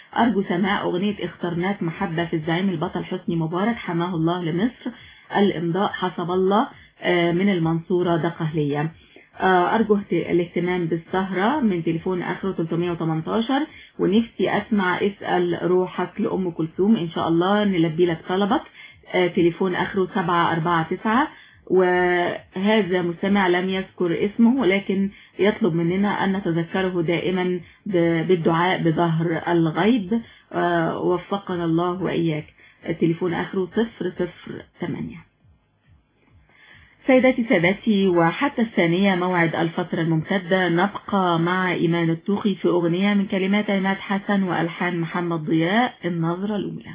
أرجو سماع أغنية اخترناك محبة في الزعيم البطل حسني مبارك حماه الله لمصر، الإمضاء حسب الله من المنصورة دقهلية. أرجو الاهتمام بالسهرة من تليفون آخره 318، ونفسي أسمع اسأل روحك لأم كلثوم، إن شاء الله نلبي لك طلبك. تليفون آخره 749، وهذا مستمع لم يذكر اسمه ولكن يطلب مننا أن نتذكره دائما بالدعاء بظهر الغيب. وفقنا الله وإياك. التليفون آخره 008. سيداتي سادتي، وحتى الثانية موعد الفترة الممتدة نبقى مع إيمان الطوخي في أغنية من كلمات عماد حسن وألحان محمد ضياء، النظرة الأولى.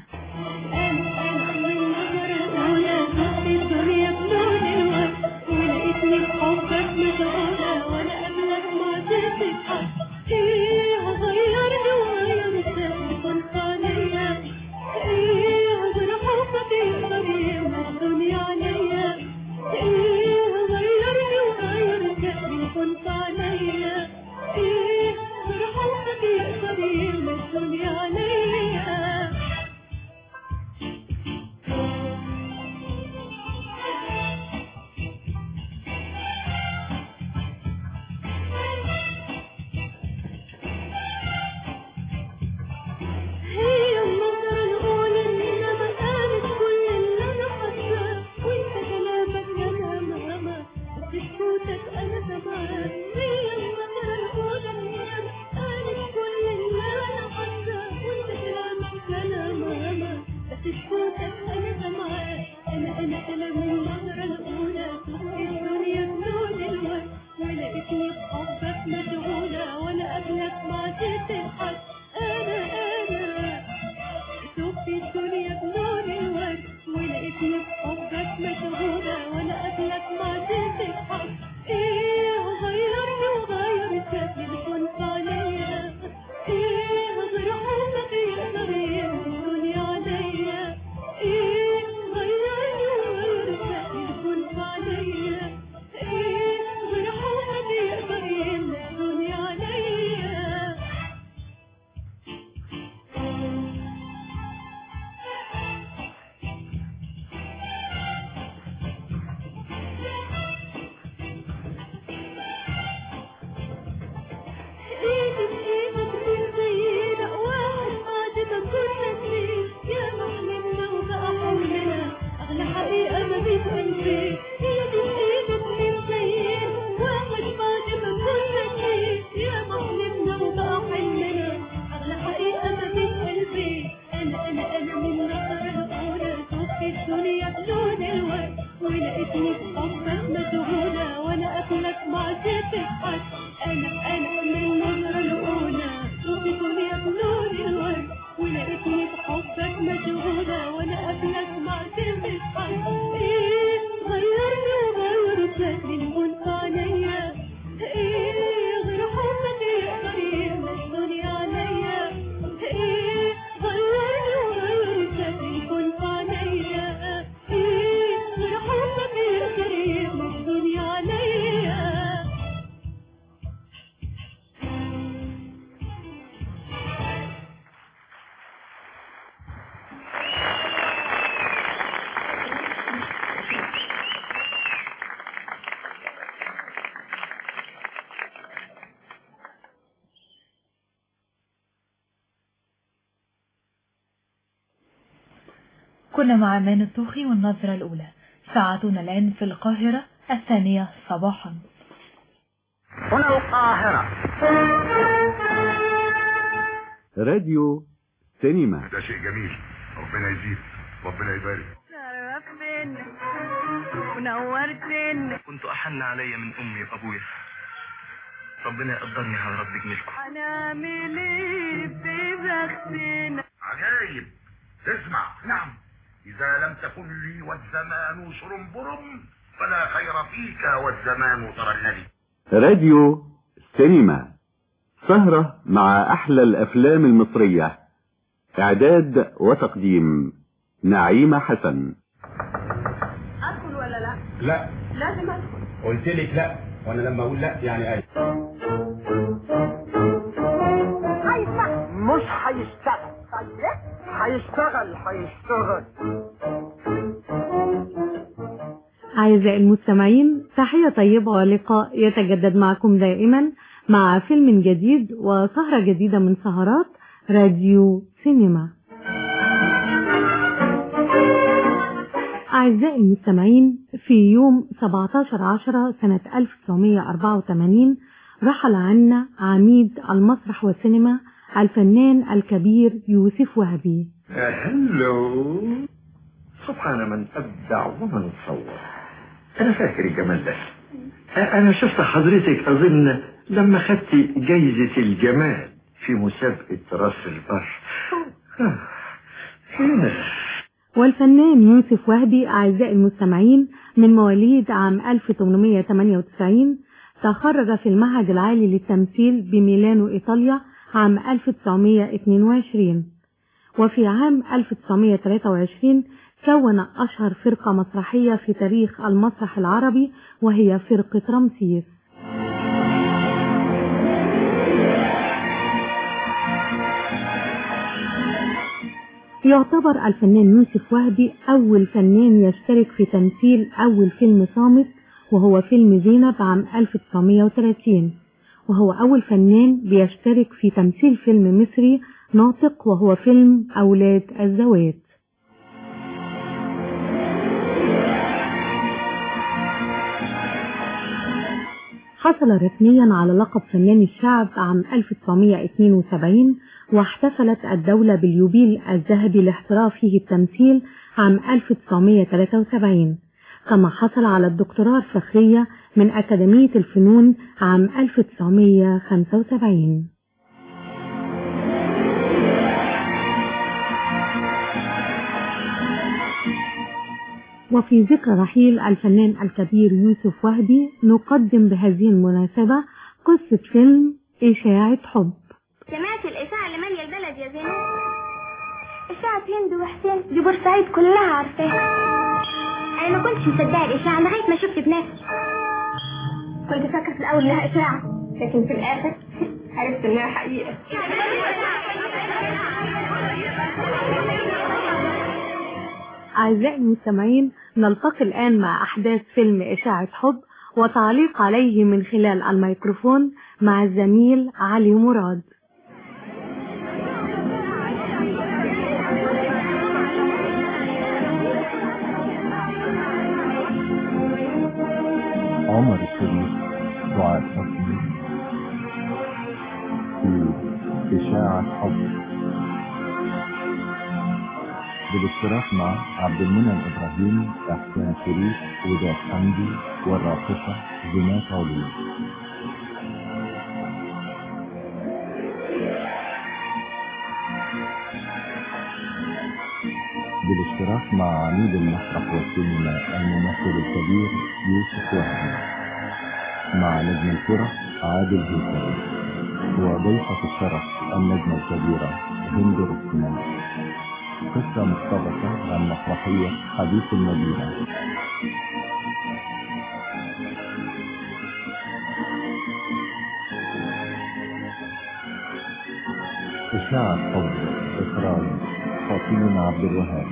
كنا مع إيمان الطوخي والنظرة الأولى. ساعتنا الآن في القاهرة 2 صباحا. هنا القاهرة راديو سينما. ده شيء جميل، ربنا يزيد، ربنا يبارك. شرفتني ونورتني، كنت أحن علي من أمي وأبويا، ربنا يقدرني على رد جميلكم. هنعمل ايه في بختنا؟ عجايب. اسمع، نعم، إذا لم تكن لي والزمان شرنبرم فلا خير فيك والزمان ترنني. راديو سينما، سهرة مع أحلى الأفلام المصرية. إعداد وتقديم نعيمة حسن. أدخل ولا لا؟ لا، لازم أدخل. قلت لك لا، وأنا لما أقول لا يعني أي. مش هيشتغل. هيشتغل. أعزائي المستمعين، تحية طيبة ولقاء يتجدد معكم دائما مع فيلم جديد وسهرة جديدة من سهرات راديو سينما. أعزائي المستمعين، في يوم 17/10 سنة 1984 رحل عنا عميد المسرح والسينما الفنان الكبير يوسف وهبي. هلو، سبحان من أبدع ومن صور. أنا فاكر الجمال ده. أنا شفت حضرتك أظن لما خدت جايزة الجمال في مسابقة راس البر هنا. والفنان يوسف وهبي أعزائي المستمعين من مواليد عام 1898، تخرج في المعهد العالي للتمثيل بميلانو إيطاليا عام 1922، وفي عام 1923 كون أشهر فرقة مسرحية في تاريخ المسرح العربي وهي فرقة رمسيس. يعتبر الفنان يوسف وهبي أول فنان يشترك في تمثيل أول فيلم صامت، وهو فيلم زينب عام 1930، وهو أول فنان بيشترك في تمثيل فيلم مصري ناطق وهو فيلم أولاد الزوات. حصل رسميا على لقب فنان الشعب عام 1972، واحتفلت الدولة باليوبيل الذهبي لاحترافه التمثيل عام 1973، كما حصل على الدكتوراه الفخرية من أكاديمية الفنون عام 1975. وفي ذكرى رحيل الفنان الكبير يوسف وهبي نقدم بهذه المناسبة قصة فيلم إشاعة حب. سمعت الإشاعة اللي مالية البلد يا زينب؟ إشاعة هند وحسين دي بورسعيد كلها عارفاها. أنا ما كنتش مصدقة الإشاعة لغاية ما شفت بنفسي. كنت فاكرة في الأول إنها إشاعة، لكن في الآخر عرفت إنها حقيقة. أعزائي المستمعين، نلتقي الآن مع أحداث فيلم إشاعة حب وتعليق عليه من خلال الميكروفون مع الزميل علي مراد. عمر الشريف، دعاء حسني في إشاعة حب، بالاشتراك مع عبد المنعم إبراهيم، إحسان شريف، وداد حمدي، والراقصة زينات علوي. بالاشتراك مع عميد المسرح والسينما الممثل الكبير يوسف وهبي، مع نجم الكرة عادل هيثم، وضيفة الشرف النجمة الكبيرة هند رستمان. قصة مقتبسة عن مسرحية حديث المدينة. إشاعة حب، إخراج فاطمة عبد الوهاب.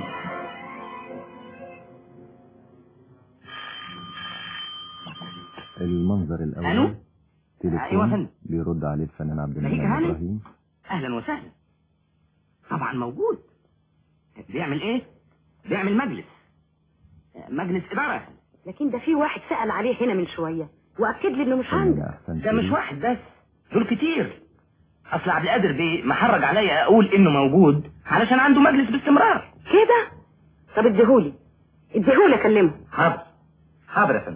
المنظر الأول، تليفون بيرد عليه الفنان عبد المنعم إبراهيم. أهلا وسهلا. طبعا موجود. بيعمل ايه؟ بيعمل مجلس إدارة. لكن ده في واحد سأل عليه هنا من شوية وأكد لي إنه مش عنده. ده مش واحد بس، دول كتير. أصل عبد القادر بيه محرج عليا أقول إنه موجود علشان عنده مجلس باستمرار كده. طب اديهولي أكلمه. حاضر يا فندم.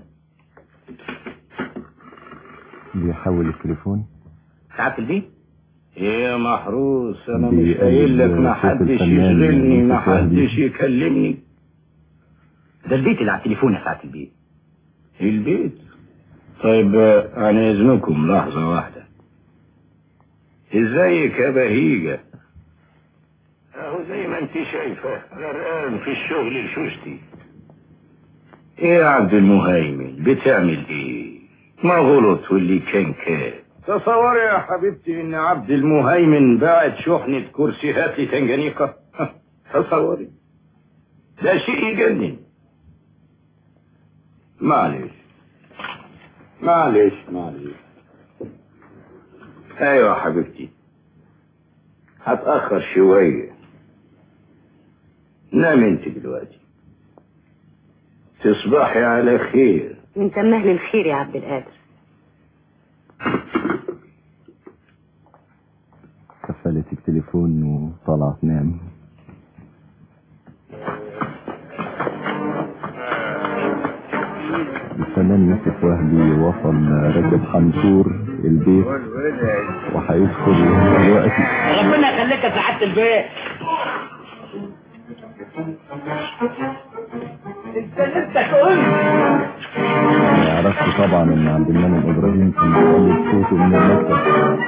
بيحول التليفون. سعادة البيه. ايه يا محروس، انا مش قايل لك ما حدش يشغلني، ما حدش يكلمني. ده البيت اللي على التليفون يا سعادة البيه. البيت؟ طيب عن اذنكم لحظة واحدة. ازيك يا بهيجة؟ اهو زي ما انت شايفة غرقان في الشغل الشوشتي. ايه يا عبد المهيمن بتعمل ايه؟ ما غلط واللي كان. تصوري يا حبيبتي ان عبد المهيمن باعت شحنة كرسيهات لتنجانيقة. تصوري، ده شيء يجنن. معلش معلش معلش. ايوه حبيبتي، هتأخر شوية. نام انت دلوقتي، تصبحي على خير. انت من اهل الخير يا عبد القادر. قفلت التليفون وطلعت نام. الفنان ناصف وهبي وصل راكب حنطور البيت وهيدخل دلوقتي. ربنا يخليك يا سعادة البيت. انت لسه كنت عرفت طبعا ان عبد المنعم ابراهيم كان بيقلد صوته من المكتب.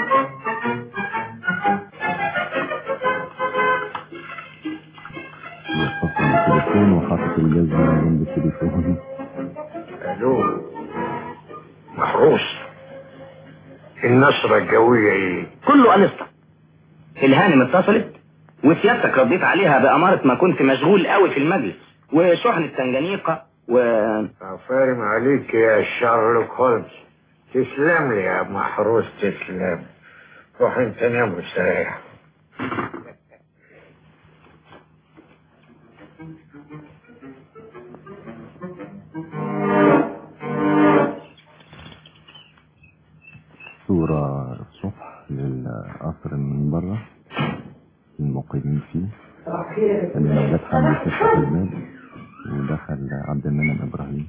يتصل بالتليفون وحاطط الجزمة جنب التليفون. الو محروس، النشرة الجوية ايه؟ كله قلصة. الهانم اتصلت وسيادتك رديت عليها بأمارة ما كنت مشغول قوي في المجلس وشحن التنجانيقة عفارم عليك يا شارلوك هولمز. تسلم لي يا محروس، تسلم. روح انت نام واستريح. صورة الصبح للقصر من بره المقيمين فيه. النوبات حمد فتح الباب ودخل عبد المنعم ابراهيم.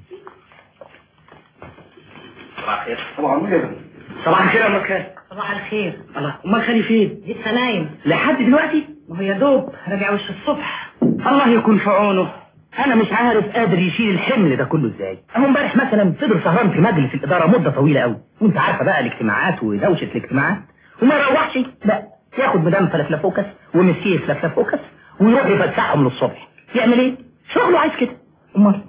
صباح الخير. صباح الخير. صباح الخير يا مكان. صباح الخير. الله، امال خالي فين؟ لسه نايم لحد دلوقتي؟ ما هو يا دوب راجع وش الصبح. الله يكون في عونه. انا مش عارف قادر يشيل الحمل ده كله ازاي. اهو امبارح مثلا فضل سهران في مجلس الاداره مده طويله قوي، وانت عارفه بقى الاجتماعات ودوشه الاجتماعات، وما يروحش. لا، ياخد مدام فلفلافوكس ومسيه فلفلافوكس ويروح يفتحهم للصبح. يعمل ايه؟ شغله عايز كده. امال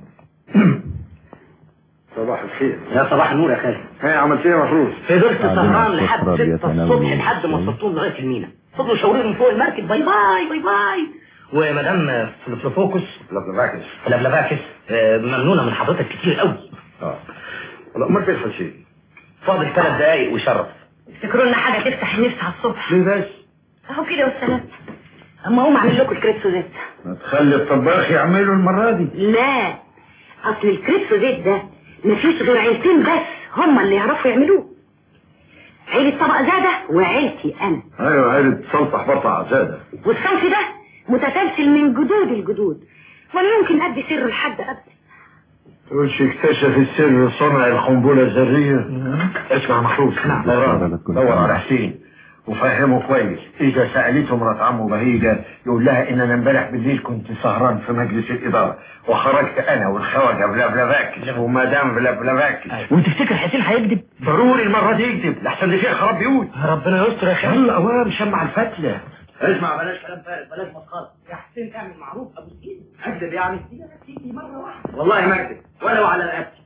صباح الخير. يا صباح النور يا خالد. هي عملت ايه يا محروس؟ فضلت سهران لحد 6 الصبح لحد ما وصلتهم لغايه المينا. فضلوا شاورين من فوق المركب باي باي باي باي. ومدام فلفلافوكس فلفلافاكس ممنونه من حضرتك كتير قوي. والله امال فين الحشيش؟ فاضل 3 دقايق وشرف. افتكروا لنا حاجه تفتح النفس على الصبح. ليه بس؟ اهو كده والسلام. اما هم اعمل لكم الكريبسو زيت. ما تخلي الطباخ يعملوا المره دي. لا، اصل الكريبسو زيت ده مفيش غير عيلتين بس هم اللي يعرفوا يعملوه. عيلة طبق زادة وعيلتي انا. ايوه، عيلة سلطح بطع زادة. والصنف ده متسلسل من جدود الجدود، ولا يمكن ادي سره لحد ابدا. تقولش اكتشف السر صنع القنبله الذريه؟ اسمع محروس، دور على حسين وفهمه كويس. اذا سالته مرات عمه بهيجه يقول لها ان انا امبارح بالليل كنت سهران في مجلس الاداره وخرجت انا والخواجه بلافلافاكس ومدام بلافلافاكس. وتفتكر حسين هيكذب؟ ضروري المره دي يكذب، لحسن اللي فيها خراب بيقول. ربنا يستر يا خالد. يلا اوام شمع الفتله. اسمع، بلاش كلام فارغ، بلاش مسخره يا حسين. اعمل معروف ابو سيدي. اكذب يعني؟ سيدي مره واحده. والله ما اكذب ولو على رقبتي.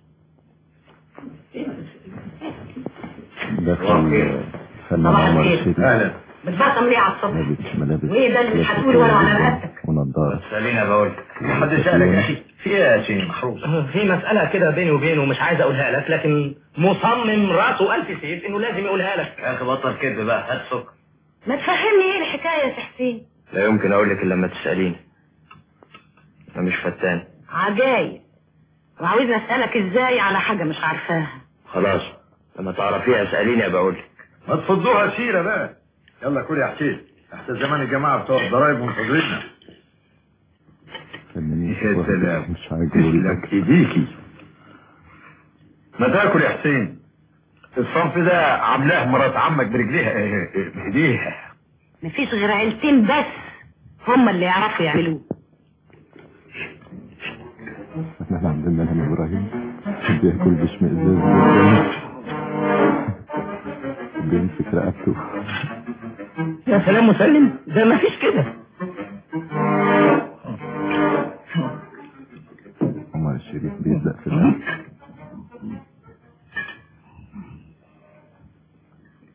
دخل فنان عمر الشريف. اهلا. بتبصم ليه على الصبح؟ ملابس وايه ده اللي مش هتقوله ولا على رقبتك؟ ونضاره. سالينا بقول حد سالك يا اخي في ايه يا سيدي محروس؟ في مساله كده بيني وبينه ومش عايز اقولها لك، لكن مصمم راسه الف سيف انه لازم يقولها لك. يا اخي بطل كذب بقى، هات سكر. ما تفهمني ايه الحكايه يا حسين؟ لا يمكن اقول لك الا لما تساليني. انا مش فتان. عجايب، وعاوزني اسالك ازاي على حاجه مش عارفاها؟ خلاص لما تعرفيها اساليني ابقى اقول لك. ما تفضوها سيره بقى. يلا كل يا حسين، احسن زمان الجماعه بتوع الضرايب منتظريننا. يا سلام، مش عاجبني لك ايديكي. ما تاكل يا حسين. الصنف ده عاملاه مرات عمك برجليها بايديها. مفيش غير عيلتين بس هم اللي يعرفوا يعملوه. احنا عبد المنعم ابراهيم بياكل باشمئزاز جدا، بيمسك رقبته. يا سلام مسلم، ده مفيش كده. عمر الشريف بيبدأ في الأكل.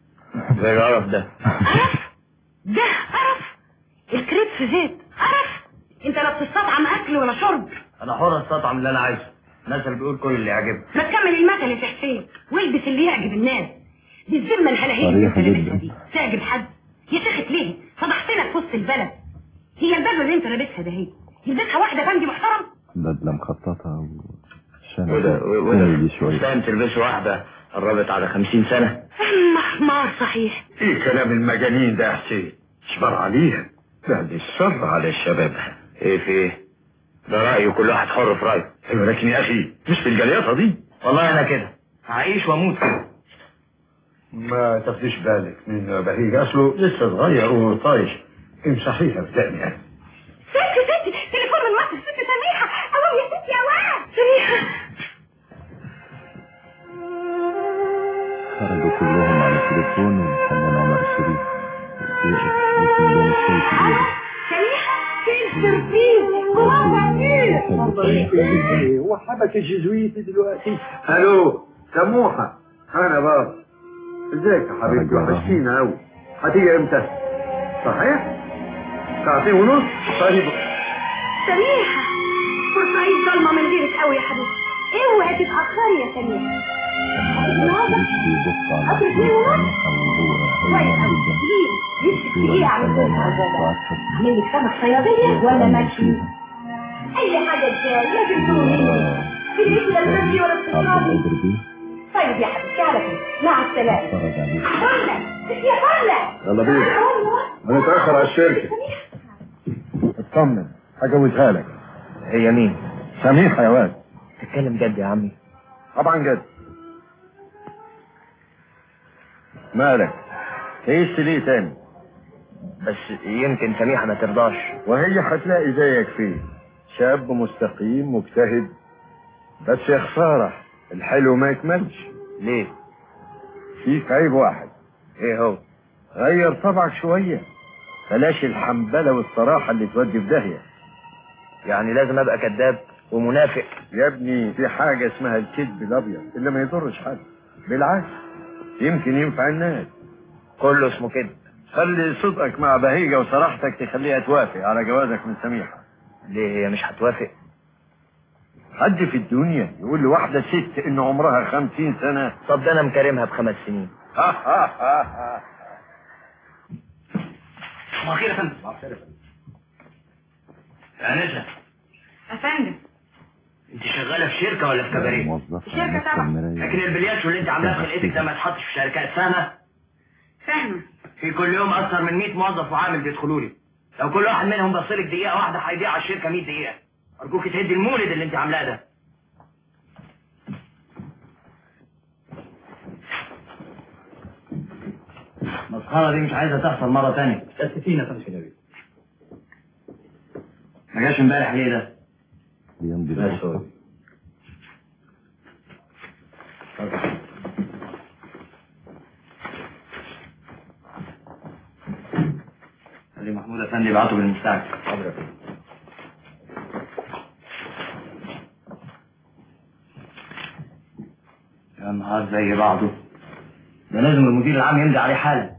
زي القرف ده. قرف؟ الكريب في زيت قرف؟ انت لا بتستطعم اكل ولا شرب. انا حر استطعم اللي انا عايزه، الناس اللي بيقول كل اللي يعجبه. ما تكمل المثل يا حسين والبس اللي يعجب الناس. دي الذمه الهلاهيل اللي انت لابسها دي تعجب حد؟ يا شيخة ليه؟ فضحتنا في وسط البلد. هي البدله اللي انت لابسها ده هي يلبسها واحده بندي محترم؟ بدله مخططه وده فاهم تلبسه واحده قربت على 50 سنه. حمار صحيح. ايه كلام المجانين ده يا حسين؟ اشبر عليها، بعد الشر على الشباب. ايه في ايه؟ ده رأيه وكل واحد حر في رأيه. ايوه لكن يا اخي مش في الجليطه دي. والله انا كده هعيش واموت كده. ما تاخديش بالك من بهيج، اصله لسه صغير وطايش. امسحيها بدقني انا. ستي تليفون من مصر. ست سميحة. اوام يا ستي اوام. سميحة. خرجوا كلهم على التليفون والفنان عمر الشريف بفنجان الشاي في ايده. سميحة فين سربيز؟ هو حبك الجزويتي دلوقتي. الو سموحة، انا بابا. ازيك يا حبيبي؟ وحشتينا قوي. هتيجي امتى؟ صحيح؟ ساعتين ونص. طيب سميحة بورسعيد ظلمة من غيرك قوي يا حبيبتي. اوعي تتأخري يا سميحة. اعمل لك سمك صيادية ولا ماشي؟ اي حاجة ازاي لازم تقولي في البيت لا تمشي ولا تشربي. طيب يا حبيبتي على خير، مع السلامة. فلة يا فلة. يلا بينا هنتأخر على الشركة. اطمن هجوزها لك. هي مين؟ سميحة يا واد. تتكلم جد يا عمي؟ طبعا جد. مالك تعيش ليه تاني؟ بس يمكن سميحة ما ترضاش. وهي هتلاقي زيك فيه شاب مستقيم مجتهد، بس يا خسارة الحلو ما يكملش. ليه؟ فيك عيب واحد. ايه هو؟ غير طبعك شوية، بلاش الحنبلة والصراحة اللي تودي في داهية. يعني لازم ابقى كذاب ومنافق؟ يا ابني في حاجة اسمها الكذب الابيض اللي ما يضرش حد، بالعكس يمكن ينفع الناس. كله اسمه كده. خلي صدقك مع بهيجة وصراحتك تخليها توافق على جوازك من سميحة. ليه هي مش هتوافق؟ حد في الدنيا يقول لواحدة ست ان عمرها 50 سنة؟ طب ده انا مكرمها ب5 سنين. صباح الخير يا فندم. يا نجا. يا فندم. انت شغالة في شركة ولا في كباريه؟ شركة طبعا. لكن البلياتشو اللي انت عاملاه في خلقتك ده ما يتحطش في شركات، فاهمة؟ فاهمة. في كل يوم اكثر من 100 موظف وعامل بيدخلوا لي. لو كل واحد منهم بصلك دقيقة واحدة هيضيع على الشركة 100 دقيقة. ارجوك تهدي المولد اللي انت عاملاه ده. المسخرة دي مش عايزة تحصل مرة تانية. اسفين يا فندم. ما جاش امبارح ليه ده؟ بيمضي بس هو. خلي محمود افندي يبعته بالمستعجل. حاضر. يا نهار زي بعضه، ده لازم المدير العام يمضي عليه حالا.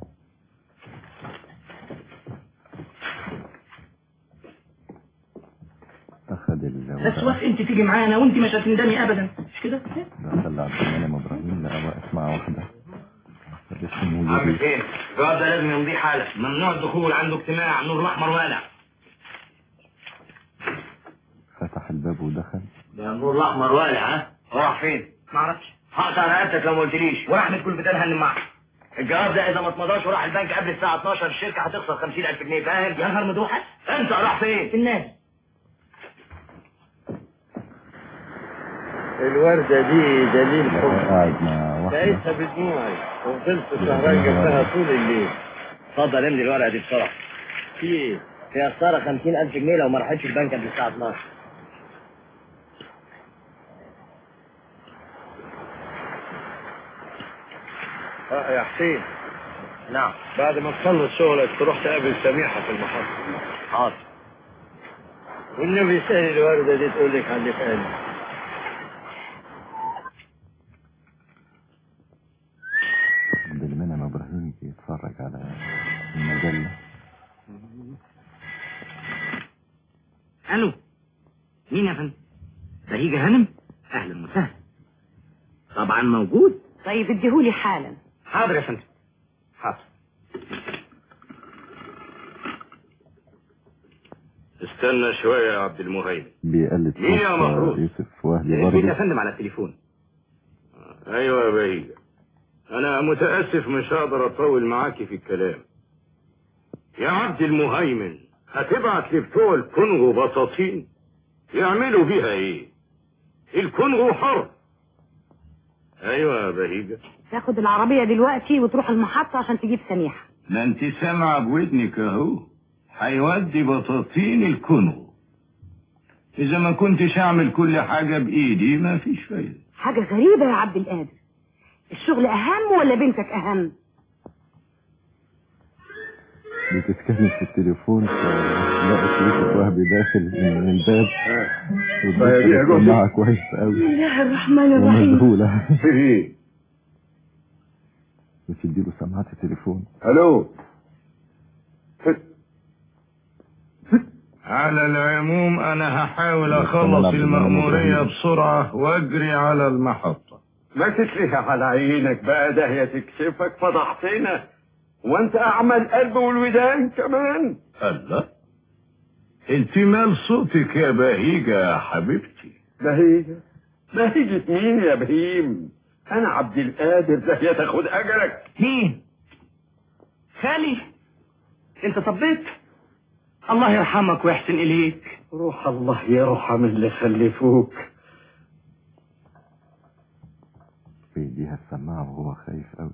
بس وقف انت تيجي معانا وانت مش هتندمي ابدا، مش كده؟ دخل عبد المنعم ابراهيم لقى واقف مع واحده. عامل فين؟ الجواب ده لازم يمضيه حالا. ممنوع الدخول، عنده اجتماع، نور الاحمر والع. فتح الباب ودخل. ده النور الاحمر والع. ها؟ راح فين؟ معرفش. هقطع رقبتك لو ما قلتليش. ورحمة كل فتان هنم معك. الجواب ده اذا ما اتمضاش وراح البنك قبل الساعة 12 الشركة هتخسر 50,000 جنيه، فاهم؟ يا نهار مدوحة. انت راح فين؟ في النادي. الوردة دي دليل حب. قاعد مع واحده لقيتها بدموعي وفضلت سهران جنبها طول الليل. اتفضل امضي الورقة دي بسرعة. في ايه؟ فيها خسارة 50,000 جنيه لو ما راحتش البنك قبل الساعة 12. يا حسين. نعم. بعد ما تخلص شغلك تروح تقابل سميحة في المحطة. حاضر. والنبي سهل الوردة دي تقول لك على اللي في قلبي. عبد المنعم ابراهيم بيتفرج على المجله. الو، مين يا فندم؟ بهيجة هانم؟ اهلا وسهلا. طبعا موجود. طيب اديهولي حالا. حاضر يا فندم، حاضر. استنى شوية يا عبد المهيمن. بيقلد مين يا محروس؟ يوسف وهبي مين يا برضه. فندم على التليفون؟ ايوه يا بهيجة، انا متأسف مش هقدر اطول معاكي في الكلام. يا عبد المهيمن، هتبعت لبتوع الكونغو بساطين يعملوا بيها ايه؟ الكونغو حر. ايوه يا بهيجة. تاخد العربية دلوقتي وتروح المحطة عشان تجيب سميحة. ما انت سامعة بودنك اهو، هيودي بطاطين الكونغو. اذا ما كنتش اعمل كل حاجة بايدي ما فيش فايدة. حاجة غريبة يا عبد القادر، الشغل اهم ولا بنتك اهم؟ بتتكلم في التليفون فلقيت يوسف وهبي داخل من الباب وبتتكلم معاها كويس قوي. بسم الله الرحمن الرحيم. ومذهولة. ايه بتديله سماعة التليفون. الو. على العموم انا هحاول اخلص المأمورية بسرعة واجري على المحطة. ما تتلهي على عينك بقى، ده هي تكسفك، فضحتنا. وانت اعمى القلب والودان كمان. الله، انت مال صوتك يا بهيجة يا حبيبتي؟ بهيجة؟ بهيجة مين يا بهيم؟ انا عبد القادر، ده هي تاخد اجرك. مين؟ خالي؟ انت طبيت؟ الله يرحمك ويحسن اليك. روح الله يرحم اللي خلفوك. في ايديها السماعة وهو خايف قوي.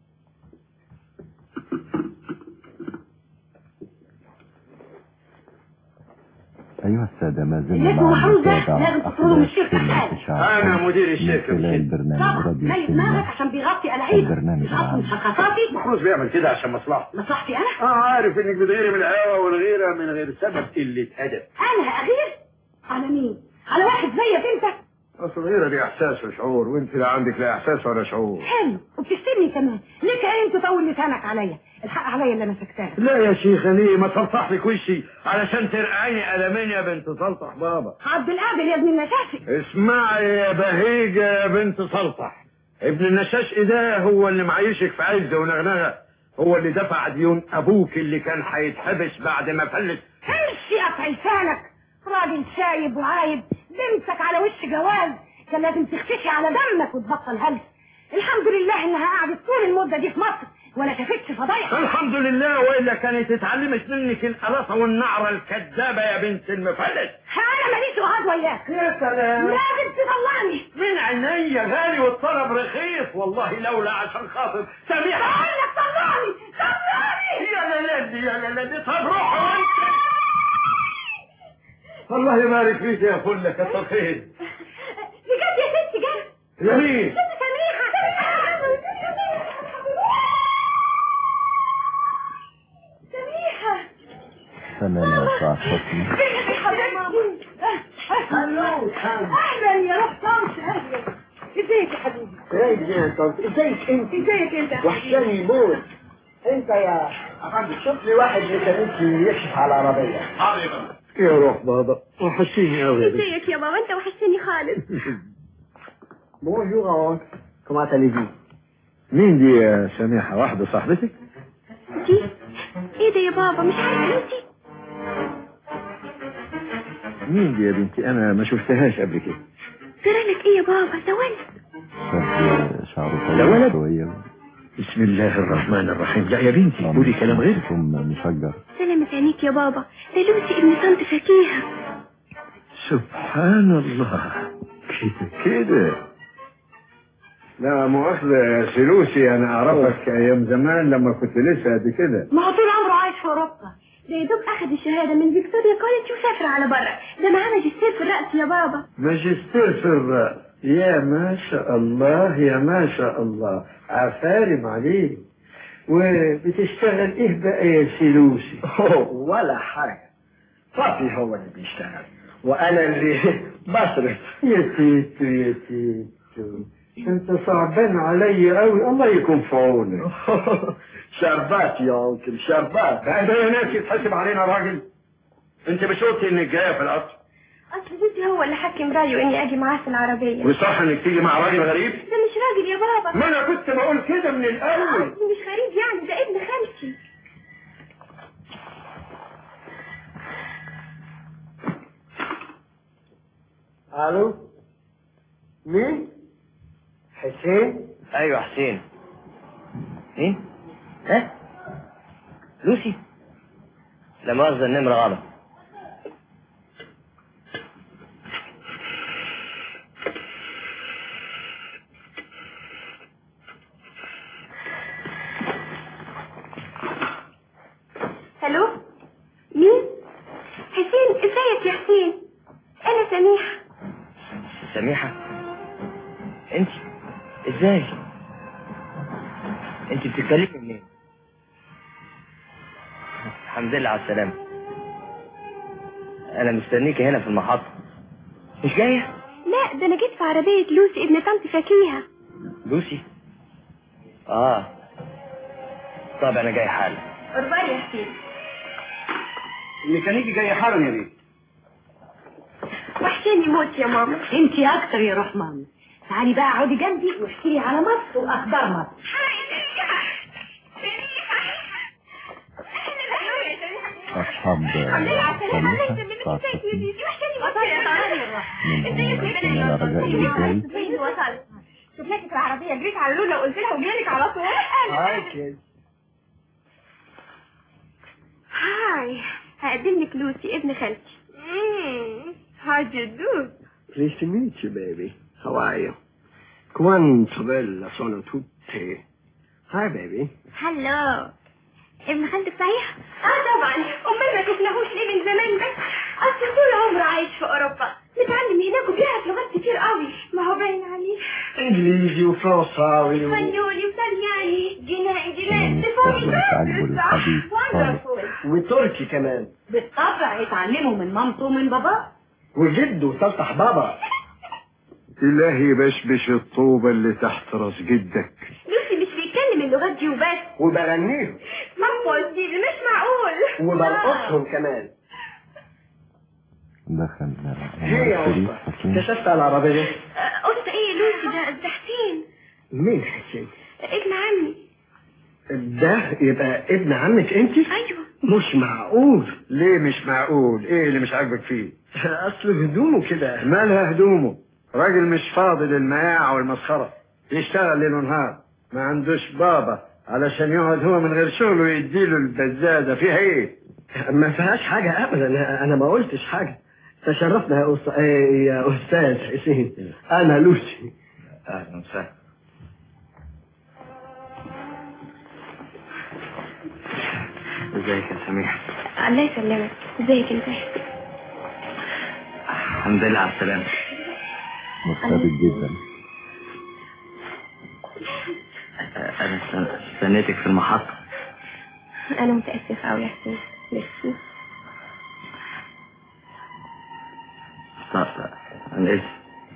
أيها السادة، ما زلنا مع متابعة أحداث فيلم انتشار أنا مدير الشركة من خلال برنامج راديو خلي السينما. دماغك عشان بيغطي ألاعيب. البرنامج العام. حقاقاتي. محروس بيعمل كده عشان مصلحته. مصلحتي أنا؟ عارف إنك بتغيري من الهوا والغيرة من غير سبب قلة أدب. أنا أغير؟ على مين؟ على واحد زيك أنت؟ أصل الغيرة دي إحساس وشعور، وأنت لا عندك لا إحساس ولا شعور. حلو، وبتشتمني كمان. ليك عين تطول لسانك عليا، الحق عليا اللي أنا سكتها. لا يا شيخة، ليه ما تلطح لك وشي علشان ترقعيني قلمين يا بنت سلطح بابا. عبد القادر يا ابن النشاشي. اسمعي يا بهيجة يا بنت سلطح، ابن النشاشي ده هو اللي معيشك في عز ونغنغة، هو اللي دفع ديون أبوك اللي كان هيتحبس بعد ما فلت. امشي قطع لسانك، راجل شايب وعايب، بنتك على وش جواز، كان لازم تختشي على دمك وتبطل هلس. الحمد لله انها قعدت طول المده دي في مصر ولا شافتش فضايح. الحمد لله، والا كانت اتعلمت منك القلاصه والنعره الكذابه يا بنت المفلس. انا ماليش وعد وياك. يا سلام، لازم تطلعني من عينيا، غالي والطلب رخيص والله، لولا عشان خاطر سميحه. بقول لك طلعني طلعني. يا لالي يا لالي، طب روح وانت. الله يبارك فيك يا فله، كتر خير. بجد يا ستي جد. يا مين؟ ست سميحه. سميحه. فنان سعاد حسني. اهلا يا روح طنط. اهلا. ازيك يا حبيبي؟ ازيك يا طنط؟ ازيك انت؟ ازيك انت؟ وحشاني موت. انت يا افندم شوف لي واحد ميكانيكي يكشف على العربيه. حاضر يا روح بابا، وحشيني قوي. ازيك يا بابا؟ انت وحشتني خالص. بونجور، كومون allez-vous؟ مين دي يا سميحه؟ واحده صاحبتك؟ دي ايه ده يا بابا؟ مش عارفه انت؟ مين دي يا بنتي؟ انا ما شفتهاش قبل كده. جرالك ايه يا بابا؟ ده ولد. شعره ده ولد؟ طويل شوية. بسم الله الرحمن الرحيم. لا يا بنتي، قولي كلام غير. مشجر. سلامة عينيك يا بابا، ده لوسي ابن طنط فكيها. سبحان الله، كده لا مؤاخذة يا سلوسي، انا اعرفك ايام زمان لما كنت لسه قد كده. ما هو طول عمره عايش في اوروبا. ده يا دوب اخد الشهاده من فيكتوريا كوليدج وسافر على بره. ده معاه ماجستير في الرقص يا بابا. ماجستير في الرقص؟ يا ما شاء الله يا ما شاء الله، عفارم عليك. وبتشتغل ايه بقى يا سلوسي؟ ولا حاجه، بابي هو اللي بيشتغل وانا اللي بصرف. يا تيتو يا تيتو، انت صعبان علي قوي، الله يكون في عونك. شربات يا انكل، شربات. ده يا ناس يتحسب علينا راجل. انت مش قلتي انك جايه في القطر؟ اصل جوزي هو اللي حكم رايه اني اجي معاه في العربيه. وصح انك تيجي مع راجل غريب؟ ده مش راجل يا بابا. ما انا كنت بقول كده من الاول. مش غريب يعني، ده ابن خالتي. الو، مين؟ حسين؟ ايوه حسين. مين؟ ها؟ لوسي؟ لا مؤاخذة النمرة غلط. الو، مين؟ حسين، ازيك يا حسين؟ انا سميحة. سميحة؟ انت؟ ازاي؟ انت بتتكلمي منين؟ الحمد لله على السلامة. انا مستنيكي هنا في المحطة. مش جاية؟ لا، ده انا جيت في عربية لوسي ابن طنط فاكيها. لوسي؟ طب انا جاي حالا. قربان يا حسين. الميكانيكي جاي حالا يا بيه. وحشاني موت يا ماما. انتي اكتر يا روح ماما. تعالي بقى اقعدي جنبي واحكي لي على مصر واخبار مصر. أصحاب سميحة من رجاء الجزائري. وصلت. شفناكي في العربية جريت على لولا وقلت لها وجيلك على طول. كده. هاي، هقدم لك لوسي ابن خالتي. How do you do? Pleased to meet you, baby. How are you? Quanto bella sono tutte. Hi, baby. هلو. ابن خالتك صحيح؟ طبعا. امال ما شفناهوش ليه من زمان بس؟ اصل طول عمره عايش في اوروبا، متعلم هناك وبيعرف لغات كتير قوي. ما هو باين عليه. انجليزي وفرنساوي اسبانيولي وطلياني جنائي وتركي كمان. بالطبع اتعلموا من مامته ومن باباه. وجده سلطح بابا. إلهي بشبش الطوبة اللي تحت راس جدك. لوسي مش بيتكلم اللغات دي وبس، وبغنيهم. مامبوز دي مش معقول. وبرقصهم كمان. دخل هي يا أسطى، كشفت على العربية. قلت ايه لوسي؟ ده حسين. مين حسين؟ ابن عمي. ده يبقى ابن عمك انت؟ ايوه. مش معقول. ليه مش معقول؟ ايه اللي مش عاجبك فيه؟ اصل هدومه كده. مالها هدومه؟ راجل مش فاضي للمياعة والمسخرة، يشتغل ليل ونهار، ما عندوش بابا علشان يقعد هو من غير شغل ويديله البزازة. فيها ايه؟ ما فيهاش حاجة ابدا، انا ما قلتش حاجة. تشرفنا يا استاذ حسين. انا لوسي. اهلا وسهلا. ازيك يا سميحة؟ الله يسلمك. ازيك انت؟ الحمد لله على السلامة. مرتبط جدا. انا استنيتك في المحطة. انا متأسفة اوي يا حسين. ميرسي. لا انا اسف.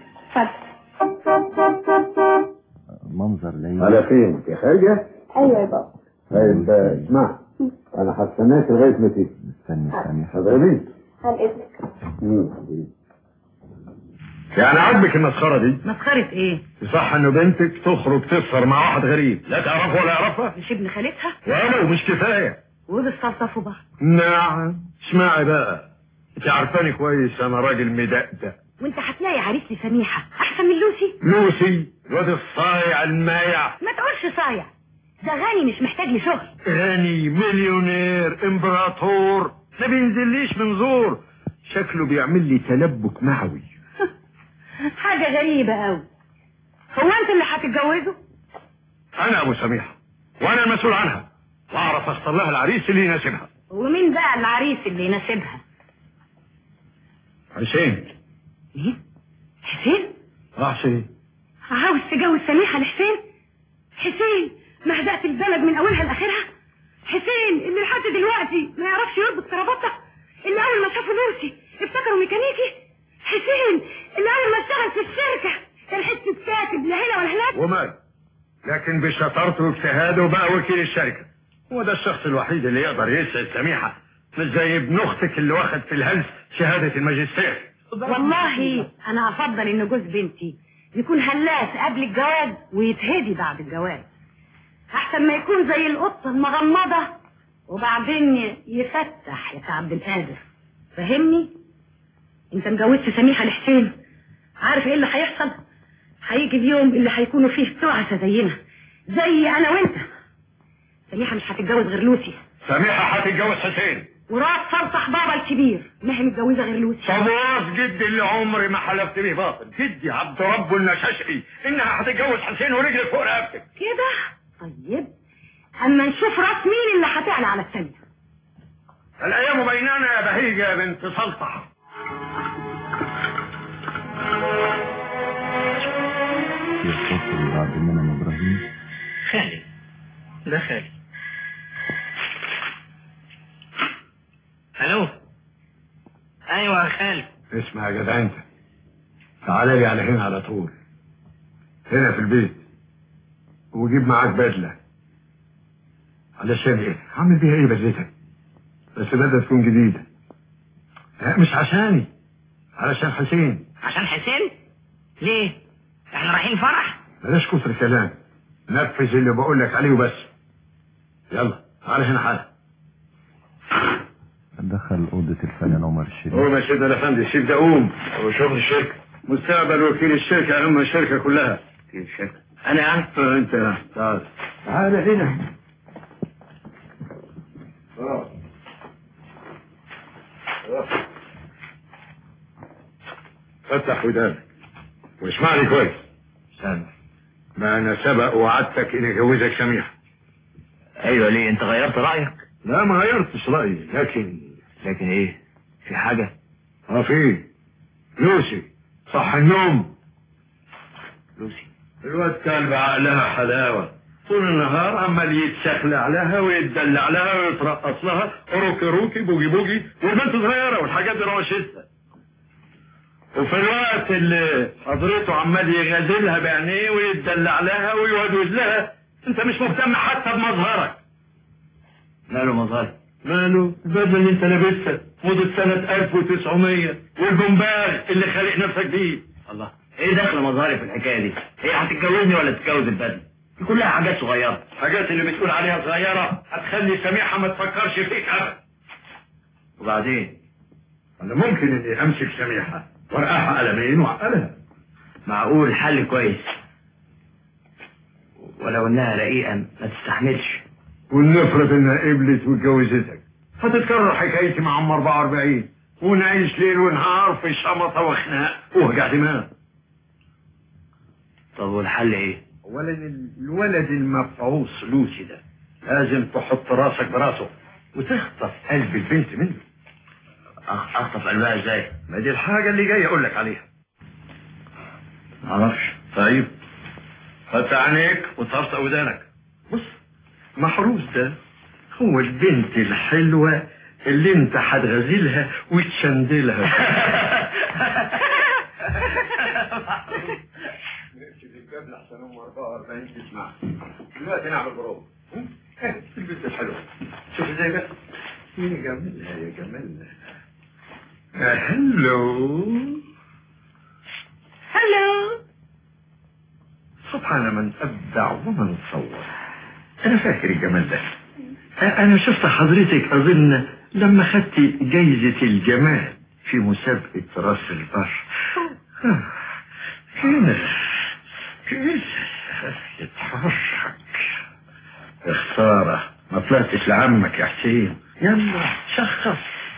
اتفضل. منظر ليلى. على فين؟ يا خارجة؟ ايوه يا بابا. طيب اسمع، انا هستناك لغاية ما تيجي. استني ثانية. حضرتك؟ عن اذنك. يعني عاجبك المسخرة دي؟ مسخرة ايه؟ صح انه بنتك تخرج تسهر مع واحد غريب لا تعرفه ولا يعرفها؟ مش ابن خالتها؟ ولو مش كفاية وبيستلطفوا بعض. نعم. اسمعي بقى، انت عارفاني كويس، انا راجل مدقدق. وانت هتلاقي عريس لسميحة احسن من لوسي. لوسي الواد الصايع المايع. ما تقولش صايع، ده غني مش محتاج لي شغل. غني مليونير امبراطور، ما بينزليش من زور، شكله بيعمل لي تلبك معوي. حاجة غريبة قوي. هو انت اللي هتتجوزه؟ انا ابو سميحة وانا المسؤول عنها، واعرف اختار لها العريس اللي يناسبها. ومين بقى العريس اللي يناسبها؟ حسين. ايه؟ حسين؟ حسين. عاوز تجوز سميحة لحسين؟ حسين مهدأت البلد من اولها لاخرها؟ حسين اللي لحد دلوقتي ما يعرفش يربط كرافته، اللي اول ما شافوا لوسي افتكروا ميكانيكي؟ حسين اللي اول ما اشتغل في الشركة كان حتة كاتب لا هنا ولا هناك؟ ومال، لكن بشطارته واجتهاده بقى وكيل الشركة. هو ده الشخص الوحيد اللي يقدر يسعد سميحة مش زي ابن اختك اللي واخد في الهلس شهادة الماجستير. والله انا افضل ان جوز بنتي يكون هلاس قبل الجواز ويتهدي بعد الجواز، احسن ما يكون زي القطه المغمضه وبعدين يفتح يا عبد القادر. فهمني؟ انت مجوزت سميحه لحسين، عارف ايه اللي هيحصل؟ هيجي اليوم اللي هيكونوا فيه تعسه زينا، زي انا وانت. سميحه مش هتتجوز غير لوسي. سميحة هتتجوز حسين، وراس فرصح بابا الكبير ما هي متجوزه غير لوسي. طب جدي اللي عمري ما حلفت بيه باطل، جدي عبد ربه النشاشقي انها هتتجوز حسين ورجلك فوق رقبتك كده. طيب اما نشوف راس مين اللي هتعلى على الثانيه. الايام بيننا يا بهيجه يا بنت سلطح. يتصل بعد منى ابراهيم. خالي، ده خالي. الو. ايوه يا خالي. اسمع يا جدع انت، تعالى لي على هنا على طول، هنا في البيت، وجيب معاك بدله. علشان ايه؟ هعمل بيها ايه بدلتك؟ بس بدله تكون جديده. لا مش عشاني، علشان حسين. عشان حسين؟ ليه؟ احنا رايحين فرح؟ بلاش كتر كلام، نفذ اللي بقول لك عليه وبس. يلا تعالى هنا حالا. دخل اوضه الفنان عمر الشريف. قوم يا سيدنا الافندي، الشيف ده قوم. هو شغل الشركه، مستقبل وكيل الشركه، اهم الشركه كلها. وكيل الشركه انا يعني؟ انت تعال تعالى هنا. فتح ودانك واسمعني كويس. سامع. ما انا سبق وعدتك اني اجوزك سميحه. ايوه ليه؟ انت غيرت رايك؟ لا ما غيرتش رايي، لكن ايه؟ في حاجه؟ في لوسي. صح النوم. لوسي الواد كلب عقلها حلاوه، طول النهار عمال يتسخلع لها ويتدلع لها ويترقص لها روكي روكي بوجي بوجي، والبنت صغيره والحاجات دي روشتها. وفي الوقت اللي حضرته عمال يغازلها بعينيه ويتدلع لها ويودوز لها، انت مش مهتم حتى بمظهرك. ماله مظهري؟ ماله؟ البدله اللي انت لابسها موضة سنة 1900 والبومباج اللي خالق نفسك بيه. الله، ايه دخل مظهري في الحكايه دي؟ هي هتتجوزني ولا تتجوز البدله؟ دي كلها حاجات صغيره. الحاجات اللي بتقول عليها صغيره هتخلي سميحه ما تفكرش فيك ابدا. وبعدين؟ انا ممكن اني امسك سميحه وارقعها قلمين وعقلها. معقول حل كويس، ولو انها رقيقه ما تستحملش. ونفرض انها قبلت واتجوزتك، هتتكرر حكايتي مع عم 44 ونعيش ليل ونهار في شمطه وخناق ووجع دماغ. طب والحل ايه؟ اولا الولد المفعوص لوسي ده لازم تحط راسك براسه وتخطف قلب البنت منه. اخطف قلبها ازاي؟ ما دي الحاجه اللي جاي اقول لك عليها. معرفش. طيب فتح عينيك وطرطق ودانك. بص، محروس ده هو البنت الحلوه اللي انت هتغزلها وتشندلها. نقفل الباب لحسن ام 44 تسمع. دلوقتي نعمل بروفه. البنت الحلوه شوف ازاي بقى. يا جمالها يا جمالها. هلو. سبحان من أبدع ومن صور. أنا فاكر الجمال ده. أنا شفت حضرتك أظن لما خدت جايزة الجمال في مسابقة راس البر. كده يتحرك. خسارة ما طلعتش لعمك يا حسين. يلا شخص.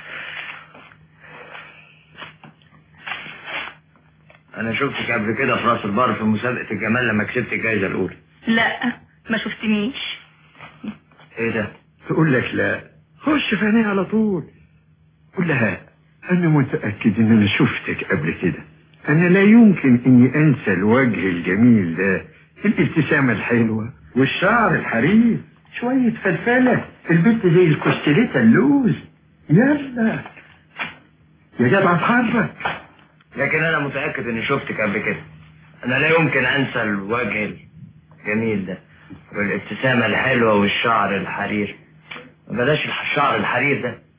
انا شفتك قبل كده في راس البر في مسابقة الجمال لما كسبت الجايزة الاولى. لا ما شفتنيش. ايه ده؟ تقول لك لا، خش في عينيها على طول. قول لها انا متأكد ان انا شفتك قبل كده. انا لا يمكن اني انسى الوجه الجميل ده، الابتسامة الحلوة والشعر الحرير، شوية فلفلة، البنت زي الكوستليتا اللوز. يلا يا جدع اتحرك. لكن انا متأكد اني شفتك قبل كده. انا لا يمكن انسى الوجه الجميل ده والابتسامة الحلوة والشعر الحرير. بلاش الشعر الحرير ده،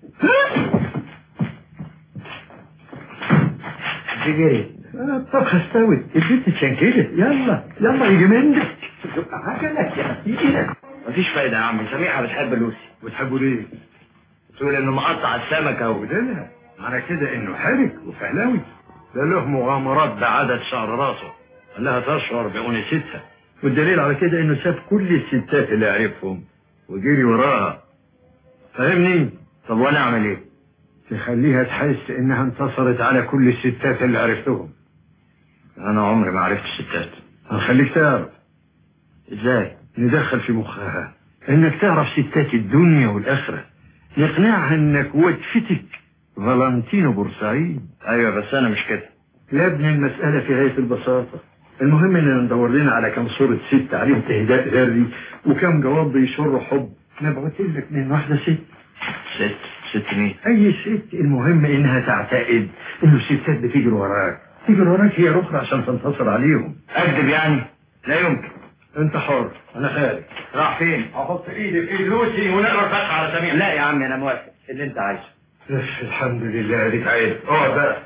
جري الطبخة استوت، البنت اتشنكلت. يلا يلا يجي منك عجلك يا سيدي. مفيش فايدة يا عم، سميحة بتحب لوسي. وتحبه ليه؟ تقول انه مقطع السمكة ودلها معنى كده انه حرك وفهلاوي. ده له مغامرات بعدد شعر راسه، انها تشعر بأنستها، والدليل على كده انه ساب كل الستات اللي عرفهم وجري وراها. فاهمني؟ طب وانا اعمل ايه؟ تخليها تحس انها انتصرت على كل الستات اللي عرفتهم. انا عمري ما عرفت الستات. هنخليك تعرف. ازاي؟ ندخل في مخها انك تعرف ستات الدنيا والاخره، نقنعها انك وتفتك فالنتينو بورسعيد. ايوه بس انا مش كده يا ابني، المساله في غايه البساطه. المهم اننا ندور لنا على كم صوره ست عليهم اهداء ذري وكم جواب بيشر حب، نبعت لك من واحده ست. ست مين؟ اي ست، المهم انها تعتقد انه الستات بتجري وراك. تجري وراك هي الاخرى عشان تنتصر عليهم. اكذب يعني؟ لا يمكن. انت حر، انا خارج. راح فين؟ احط ايدي في ايد لوسي ونقرا فتح على سميع. لا يا عمي انا موافق، اللي انت عايزه. الحمد لله اديك عايز. اقعد بقى،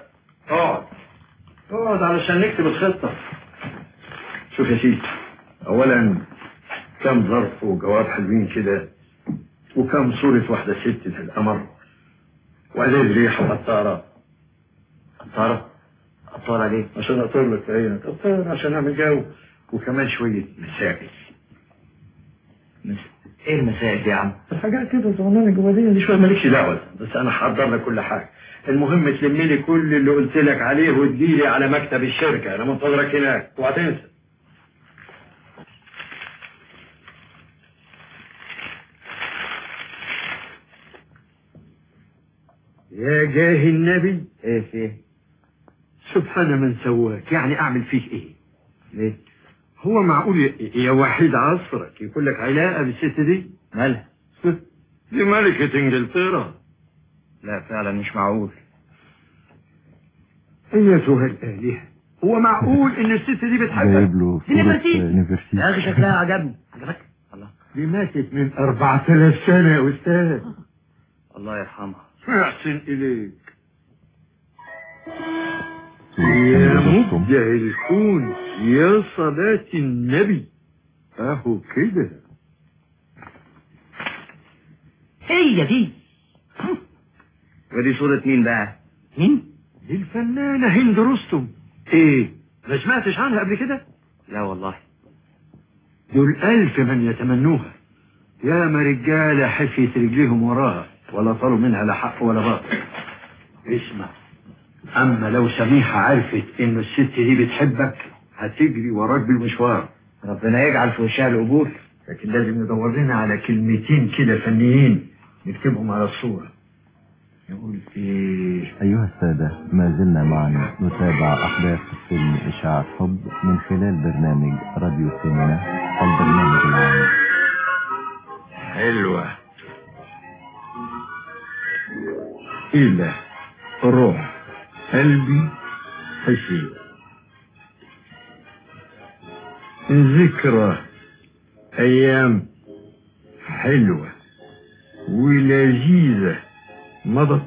اقعد علشان نكتب الخطه. شوف يا سيدي، اولا كم ظرف وجواب حلوين كده، وكم صورة واحدة ست في القمر، وأزاز ريحة وقطارة. قطارة ليه؟ عشان أطير لك في عينك، قطارة عشان أعمل جو، وكمان شوية مسائل. ايه المسائل دي يا عم؟ حاجات كده صغننة جوادية دي شوية، مالكش دعوة، بس أنا هحضر لك كل حاجة. المهم تلم لي كل اللي قلت لك عليه وتجيلي على مكتب الشركة، أنا منتظرك هناك، وهتنسى. يا جاه النبي. ايه فيه؟ سبحان من سواك، يعني اعمل فيك ايه؟ ليه؟ هو معقول يا وحيد عصرك يكون لك علاقة بالست دي؟ مالها؟ دي ملكة انجلترا. لا فعلا مش معقول. ايتها الآلهة، هو معقول ان الست دي بتحبك؟ جايب له صورة نيفرتيتي. يا اخي شكلها عجبني. عجبك؟ الله. دي ماتت من 4000 سنة يا استاذ. الله يرحمها. احسن اليك يا مبدع الكون، يا صلاة النبي. اهو كده. هي دي. ودي صورة مين بقى؟ مين؟ دي الفنانة هند رستم. ايه، ما سمعتش عنها قبل كده؟ لا والله. دول 1000 من يتمنوها، يا ما رجالة حفيت رجليهم وراها ولا طالوا منها لا حق ولا باطل. اسمع، اما لو سميحة عرفت انه الست دي بتحبك هتجري وراك بالمشوار. ربنا يجعل في وشها القبول. لكن لازم ندور لنا على كلمتين كده فنيين نكتبهم على الصورة. يقول ايه؟ أيها السادة، ما زلنا معا نتابع أحداث فيلم إشاعة حب من خلال برنامج راديو سينما، البرنامج العام. حلوة. إله روح قلبي حسين، ذكرى أيام حلوة ولذيذة مضت،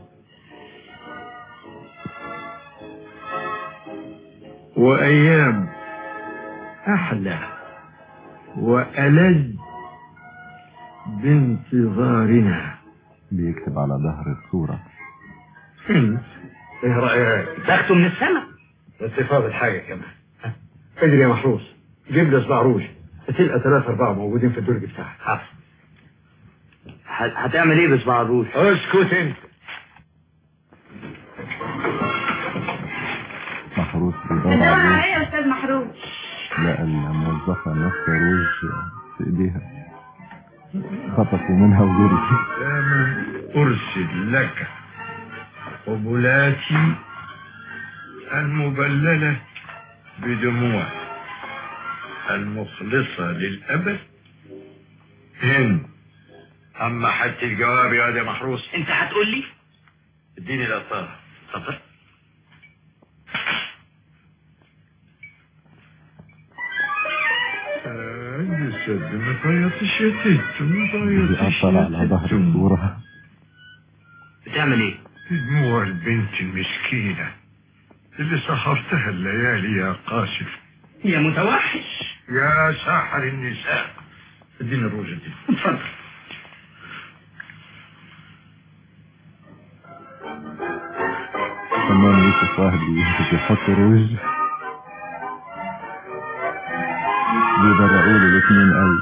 وأيام أحلى وألذ بانتظارنا. بيكتب على ظهر الصورة. ايه رأيك؟ تاخده من السماء. بس فاضل حاجة كمان. اجري يا محروس، جيب لي صباع روج، تلقى 3-4 موجودين في الدرج بتاعك. هتعمل ايه بصباع الروج؟ اسكت انت. محروس بيدور بتدور على على ايه يا استاذ محروس؟ لقى الموظفة ماسكة روج في ايديها، خطفوا منها وجري. دائما ارسل لك قبلاتي المبللة بدموع المخلصة للأبد هند. أما حتى الجواب يا دي محروس، انت هتقول لي؟ اديني الأطار. اتفضل. السد ما طيطش يا تيت، ما طيطش بيأثر على ظهر الصورة. هتعمل ايه؟ دموع البنت المسكينة اللي سهرتها الليالي يا قاسف. يا متوحش يا ساحر النساء. اديني الروج دي. اتفضل. فنان يوسف وهبي بيحط روج بيبرقوا له الاثنين قوي.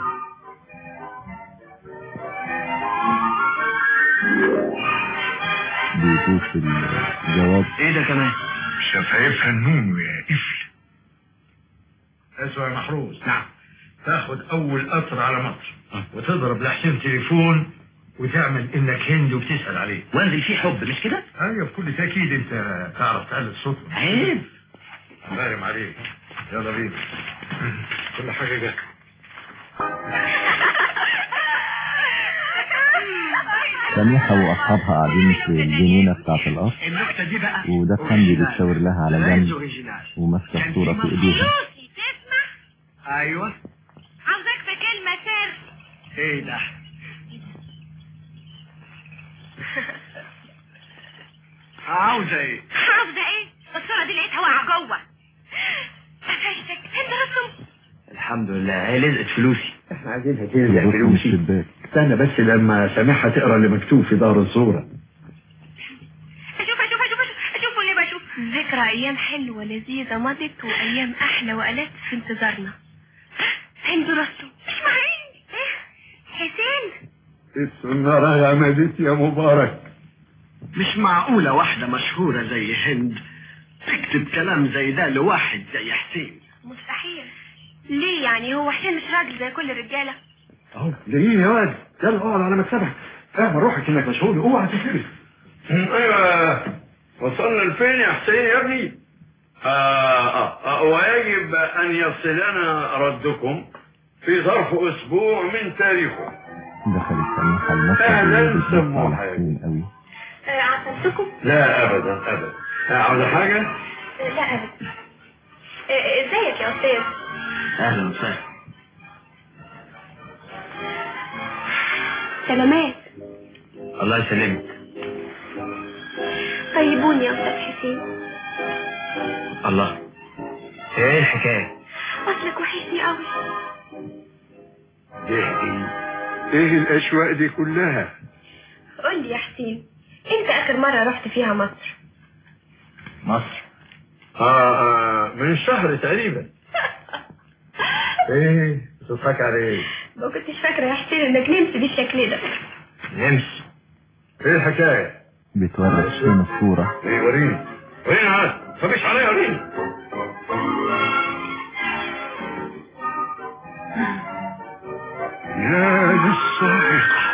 بيشوف الجواب. ايه ده كمان؟ شفايفها النون يا قفل. اسمع يا محروس. نعم. تاخد اول قطر على مصر وتضرب لحسين تليفون وتعمل انك هندي وبتسأل عليه وانزل فيه حب مش كده؟ ايوه بكل تأكيد انت تعرف تقلد صوته. عيب. بارم عليك. يلا بينا. كل حاجة جت. سميحة واصحابها قاعدين في الجنينة بتاعت القصر النكتة دي بقى وده فندي بيتشاور لها على جنب وماسكة الصورة في ايديها. ايوه. عاوزك في كلمة سر. ايه ده؟ عاوزة ايه؟ عاوزة ايه؟ الصورة دي لقيتها واقعة جوه. قفشتك انت رسم. الحمد لله هي لزقت فلوسي. احنا عايزينها تلزق فلوسي. استنى بس لما سامحها تقرا اللي مكتوب في ظهر الصورة. اشوف اللي بشوف. ذكرى ايام حلوة لذيذة مضت وايام احلى وقالت في انتظارنا. هند رسم. اسمعين. ايه؟ حسين. السنارة يا مديت يا مبارك. مش معقولة واحدة مشهورة زي هند تكتب كلام زي ده لواحد زي حسين. مستحيل. ليه يعني هو حسين مش راجل زي كل الرجالة؟ اهو ليه يا واد؟ يلا اقعد على مكتبك. فاهم روحك انك مشغول. اوعى تفلس. ايوه وصلنا لفين يا حسين يا ابني؟ ويجب ان يصلنا ردكم في ظرف اسبوع من تاريخه. دخلت سميحة المكتب اهلا سموحة قوي. عصبتكم؟ لا ابدا ابدا. عاوز حاجة؟ لا ابدا. ازيك يا استاذ؟ اهلا وسهلا. سلامات. الله يسلمك. طيبوني يا استاذ حسين. الله ايه الحكاية؟ اصلك وحشني قوي. ايه الاشواق دي كلها؟ قول لي يا حسين انت اخر مرة رحت فيها مصر؟ مصر؟ من شهر تقريبا. ايه بتضحك على ايه؟ ما كنتش فاكرة يا حسين انك نمت بالشكل ده. نمس؟ ايه الحكاية؟ بتوري حسين الصورة. ايه وريني وريني عاد فبش عليا وريني. يا للصاعقة.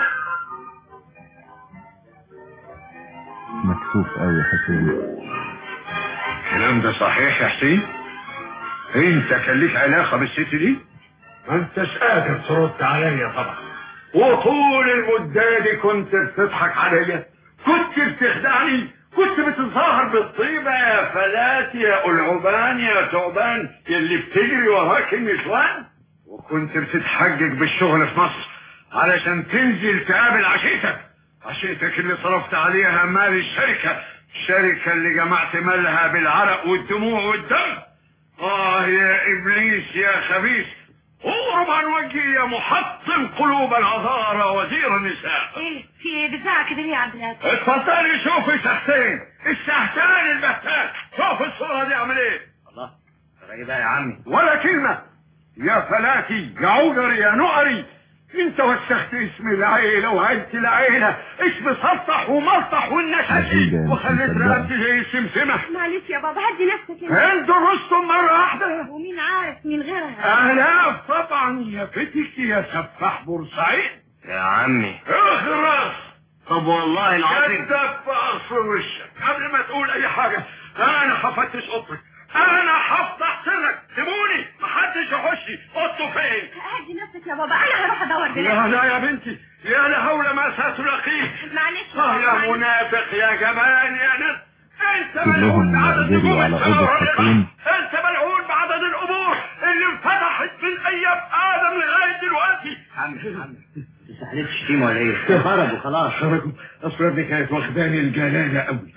مكسوف قوي حسين. الكلام ده صحيح يا حسين؟ انت كان ليك علاقة بالست دي؟ ما انتش قادر ترد عليا طبعا. وطول المدة دي كنت بتضحك عليا، كنت بتخدعني، كنت بتظاهر بالطيبة يا فلات يا ألعبان يا ثعبان اللي بتجري وراك النسوان، وكنت بتتحجج بالشغل في مصر علشان تنزل تقابل عشيتك اللي صرفت عليها مال الشركة اللي جمعت مالها بالعرق والدموع والدم. يا إبليس يا خبيث، اغرب عن وجهي يا محطم قلوب العذارى وزير النساء. ايه في ايه بتزعق كده ليه يا عبد الهادي؟ اتفضلي شوفي سحتين السهتان البهتان. شوف الصورة دي عامل ايه. الله ايه بقى يا عمي؟ ولا كلمة يا فلاتي يا عجري يا نقري. انت وسخت اسم العيلة وعيلة العيلة، اسم سطح ومرطح والنشاشي، وخليت رقبتي زي السمسمة. معلش يا بابا هدي نفسك انت. هند رستم مرة واحدة. ومين عارف مين غيرها. الاف طبعا يا فتك يا سفاح بورسعيد. يا عمي اخرس. طب والله العظيم كدب في قصر وشك. قبل ما تقول اي حاجة انا هفتش اوضتك، انا هفتح سرك. سيبوني محدش يخشي. اوضته فين؟ هدي نفسك يا بابا انا هروح ادور دلوقتي. لا يا بنتي يا لهول ما ستلاقيه. معلش يا منافق يا جبان يا نص. انت كلهم ملعون بعدد جريوا على أوضة حسين. انت ملعون بعدد القبور اللي انفتحت من ايام ادم لغايه دلوقتي. عمي سهلت شتيمة ولا ايه؟ خرجوا خلاص. خرجوا. اصل ابني كانت واخداني الجلالة قوي.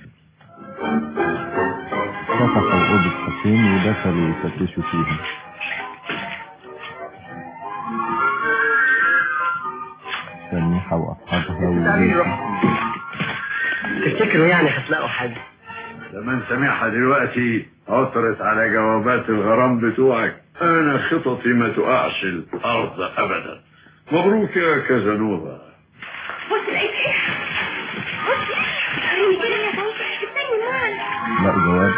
فتحوا أوضة حسين ودخلوا يفتشوا فيها. سميحة وأصحابها تفتكروا يعني هتلاقوا حاجة؟ زمان سميحة دلوقتي عثرت على جوابات الغرام بتوعك. انا خططي ما تقعش الارض ابدا. مبروك يا كازانوفا. بص لقيت ايه؟ بص وريني كده يا بابا. استني مال. لا جواب.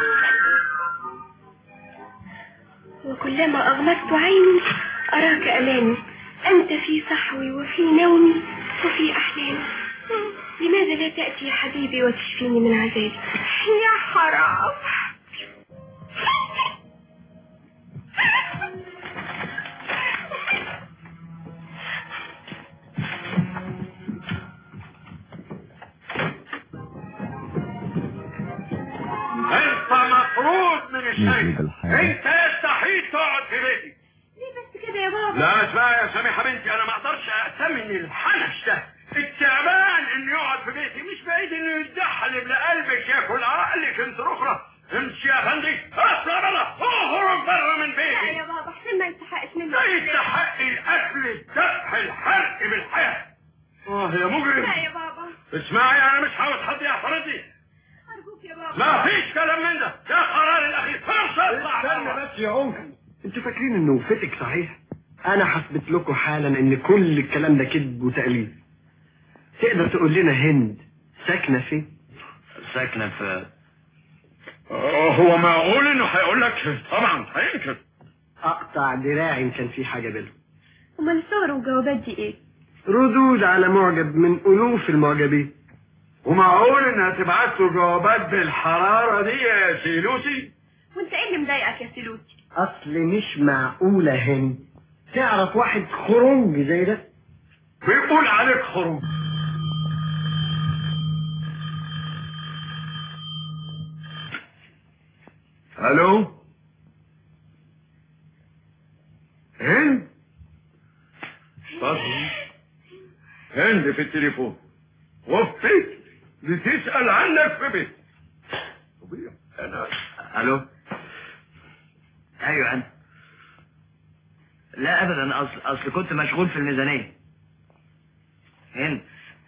وكلما اغمضت عيني اراك الامي، انت في صحوي وفي نومي وفي احلامي. لماذا لا تأتي يا حبيبي وتشفيني من عذابي؟ يا حرام. انت مفروض من الشيء. انت يستحيل تقعد في بيتي. ليه بس كده يا بابا؟ لا اسمعي يا سميحة بنتي، انا ما اقدرش اتمن الحنش ده. التعبان انه يقعد في بيتي مش بعيد انه يتدحل بقلبك ياكل عقلك انت اخرى. امشي يا فندي، اطلع بره، اخرج بره من بيتي. لا يا بابا حسين ما يستحقش منك. لا يستحق الاكل، الذبح، الحرق بالحياه. يا مجرم. لا يا بابا. اسمعي انا مش عاوز حد يعترضني. ارجوك يا بابا. ما فيش كلام من ده، ده قرار الاخير. فرصه اطلع. استنى بس يا انكل، انتوا فاكرين انه فتك صحيح؟ انا هثبت لكم حالا ان كل الكلام ده كذب وتأليف. تقدر تقول لنا هند ساكنه فين؟ ساكنة في هو معقول انه هيقول لك؟ طبعا هينكر. اقطع دراعي ان كان في حاجه بينهم. امال الصور والجوابات دي ايه؟ ردود على معجب من الوف المعجبين. ومعقول انها تبعت له جوابات بالحراره دي يا سيلوسي؟ وانت ايه اللي مضايقك يا سيلوسي؟ اصل مش معقوله هند تعرف واحد خرنج زي ده. بيقول عليك خرنج. الو هند؟ هند في التليفون وفي بيت بتسأل عنك في بيت. انا الو. ايوه انا. لا ابدا، اصل كنت مشغول في الميزانيه. هند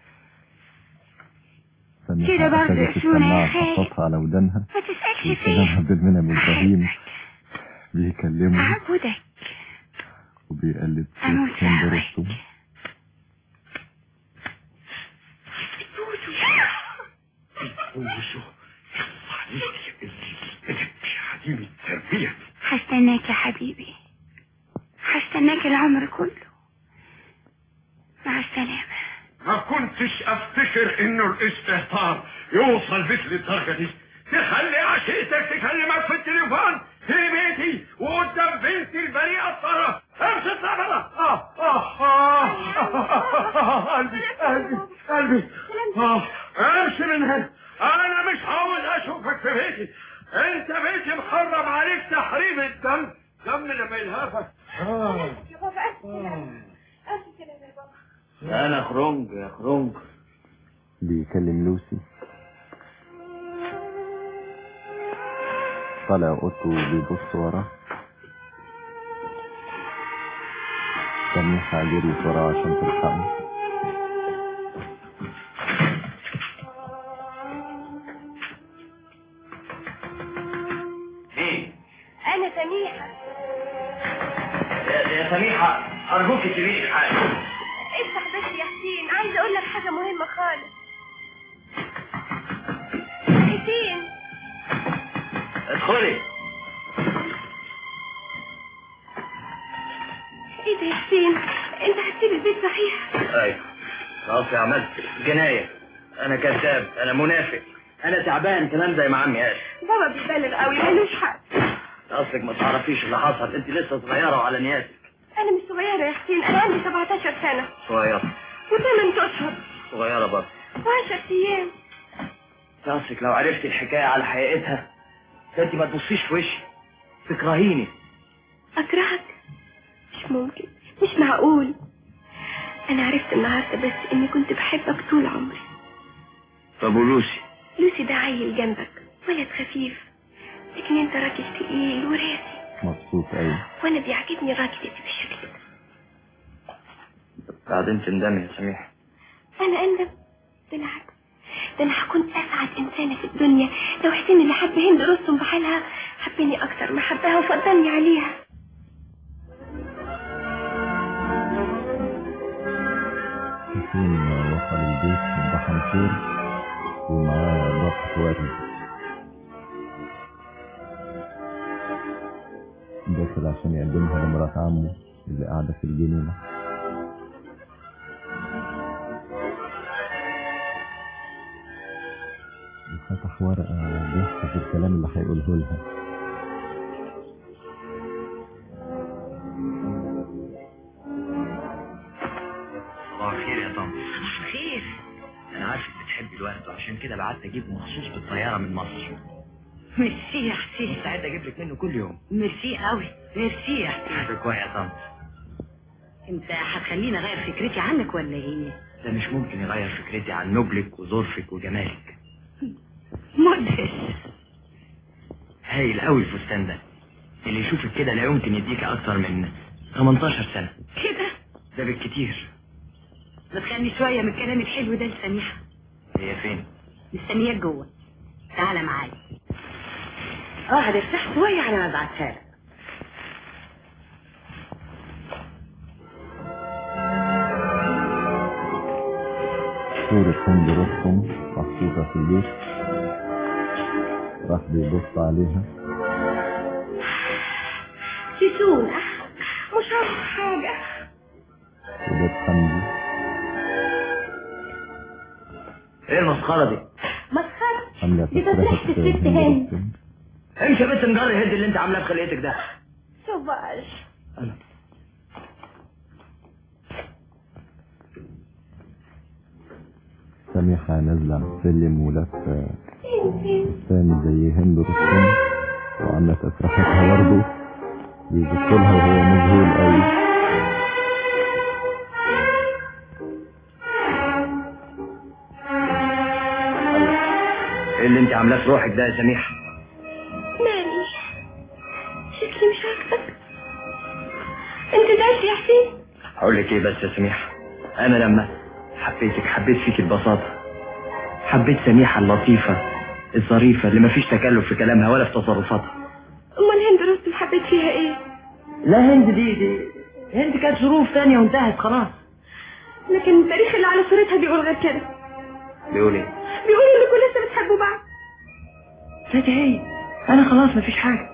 كده برضه شونا يا خالد. حطتها على ودانها. ما تسألش فيه. كده عبد المنعم ابراهيم بيكلمه. أعبدك. وبيقلد صوت هند رستم. هستناك يا حبيبي، هستناك العمر كله. مع السلامة. ما كنتش افتكر انه الاستهتار يوصل بك للدرجة دي. تخلي عشيتك تكلمك في التليفون في بيتي وقدام بنتي البريئة الطاهرة. امشي اطلع بره. قلبي امشي من هنا. انا مش عاوز اشوفك في بيتي. انت بيتي محرم عليك تحريم الدم. دم لما يلهفك. يا بابا ألف سلامة يا بابا. انا خرنج يا خرنج. بيكلم لوسي. طالع اوضته بيبص وراه. سميحة جريت وراه عشان تلحقه. مين؟ أنا سميحة. يا سميحة أرجوك تسيبيني في حالي. افتح بس يا حسين، عايزة أقول لك حاجة مهمة خالص. حسين ادخلي. ايه ده يا حسين؟ انت هتسيب البيت صحيح؟ ايوه خلاص عملت جناية. انا كذاب، انا منافق، انا تعبان كمان زي ما عمي قال. بابا بيبالغ قوي، ملوش حق. اصلك ما تعرفيش اللي حصل، انت لسه صغيرة وعلى نياتك. انا مش صغيرة يا حسين، انا عندي 17 سنة. صغيرة و8 اشهر. صغيرة برضه. و10 ايام. اصلك لو عرفتي الحكاية على حقيقتها انت ما تبصيش في وشي، تكرهيني. اكرهك؟ مش ممكن، مش معقول. انا عرفت النهارده بس اني كنت بحبك طول عمري. طب ولوسي؟ لوسي ده عيل جنبك، ولد خفيف، لكن انت راجل تقيل وراسي. مبسوط قوي. وانا بيعجبني الراجل اللي بالشكل ده. بعدين تندمي يا سميحة. انا اندم؟ بالعكس، ده انا هكون اسعد انسانه في الدنيا لو حسين اللي حب هند رستم بحالها حبني اكتر ما حبها وفضلني عليها. حسين وصل البيت من دحنفور ومعاه باقة ورد، داخل عشان يقدمها لمرات عمه اللي قاعدة في الجنينة. وفتح ورقة بيحفظ الكلام اللي هيقوله لها. صباح الخير يا طنط. صباح الخير. انا عارفك بتحبي الورد وعشان كده بعت اجيب مخصوص بالطياره من مصر. ميرسي يا حسين. مستعد اجيب لك منه كل يوم. ميرسي قوي، ميرسي يا حسين. شكرا يا طنط. انت هتخليني اغير فكرتي عنك ولا ايه؟ ده مش ممكن يغير فكرتي عن نبلك وظرفك وجمالك. مدهش. هايل قوي الفستان ده، اللي يشوفك كده لا يمكن يديك اكتر من 18 سنة كده. ده بالكتير. ما تخلي شويه من الكلام الحلو ده لسميحه. هي فين؟ مستنياك جوه، تعالى معايا. هترتاح شويه على ما ابعتها لك. صورة هند رستم محطوطة في البيت، راح بيبص عليها. زيتون مش عارف حاجة. وبيت حمدي. ايه المسخرة دي؟ مسخرة؟ دي تسريحة الست هند. امشي بس مجري هند اللي انت عاملاه في خلقتك ده. سوباج. سميحة نازلة على السلم ولابسة فستان زي هند رستم وعاملة تسريحتها برضه، بيبصلها وهو مذهول قوي. ايه اللي انت عاملاه في روحك ده يا سميحة؟ مالي شكلي مش عاجبك؟ انت زعلت يا حسين؟ هقول لك ايه بس يا سميحة، انا لما حبيتك حبيت فيك البساطة، حبيت سميحة اللطيفة الظريفة اللي مفيش تكلف في كلامها ولا في تصرفاتها. امال هند رستم حبيت فيها ايه؟ لا هند دي هند كانت ظروف تانية وانتهت خلاص. لكن التاريخ اللي على صورتها بيقول غير كده. بيقول ايه؟ بيقول انكم لسه بتحبوا بعض. فتحي انا خلاص مفيش حاجة.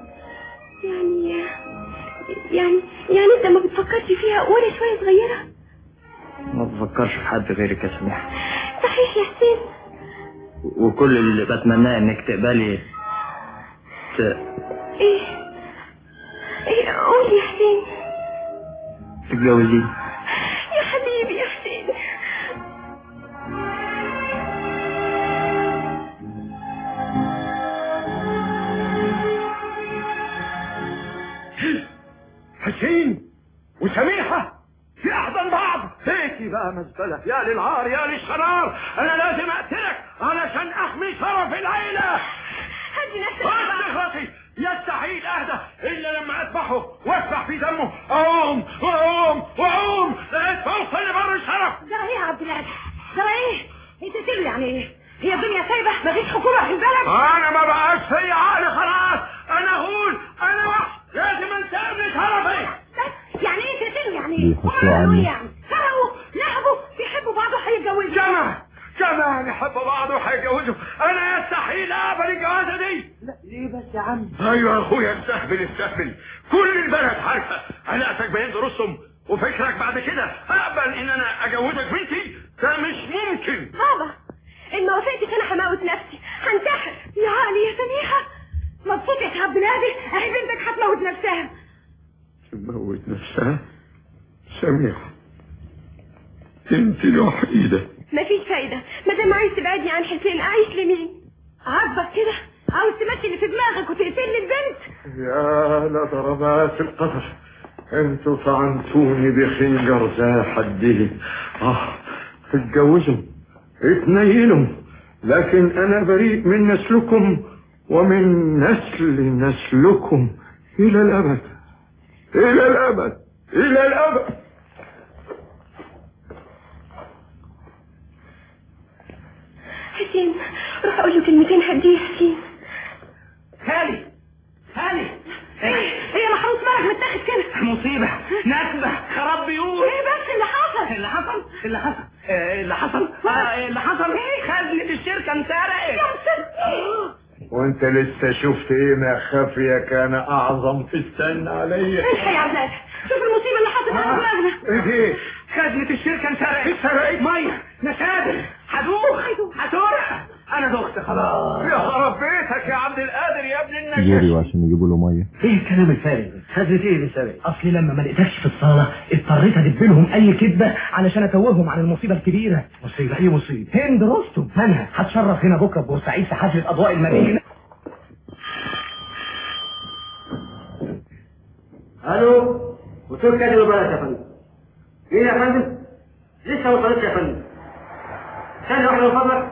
يعني انت ما بتفكرش فيها ولا شوية صغيرة؟ ما بفكرش في حد غيرك يا سميحة. صحيح يا حسين. وكل اللي بتمناه انك تقبلي ايه قول يا حسين. تتجوزي يا حبيبي يا حسين. حسين وسميحة في احضن بعض. هيكي بقى مزبلة، يا للعار يا للشرار، انا لازم اقتلك علشان احمي شرف العيلة. هدي نفسك اخلصي، يستحيل اهدى الا لما اذبحه واسبح في دمه، اقوم لغايه توصل لبر الشرف. جرى ايه يا عبد العزيز؟ جرى ايه؟ انت تقول يعني ايه؟ هي الدنيا سايبه مفيش حكومه في البلد؟ انا ما بقاش في عقل خلاص، انا هون انا وحش، لازم انتقم شرفي. يعني ايه تقتلوا يعني ايه؟ بيحطوا عني يعني سرقوا لعبوا بيحبوا بعض وهيتجوزوا. جماعة يحبوا بعض وهيتجوزوا، انا يستحيل اقبل الجوازة دي. لا ليه بس يا عم؟ ايوه يا اخويا استهبل، كل البلد عارفة علاقتك بهند رستم، وفكرك بعد كده اقبل ان انا اجوزك بنتي؟ ده مش ممكن. بابا ان ما وافقتش انا هموت نفسي، هنتحر. يا عقلي يا سميحة. مبسوط يا عبد العزيز؟ اهي بنتك هتموت نفسها. تموت نفسها؟ سميحة انت الوحيدة. مفيش فايدة، ما دام عايز تبعدني عن حسين اعيش لمين؟ عاجبك كده؟ عاوز تمشي اللي في دماغك وتقتل البنت؟ يا لضربات القدر، انتوا طعنتوني بخنجر زي حدي. اتجوزوا اتنيلوا، لكن انا بريء من نسلكم ومن نسلكم الى الابد، الى الابد، الى الابد. حسين روح اقول له كلمتين هديه يا حسين. هاني ايه محروس مالك متاخد كده؟ مصيبة، نكبة، خراب بيوت. ايه بس اللي حصل؟ اللي حصل خزنة الشركة انسرقت. وانت لسه شفت ايه ما خافية كان اعظم، استنى عليا. اصحى يا عباس، شوف المصيبة اللي حصلت على دماغنا. ايه خزنة الشركة انسرقت. مية، نشادر، حدوخ، هتورق. انا دخت خلاص. يا خراب بيتك يا عبد القادر يا ابن النجاش. جريوا عشان يجيبوا له ميه. ايه الكلام الفارغ ده؟ خزنة ايه اللي سرقت؟ اصلي لما ما لقيتكش في الصالة اضطريت ادب لهم اي كذبة علشان اتوههم عن المصيبة الكبيرة. مصيبة ايه مصيبة؟ هند رستم مالها؟ هتشرف هنا بكرة بورسعيد في حفلة اضواء المدينة. الو، وصول كاتب البلد يا فندم. مين يا فندم؟ لسه ما وصلتش يا فندم. ثانية واحدة من فضلك.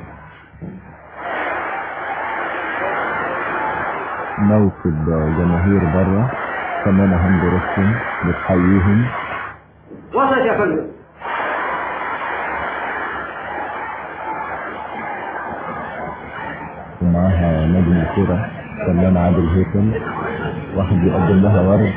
موكب جماهير بره، فنانة هند رستم بتحييهم. وصلت يا فندم. ومعاها نجم الكرة فنان عادل هيكل، واحد بيقدم لها ورد.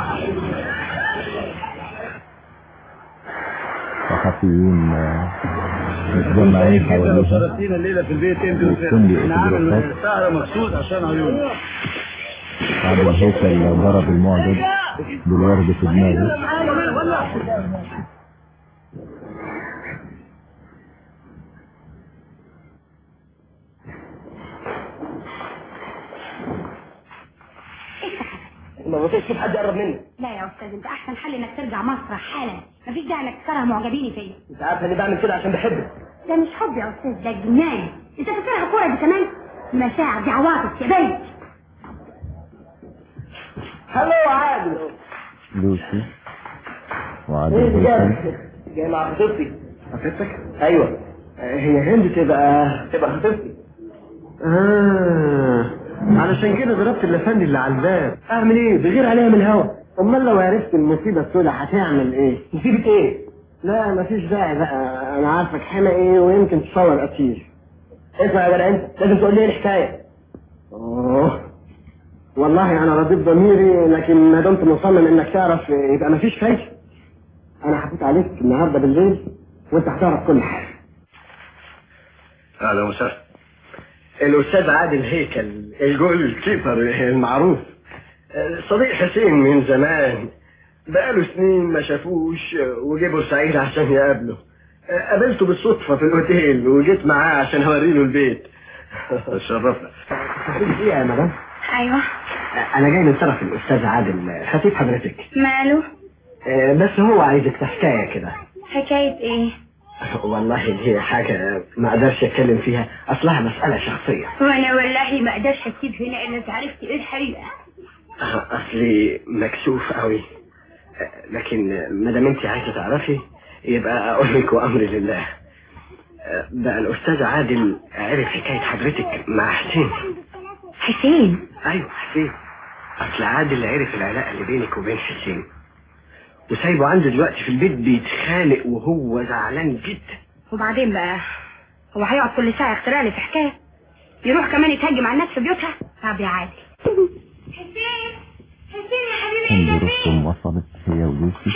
صحفيين متجمعين حواليها. الليلة في البيت انت احنا عامل سهرة مخصوص عشان عيوني. عادل هيكل ضرب المعجب بالورد في دماغه. ما بطيش تشوف حد يقرب منك. لا يا استاذ، انت احسن حل انك ترجع مصر حالا، مفيش داعي انك تكره معجبيني فيا. انت عارفه اني بعمل كده عشان بحبك. ده مش حب يا استاذ، ده جنان. انت فاكرها كوره دي كمان؟ مشاعر دي عواطف يا بنت. هلو عادل. لوسي وعادل هيكل. جاي مع خطيبتي. خطيبتك؟ ايوه، هي هند تبقى خطيبتي. علشان كده ضربت اللفندي اللي على الباب. اعمل ايه؟ بغير عليها من الهوا. امال لو عرفت المصيبه السوداء هتعمل ايه؟ مصيبه ايه؟ لا مفيش داعي بقى، انا عارفك حما ايه ويمكن تصور قتيل. اسمع يا جدع، انت لازم تقول لي ايه الحكايه. والله انا رضيت ضميري، لكن ما دمت مصمم انك تعرف يبقى مفيش فايده. انا حكيت عليك النهارده بالليل وانت هتعرف كل حاجه. اهلا وسهلا. الأستاذ عادل هيكل الجول كيبر المعروف، صديق حسين من زمان، بقاله سنين ما شافوش وجه بورسعيد عشان يقابله. قابلته بالصدفة في الأوتيل وجيت معاه عشان أوريله البيت. شرفنا. ايه يا مدام؟ ايوه أنا جاي من طرف الأستاذ عادل خطيب حضرتك. ماله؟ بس هو عايزك في حكاية كده. حكاية ايه؟ والله هي حاجة ما اقدرش اتكلم فيها، اصلها مسألة شخصية. وانا والله ما اقدرش اسيب هنا الا اذا عرفت ايه الحقيقة. اصلي مكسوف قوي، لكن ما دام انت عايزة تعرفي يبقى اقول لك وامري لله. بقى الاستاذ عادل عرف حكاية حضرتك مع حسين. حسين؟ ايوه حسين. اصل عادل عرف العلاقة اللي بينك وبين حسين وسايبه عنده دلوقتي في البيت بيتخانق وهو زعلان جدا. وبعدين بقى هو هيقعد كل ساعة يخترع لي في حكاية يروح كمان يتهجم على الناس في بيوتها؟ طب يا عادل. حسين يا حبيبي هند رستم وصلت هي ولوسي.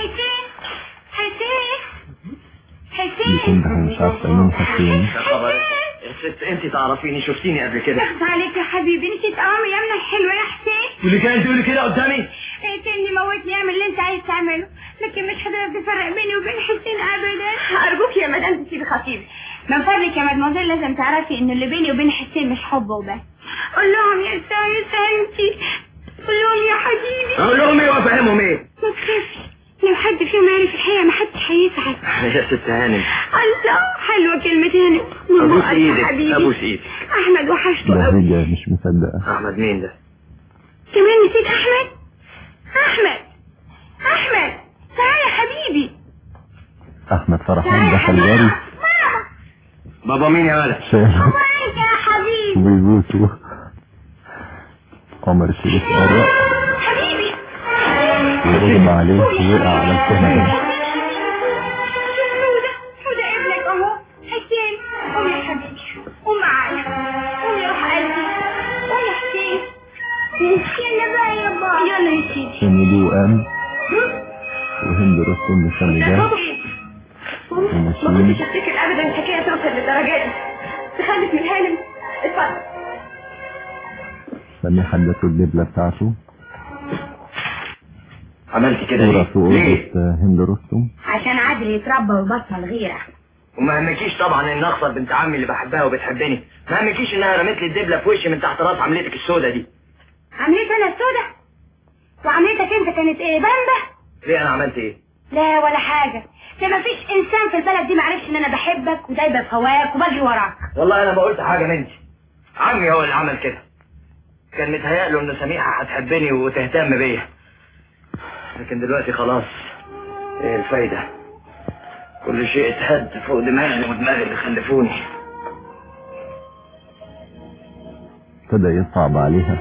حسين مش عارفة مين حسين. يا ست انت تعرفيني، شفتيني قبل كده. اخذ عليك يا حبيبي، نسيت ايامنا الحلوة يا حسين. واللي كانت تقولي كده قدامي؟ تاني موتني، اعمل اللي انت عايز تعمله، لكن مش هتقدر تفرق بيني وبين حسين ابدا. ارجوك يا مدام تسيبي خطيبي. من فضلك يا مدموزيل لازم تعرفي ان اللي بيني وبين حسين مش حب وبس. قول لهم يا سانتي، قول لهم يا حبيبي. اقول لهم ايه وافهمهم ايه؟ ما تخافش، لو حد فيهم عارف الحقيقة محدش هيزعل. يا ست هانم. الله حلوة كلمة هانم. ابوس ايدك ابوس ايدك. احمد وحشته قوي. ده مش مصدقة. احمد مين ده؟ كمان نسيت احمد. احمد فرحان دخل جاري. بابا مين يا ولد؟ بابا انت يا حبيبي. وبيبوسوا. عمر الشريف قرق حبيبي وغضب عليه ووقع على الكنبه. حودة ابنك اهو. حسين قوم يا حبيبي، قوم معايا، قوم يا روح قلبي، قوم يا حسين. يلا بقى يا بابا. يلا يا سيدي. سندو قام وهند رستم مخلجاه ما كنتش افتكر ابدا الحكايه توصل للدرجه دي. تخلف من هانم. اتفضل. سميح ادته الدبله بتاعته. عملت كده ليه؟ في اوضه هند رستم عشان عادل يتربى ويبطل غيره. وما همكيش طبعا ان اخسر بنت عمي اللي بحبها وبتحبني، ما همكيش انها رمت لي الدبله في وشي من تحت راس عملتك السودة دي. عملت انا السودة؟ وعملتك انت كانت ايه؟ بامبه؟ ليه انا عملت ايه؟ لا ولا حاجه. ده ما فيش انسان في البلد دي ما عرفش ان انا بحبك ودايبه في هواك وبجري وراك. والله انا ما قلت حاجه منتي، عمي هو اللي عمل كده. كان متهيأله ان سميحه هتحبني وتهتم بيا، لكن دلوقتي خلاص. ايه الفايده؟ كل شيء اتهد فوق دماغي ودماغ اللي خلفوني. ابتدى يصعب عليها.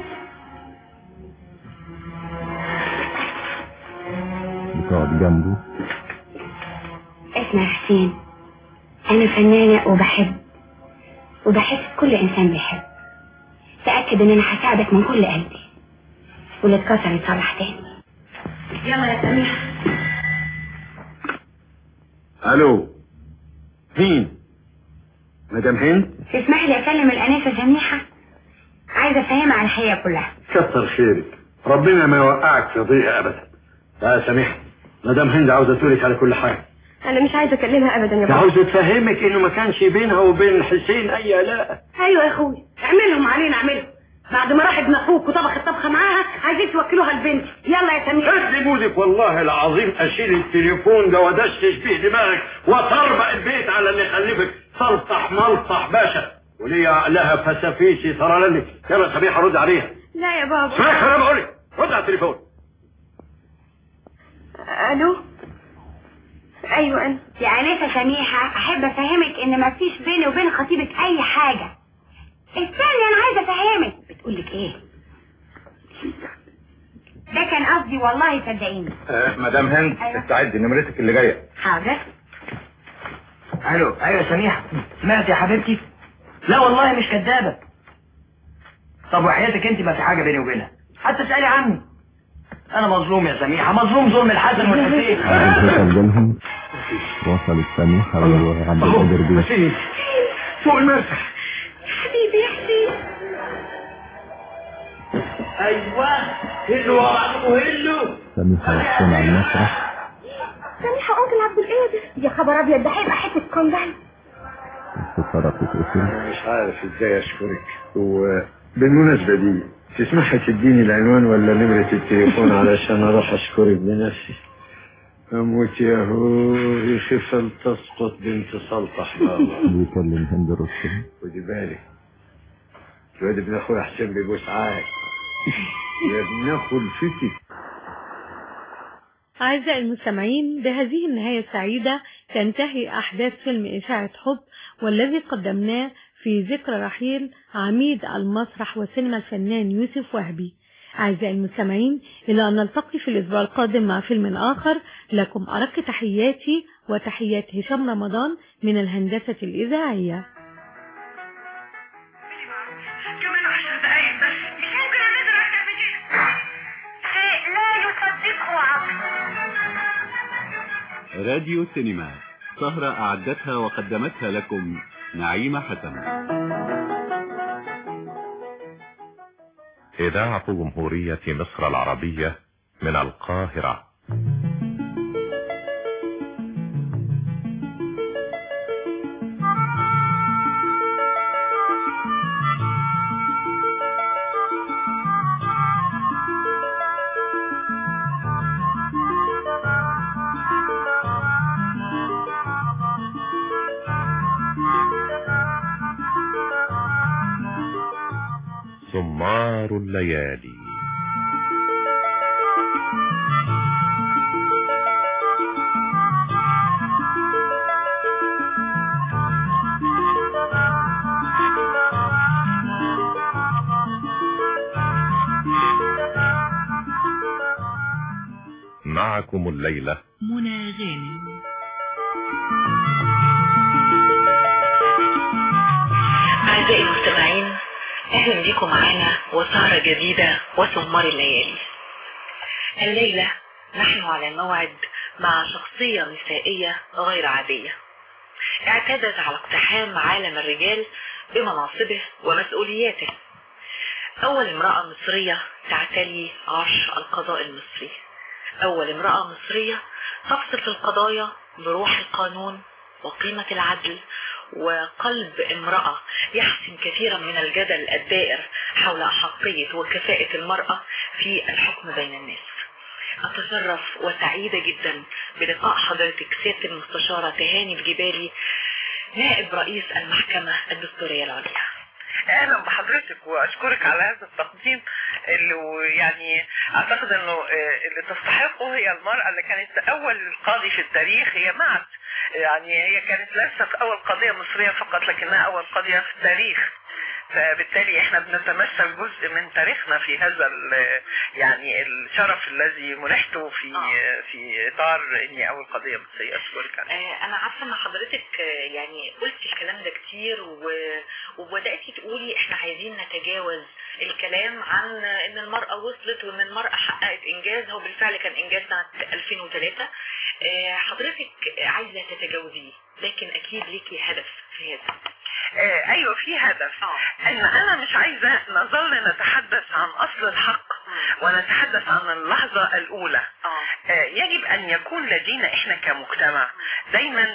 بتقعد جنبه. اسمع يا حسين، انا فنانه وبحس كل انسان بيحب. تاكد ان انا هساعدك من كل قلبي، واللي اتكسر يتصلح تاني. يلا يا سميحه. الو، مين؟ مدام هند؟ تسمح لي اكلم الانسه سميحه؟ عايزه افهمها على الحقيقه كلها. كتر خيرك، ربنا ما يوقعك في ضيقه ابدا. يا سميحه، مدام هند عاوزه تقولك على كل حاجه. انا مش عايزه اكلمها ابدا يا بابا. عاوزه تفهمك انه ما كانش بينها وبين حسين اي علاقه. ايوه يا اخوي، اعملهم علينا اعملهم. بعد ما راح ابن اخوك وطبخ الطبخه معاها عايزين توكلوها لبنتي. يلا يا سمير. خد بوزك والله العظيم اشيل التليفون ده ودشش بيه دماغك وطربق البيت على اللي خلفك. سلطح ملطح باشا وليه عقلها فسافيسي صرالني. يلا سميحه رد عليها. لا يا بابا. اسمعك انا بقول لك، رد على التليفون. الو. ايوه انا يا انسه سميحه، احب افهمك ان ما فيش بيني وبين خطيبك اي حاجه. استني انا عايزه افهمك. بتقولك ايه؟ ده كان قصدي والله صدقيني. مدام هند استعدي نمرتك اللي جايه. حاضر. الو. ايوه سميحه، سمعت يا حبيبتي؟ لا والله مش كدابه. طب وحياتك انت ما في حاجه بيني وبينها، حتى اسالي عني. انا مظلوم يا سميحه، مظلوم ظلم الحسن والحسين. سجلهم. وصلت سميحه وعبد القادر بيه فوق المسرح. حبيبي يا حسين. ايوه هلوا وبعضكم هلوا. سميحه وحسين على المسرح. سميحه انكل عبد القادر. يا خبر ابيض، ده هيبقى حته كوندال. الستاره بتتقفل. مش عارف ازاي اشكرك. وبالمناسبه دي تسمحي تديني العنوان ولا نمره التليفون علشان اروح اشكرك بنفسي؟ اموت يا هو خفل تسقط بنت سلطح بابا. بيكلم هند رستم. خدي بالك الواد ابن اخويا حسين بيبوس عاد. يا ابن اخو الفتي. أعزائي المستمعين، بهذه النهاية السعيدة تنتهي أحداث فيلم إشاعة حب، والذي قدمناه في ذكرى رحيل عميد المسرح والسينما الفنان يوسف وهبي. أعزائي المستمعين، إلى أن نلتقي في الأسبوع القادم مع فيلم آخر. لكم أرق تحياتي وتحيات هشام رمضان من الهندسة الإذاعية. كمان 10 دقايق بس، مش ممكن انزل اكتر من كده. شيء لا يصدقه عقل. راديو سينما، سهرة أعدتها وقدمتها لكم نعيمة حسن. إذاعة جمهورية مصر العربية من القاهرة. سمار الليالي. معكم الليلة منى غانم. أعزائي المستمعين، أهلا بكم معنا وسهرة جديدة وسمار الليالي. الليلة نحن على موعد مع شخصية نسائية غير عادية، اعتادت على اقتحام عالم الرجال بمناصبه ومسؤولياته. أول امرأة مصرية تعتلي عرش القضاء المصري، أول امرأة مصرية تفصل في القضايا بروح القانون وقيمة العدل وقلب امرأة يحسم كثيرا من الجدل الدائر حول أحقية وكفاءة المرأة في الحكم بين الناس. أتشرف وسعيدة جدا بلقاء حضرتك سيادة المستشارة تهاني الجبالي، نائب رئيس المحكمة الدستورية العليا. اهلا بحضرتك واشكرك على هذا التقديم اللي يعني اعتقد انه اللي تستحقه هي المرأة اللي كانت اول قاضي في التاريخ. هي معت يعني هي كانت ليست اول قضية مصرية فقط لكنها اول قضية في التاريخ، فبالتالي احنا بنتمثل جزء من تاريخنا في هذا يعني الشرف الذي منحته في اطار اني اول قضية مصرية. اشكرك. انا عارفة ان حضرتك يعني قلت الكلام ده كتير وبدأتي تقولي احنا عايزين نتجاوز الكلام عن ان المرأة وصلت وان المرأة حققت انجاز، هو بالفعل كان انجاز سنة 2003. حضرتك عايزة تتجاوزيه، لكن اكيد ليكي هدف في هذا. ايوه في هدف، ان انا مش عايزة نظل نتحدث عن اصل الحق ونتحدث عن اللحظة الاولى. يجب ان يكون لدينا احنا كمجتمع دايما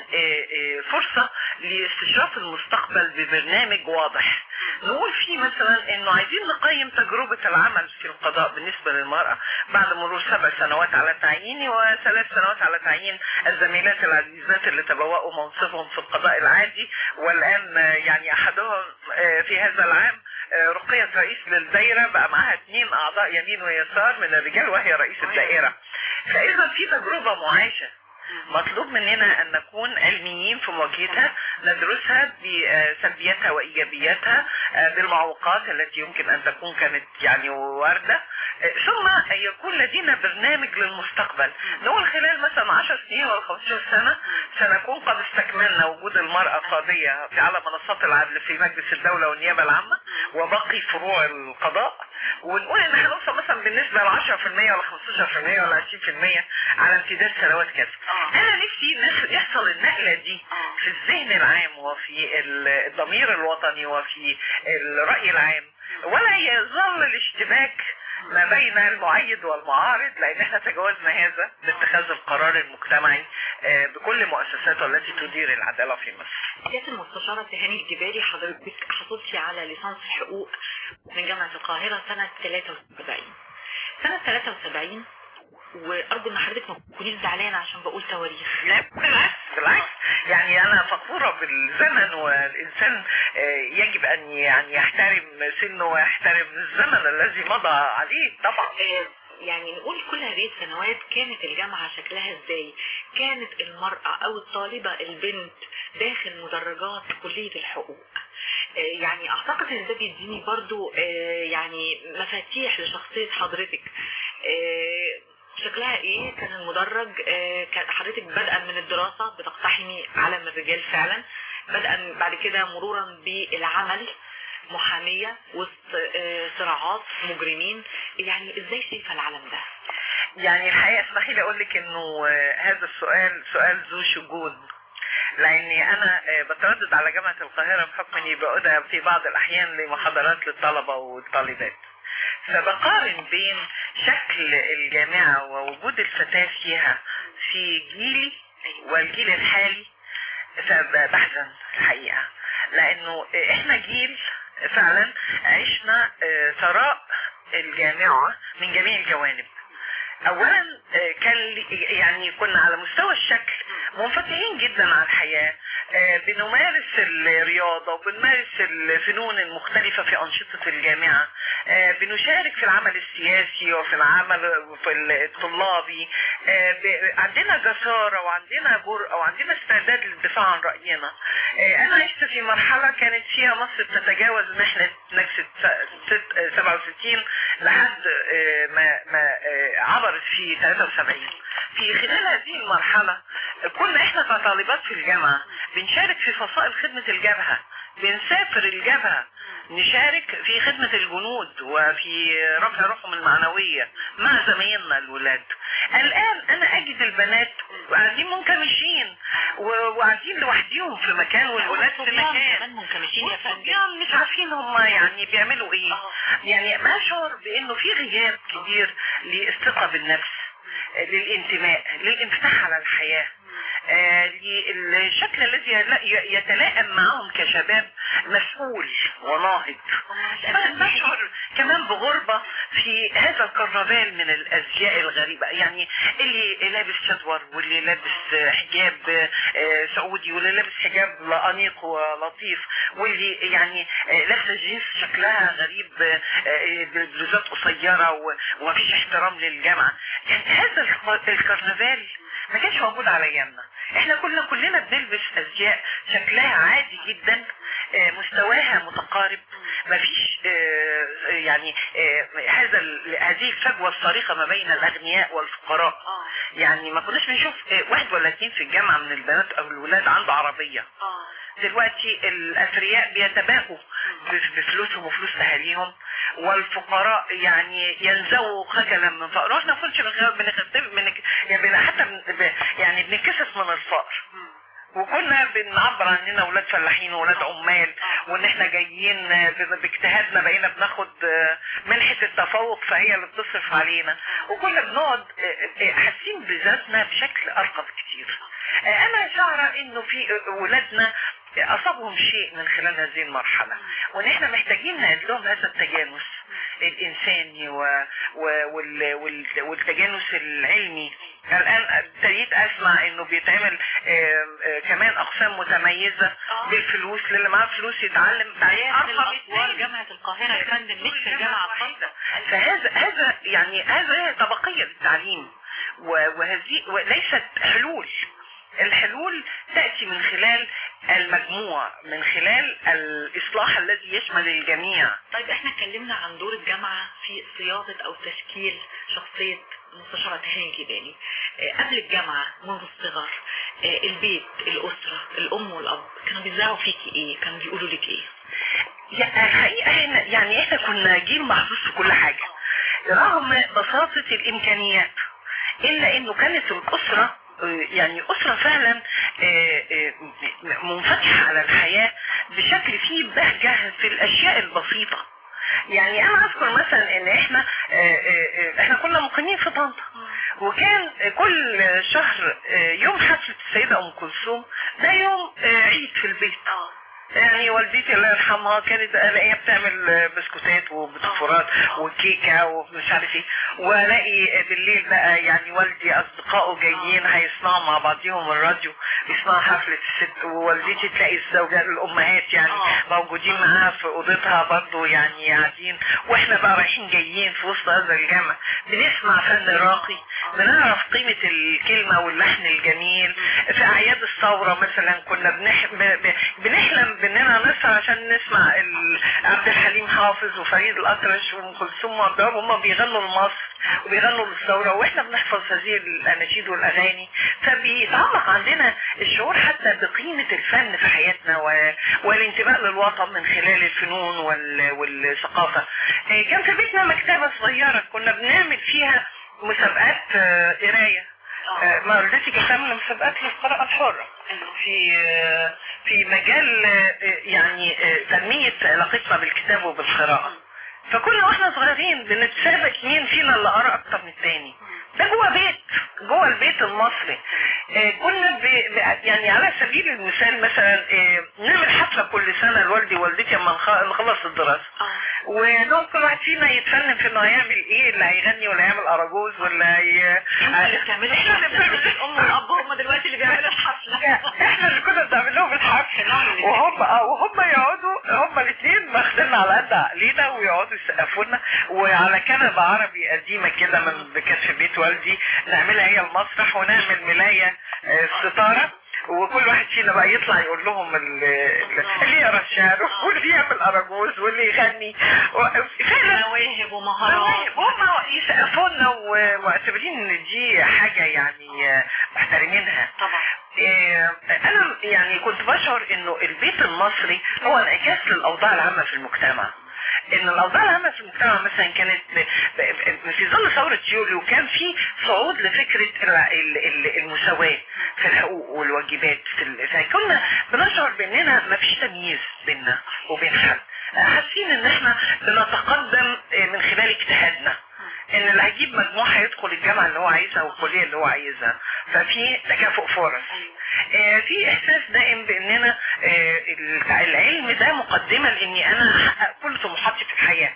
فرصة لاستشراف المستقبل ببرنامج واضح. نقول فيه مثلا انه عايزين نقيم تجربة العمل في القضاء بالنسبة للمرأة بعد مرور 7 سنوات على تعييني و3 سنوات على تعيين الزميلات العزيزات اللي تبوأوا منصبهم في القضاء العادي، والان يعني احدهم في هذا العام رقية رئيس للدائرة بقى معها 2 اعضاء يمين ويسار من الرجال وهي رئيس الدائرة. فاذا في تجربة معاشة مطلوب مننا ان نكون علميين في مواجهتها، ندرسها بسلبياتها وايجابياتها، بالمعوقات التي يمكن ان تكون كانت يعني واردة، ثم يكون لدينا برنامج للمستقبل. نقول خلال مثلا 10 سنين ولا 15 سنة سنكون قد استكملنا وجود المرأة قاضية على منصات العدل في مجلس الدولة والنيابة العامة وباقي فروع القضاء، ونقول ان هنوصل مثلا بالنسبة ل 10% ولا 15% ولا 20% على امتداد سنوات كذا. انا نفسي يحصل النقلة دي في الذهن العام وفي الضمير الوطني وفي الرأي العام، ولا يظل الاشتباك ما بين المؤيد والمعارض، لان احنا تجاوزنا هذا باتخاذ القرار المجتمعي بكل مؤسساته التي تدير العدالة في مصر. سيادة المستشارة تهاني الجبالي، حضرتك حصلتي على ليسانس الحقوق من جامعة القاهرة سنة 73. سنة 73 وارجو ان حضرتك ما تكونيش زعلانه عشان بقول تواريخ. لا بالعكس يعني انا فخوره بالزمن، والانسان يجب ان يعني يحترم سنه ويحترم الزمن الذي مضى عليه طبعا. يعني نقول كل هذه السنوات كانت الجامعة شكلها ازاي؟ كانت المرأة او الطالبة البنت داخل مدرجات كلية الحقوق؟ يعني اعتقد ان ده بيديني برضو يعني مفاتيح لشخصية حضرتك. شكلها ايه كان المدرج؟ كان حضرتك بدءا من الدراسة بتقتحمي عالم الرجال فعلا، بدءا بعد كده مرورا بالعمل محامية وسط صراعات مجرمين، يعني ازاي شايفة العالم ده؟ يعني الحقيقة اسمحي لي اقول لك انه هذا السؤال سؤال ذو شجون، لاني انا بتردد على جامعة القاهرة بحكم اني بقودها في بعض الاحيان لمحاضرات للطلبة والطالبات، فبقارن بين شكل الجامعة ووجود الفتاة فيها في جيلي والجيل الحالي، فبحزن الحقيقة، لانه احنا جيل فعلا عشنا ثراء الجامعة من جميع الجوانب. اولا كان يعني كنا على مستوى الشكل منفتحين جدا على الحياة، بنمارس الرياضة وبنمارس الفنون المختلفة في أنشطة الجامعة، بنشارك في العمل السياسي وفي العمل في الطلابي، عندنا جسارة وعندنا جرأة وعندنا استعداد للدفاع عن رأينا. أنا عشت في مرحلة كانت فيها مصر تتجاوز محنة نكسة 67 لحد ما عبرت في 73، في خلال هذه المرحلة كنا احنا كطالبات في الجامعة بنشارك في فصائل خدمة الجبهة، بنسافر الجبهة، نشارك في خدمة الجنود وفي رفع روحهم المعنوية مع زمايلنا الولاد. الآن أنا أجد البنات قاعدين منكمشين وقاعدين لوحديهم في مكان والولاد في مكان منكمشين يا فندم، مش عارفين هم يعني بيعملوا ايه. يعني بشعر بأنه في غياب كبير للثقة بالنفس، للانتماء، للانفتاح على الحياة، للشكل الذي يتلائم معهم كشباب مسؤول وناهض. بشعر كمان بغربة في هذا الكرنفال من الازياء الغريبة، يعني اللي لابس شدور واللي لابس حجاب سعودي واللي لابس حجاب انيق ولطيف واللي يعني لابسه جينز شكلها غريب بلوزات قصيرة ومفيش احترام للجامعة. يعني هذا الكرنفال ما كانش موجود على ايامنا. احنا كلنا بنلبس ازياء شكلها عادي جدا، مستواها متقارب، مفيش يعني هذه الفجوة الصارخة ما بين الاغنياء والفقراء. يعني ما كناش بنشوف واحد ولا اتنين في الجامعة من البنات او الولاد عنده عربية. دلوقتي الاثرياء بيتباهوا بفلوسهم وفلوس اهاليهم، والفقراء يعني ينزووا خجلا من فقر. واحنا ما كناش يعني حتى يعني بنكسف من الفقر، وكنا بنعبر عننا ولاد فلاحين وولاد عمال، وان احنا جايين باجتهادنا بقينا بناخد منحة التفوق فهي اللي بتصرف علينا، وكنا بنقعد حاسين بذاتنا بشكل ارقى بكتير. انا شعره انه في ولادنا اصابهم شيء من خلال هذه المرحلة، وان احنا محتاجين نعيد لهم هذا التجانس الانساني والتجانس العلمي. الان ابتديت اسمع انه بيتعمل كمان اقسام متميزة بالفلوس للي معاه فلوس يتعلم ارقى باسوار جامعة القاهرة يا فندم، مش في الجامعة الخاصة. فهذا يعني هذا طبقية للتعليم، وهذه وليست حلول. الحلول تأتي من خلال المجموع، من خلال الإصلاح الذي يشمل الجميع. طيب احنا اتكلمنا عن دور الجامعة في صياغة أو تشكيل شخصية مستشارة هاني الجبالي. قبل الجامعة منذ الصغر البيت، الأسرة، الأم والأب كانوا بيزرعوا فيكي ايه؟ كانوا بيقولوا لك ايه؟ الحقيقة يعني احنا كنا جيل محظوظ في كل حاجة رغم بساطة الإمكانيات، إلا إنه كانت الأسرة يعني أسرة فعلا منفتحة على الحياة بشكل فيه بهجة في الأشياء البسيطة. يعني أنا أذكر مثلا إن إحنا كنا مقيمين في طنطا، وكان كل شهر يوم حفلة السيدة أم كلثوم ده يوم عيد في البيت. يعني والدتي الله يرحمها كانت الاقيها بتعمل بسكوتات وبتفورات وكيكه ومش عارف ايه، والاقي بالليل بقى يعني والدي اصدقائه جايين هيصنعوا مع بعضهم الراديو، يصنعوا حفله الست، ووالدتي تلاقي الزوجات الامهات يعني موجودين معاها في اوضتها برضه يعني قاعدين، واحنا بقى رايحين جايين في وسط هذا الجامع بنسمع فن راقي، بنعرف قيمه الكلمه واللحن الجميل. في اعياد الثوره مثلا كنا بنحلم باننا نسهر عشان نسمع عبد الحليم حافظ وفريد الأطرش وام كلثوم وعبد الوهاب، هم بيغنوا لمصر وبيغنوا للثوره، واحنا بنحفظ هذه الاناشيد والاغاني. فبيتعلق عندنا الشعور حتى بقيمه الفن في حياتنا والانتماء للوطن من خلال الفنون والثقافه. كان في بيتنا مكتبه صغيره كنا بنعمل فيها مسابقات قرايه. والدتي كانت تعمل مسابقات للقراءة الحرة في مجال يعني تنمية علاقتنا بالكتاب وبالقراءة. فكنا واحنا صغيرين بنتسابق مين فينا اللي قرأ اكتر من التاني. ده جوه البيت المصري. كنا يعني على سبيل المثال مثلا نعمل حفلة كل سنة لوالدي ووالدتي لما نخلص الدراسة، ونقوم كل واحد فينا يتفنن في انه هيعمل ايه، اللي هيغني ولا هيعمل اراجوز ولا اللي بتعملوا الحفلة. الام والاب هم دلوقتي اللي بيعملوا الحفلة. احنا اللي كنا بنعمل لهم الحفلة، وهم يقعدوا هم الاثنين واخديننا على قد عقلينا ويقعدوا يسقفوا لنا، وعلى كنبة عربي قديمة كده من كانت في بيت والدي نعملها هي المسرح، ونعمل ملاية ستارة، وكل واحد فينا بقى يطلع يقول لهم اللي يقرا الشعر واللي يعمل اراجوز واللي يغني. مواهب ومهارات. هم يسقفوا لنا ومعتبرين ان دي حاجه يعني محترمينها. طبعا انا يعني كنت بشعر انه البيت المصري هو انعكاس للاوضاع العامه في المجتمع. ان الاوضاع العامه في المجتمع مثلا كانت في ظل ثوره يوليو كان في صعود لفكره المساواه في الحقوق والواجبات فكنا بنشعر باننا ما فيش تمييز بيننا وبين حد، حاسين ان احنا بنتقدم من خلال اجتهادنا، ان اللي هيجيب مجموع هيدخل الجامعه اللي هو عايزها والكليه اللي هو عايزها، ففي تكافؤ فرص. في احساس دائم باننا العلم ده مقدمه لاني انا احقق كل طموحاتي في الحياه.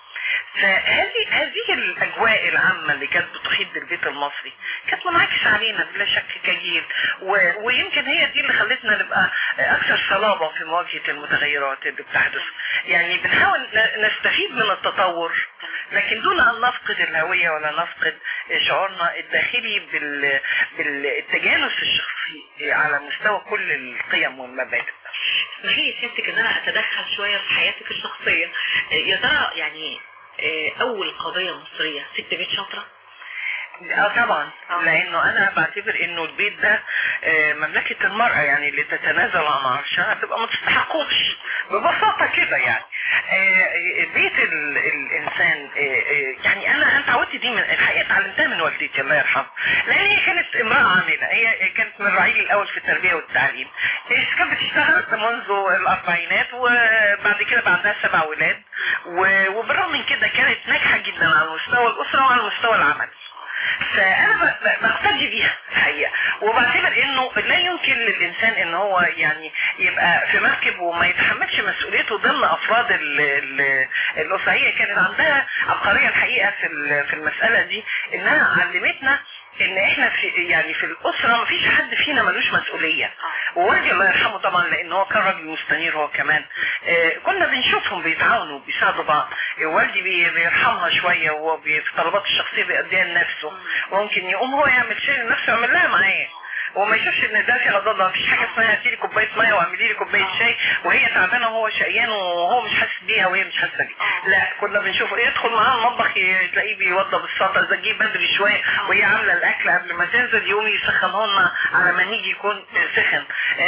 فهذه الاجواء العامه اللي كانت بتحيط بالبيت المصري كانت منعكسه علينا بلا شك كجيل، ويمكن هي دي اللي خلتنا نبقى اكثر صلابه في مواجهه المتغيرات اللي بتحدث. يعني بنحاول نستفيد من التطور لكن دون ان نفقد الهويه ولا نفقد شعورنا الداخلي بالتجانس الشخصي على مستوى كل القيم والمبادئ. اسمحي لي سيادتك ان انا اتدخل شويه في حياتك الشخصيه. يا ترى يعني اول قضيه مصريه ست بيت شاطره؟ طبعا، لانه انا بعتبر انه البيت ده مملكة المرأة، يعني اللي تتنازل عن عرشها تبقى ما تستحقوش ببساطة كده. يعني بيت الانسان، يعني انا اتعودت دي من الحقيقة اتعلمتها من والدتي الله يرحمها، لان هي كانت امرأة عاملة، هي كانت من الرعيل الاول في التربية والتعليم. كانت بتشتغل منذ الاربعينات وبعد كده بقى عندها 7 ولاد، وبالرغم من كده كانت ناجحة جدا على مستوى الاسرة وعلى مستوى العمل. فانا بقتدي بيها الحقيقه، وبعتبر انه لا يمكن للانسان ان هو يعني يبقى في مركب وما يتحملش مسؤوليته ضمن افراد الاسره. هي كانت عندها عبقريه الحقيقه في المساله دي، انها علمتنا ان احنا في الاسره ما فيش حد فينا ملوش مسؤوليه. ووالدي الله يرحمه طبعا لان هو كان راجل مستنير هو كمان، كنا بنشوفهم بيتعاونوا بيساعدوا بعض. والدي بيرحمها شويه وهو في طلبات الشخصيه بيقضيها لنفسه، وممكن يقوم هو يعمل شيء لنفسه يعمل لها معاه وما يشوفش ان ده في غضاضه. مفيش حاجه اسمها هاتي لي كوبايه ميه واعملي لي كوبايه شاي وهي تعبانه وهو شقيان وهو مش حاسس بيها وهي مش حاسه بيه. لا، كنا بنشوفه يدخل معاه المطبخ تلاقيه بيوضب السلطه، اذا جه بدري شويه وهي عامله الاكل قبل ما تنزل يقوم يسخنه لنا على ما نيجي يكون سخن.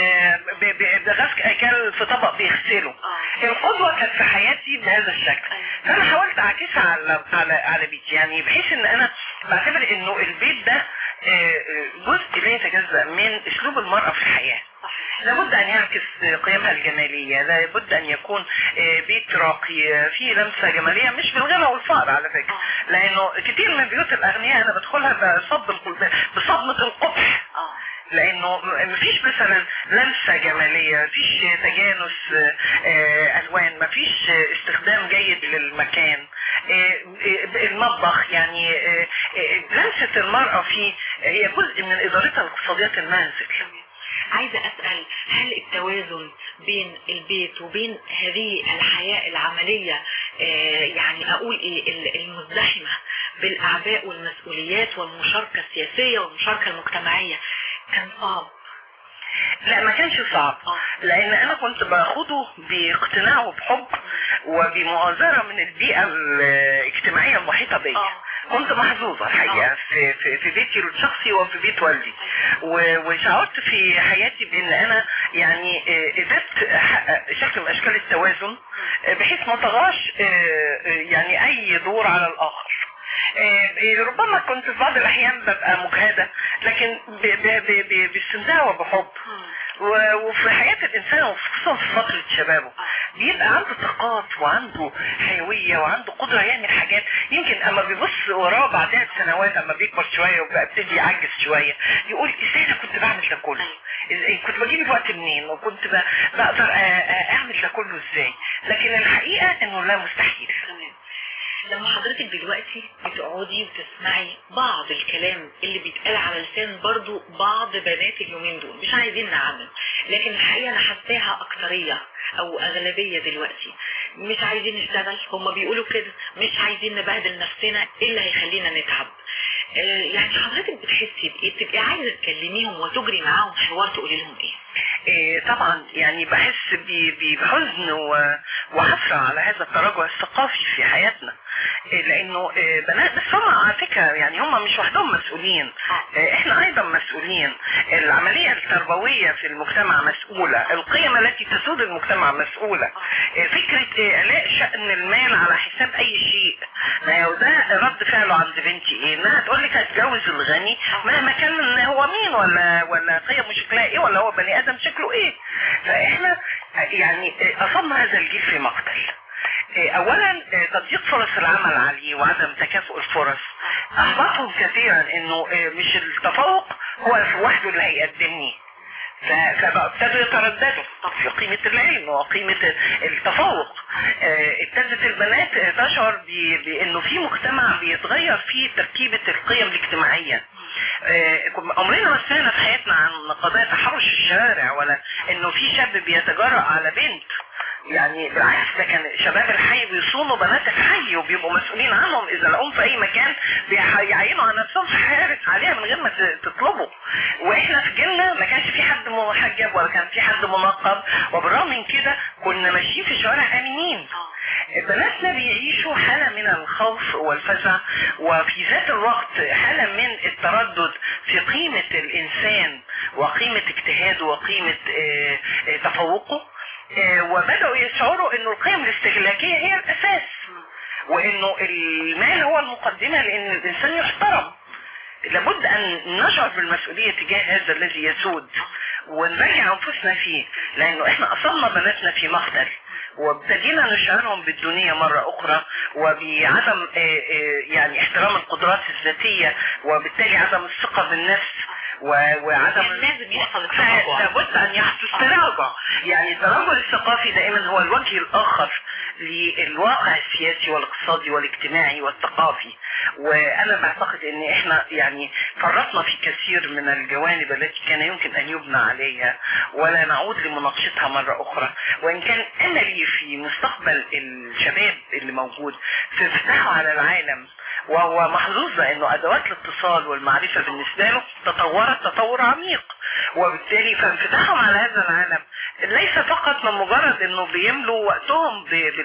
بغسل اكل في طبق بيغسله. القدوه كانت في حياتي بهذا الشكل، فانا حاولت اعكسها على بيتي، يعني بحيث ان انا بعتبر انه البيت ده جزء لا يتجزأ من اسلوب المرأة في الحياة. لابد ان يعكس قيمها الجمالية، لابد ان يكون بيت راقي فيه لمسة جمالية مش بالغنى والفقر على فكرة، لانه كتير من بيوت الاغنياء انا بدخلها بصدمة القبح، لانه مفيش مثلا لمسة جمالية، مفيش تجانس الوان، مفيش استخدام جيد للمكان. المطبخ يعني لمسة المرأة فيه هي جزء من ادارتها الاقتصادية المنزل. عايزة اسأل، هل التوازن بين البيت وبين هذه الحياة العملية يعني اقول ايه المزدحمة بالاعباء والمسؤوليات والمشاركة السياسية والمشاركة المجتمعية كان صعب؟ لا، ما كانش صعب، لان انا كنت باخده باقتناع وبحب وبمؤازرة من البيئة الاجتماعية المحيطة بيا. كنت محظوظة الحقيقة في بيتي الشخصي وفي بيت والدي، وشعرت في حياتي بان انا يعني قدرت احقق شكل من اشكال التوازن بحيث ما طغاش يعني اي دور على الاخر. ربما كنت في بعض الاحيان ببقى مجهدة لكن باستمتاع وبحب. وفي حياة الانسان وخصوصا في فترة شبابه بيبقى عنده طاقات وعنده حيوية وعنده قدرة يعمل حاجات يمكن اما بيبص وراه بعدها بسنوات اما بيكبر شوية وبقى ابتدي يعجز شوية يقول ازاي انا كنت بعمل ده كله، كنت بجيب الوقت منين، وكنت بقدر اعمل ده كله ازاي. لكن الحقيقة انه لا، مستحيل. لما حضرتك دلوقتي بتقعدي وتسمعي بعض الكلام اللي بيتقال على لسان برضو بعض بنات اليومين دول، مش عايزين نعمم، لكن الحقيقة انا حاساها اكترية او اغلبية دلوقتي مش عايزين نشتغل، هم بيقولوا كده، مش عايزين نبهدل نفسنا الا هيخلينا نتعب. يعني حضرتك بتحسي بايه؟ بتبقي عايزة تكلميهم وتجري معاهم حوار تقولي لهم ايه؟ طبعا يعني بحس بحزن وحسرة على هذا التراجع الثقافي في حياتنا، لانه بنات بس هم على فكرة يعني هم مش وحدهم مسؤولين، احنا ايضا مسؤولين. العملية التربوية في المجتمع مسؤولة، القيم التي تسود المجتمع مسؤولة. فكرة اعلاء شأن المال على حساب اي شيء، ده رد فعله عند بنتي ايه؟ انها تقول لك هتجوز الغني مهما كان هو مين ولا قيمه شكلها ايه ولا هو بني ادم شكله ايه. فاحنا يعني اصبنا هذا الجيل في مقتل. اولا تضييق فرص العمل عليه وعدم تكافؤ الفرص احبطهم كثيرا، انه مش التفوق هو وحده اللي هيقدمني، فبقوا ابتدوا يترددوا في قيمة العلم وقيمة التفوق. ابتدت البنات تشعر بانه في مجتمع بيتغير فيه تركيبة القيم الاجتماعية. عمرنا ما سمعنا في حياتنا عن قضايا تحرش الشوارع، ولا انه في شاب بيتجرأ على بنت. يعني بالعكس، ده كان شباب الحي بيصونوا بنات الحي وبيبقوا مسؤولين عنهم، اذا لقوهم في اي مكان بيعينوا على نفسهم حارس عليها من غير ما تطلبوا. واحنا في جيلنا ما كانش في حد محجب ولا كان في حد منقب، وبالرغم من كده كنا ماشيين في الشوارع امنين. بناتنا بيعيشوا حالة من الخوف والفزع، وفي ذات الوقت حالة من التردد في قيمة الانسان وقيمة اجتهاده وقيمة تفوقه. وبدأوا يشعروا انه القيم الاستهلاكية هي الاساس، وانه المال هو المقدمة لان الانسان يحترم. لابد ان نشعر بالمسؤولية تجاه هذا الذي يسود ونراجع انفسنا فيه، لانه احنا اصلنا بناتنا في مقتل، وابتدينا نشعرهم بالدنيا مرة اخرى وبعدم يعني احترام القدرات الذاتية، وبالتالي عدم الثقة بالنفس وعدم لازم يحصل التراجع. لابد ان يحدث تراجع. يعني التراجع الثقافي دائما هو الوجه الاخر للواقع السياسي والاقتصادي والاجتماعي والثقافي. وانا بعتقد ان احنا يعني فرطنا في كثير من الجوانب التي كان يمكن ان يبنى عليها، ولا نعود لمناقشتها مرة اخرى. وان كان املي في مستقبل الشباب اللي موجود في انفتاحه على العالم، وهو محظوظ لانه ادوات الاتصال والمعرفة بالنسبة له تطورت تطور عميق، وبالتالي فانفتاحهم على هذا العالم ليس فقط من مجرد انه بيملوا وقتهم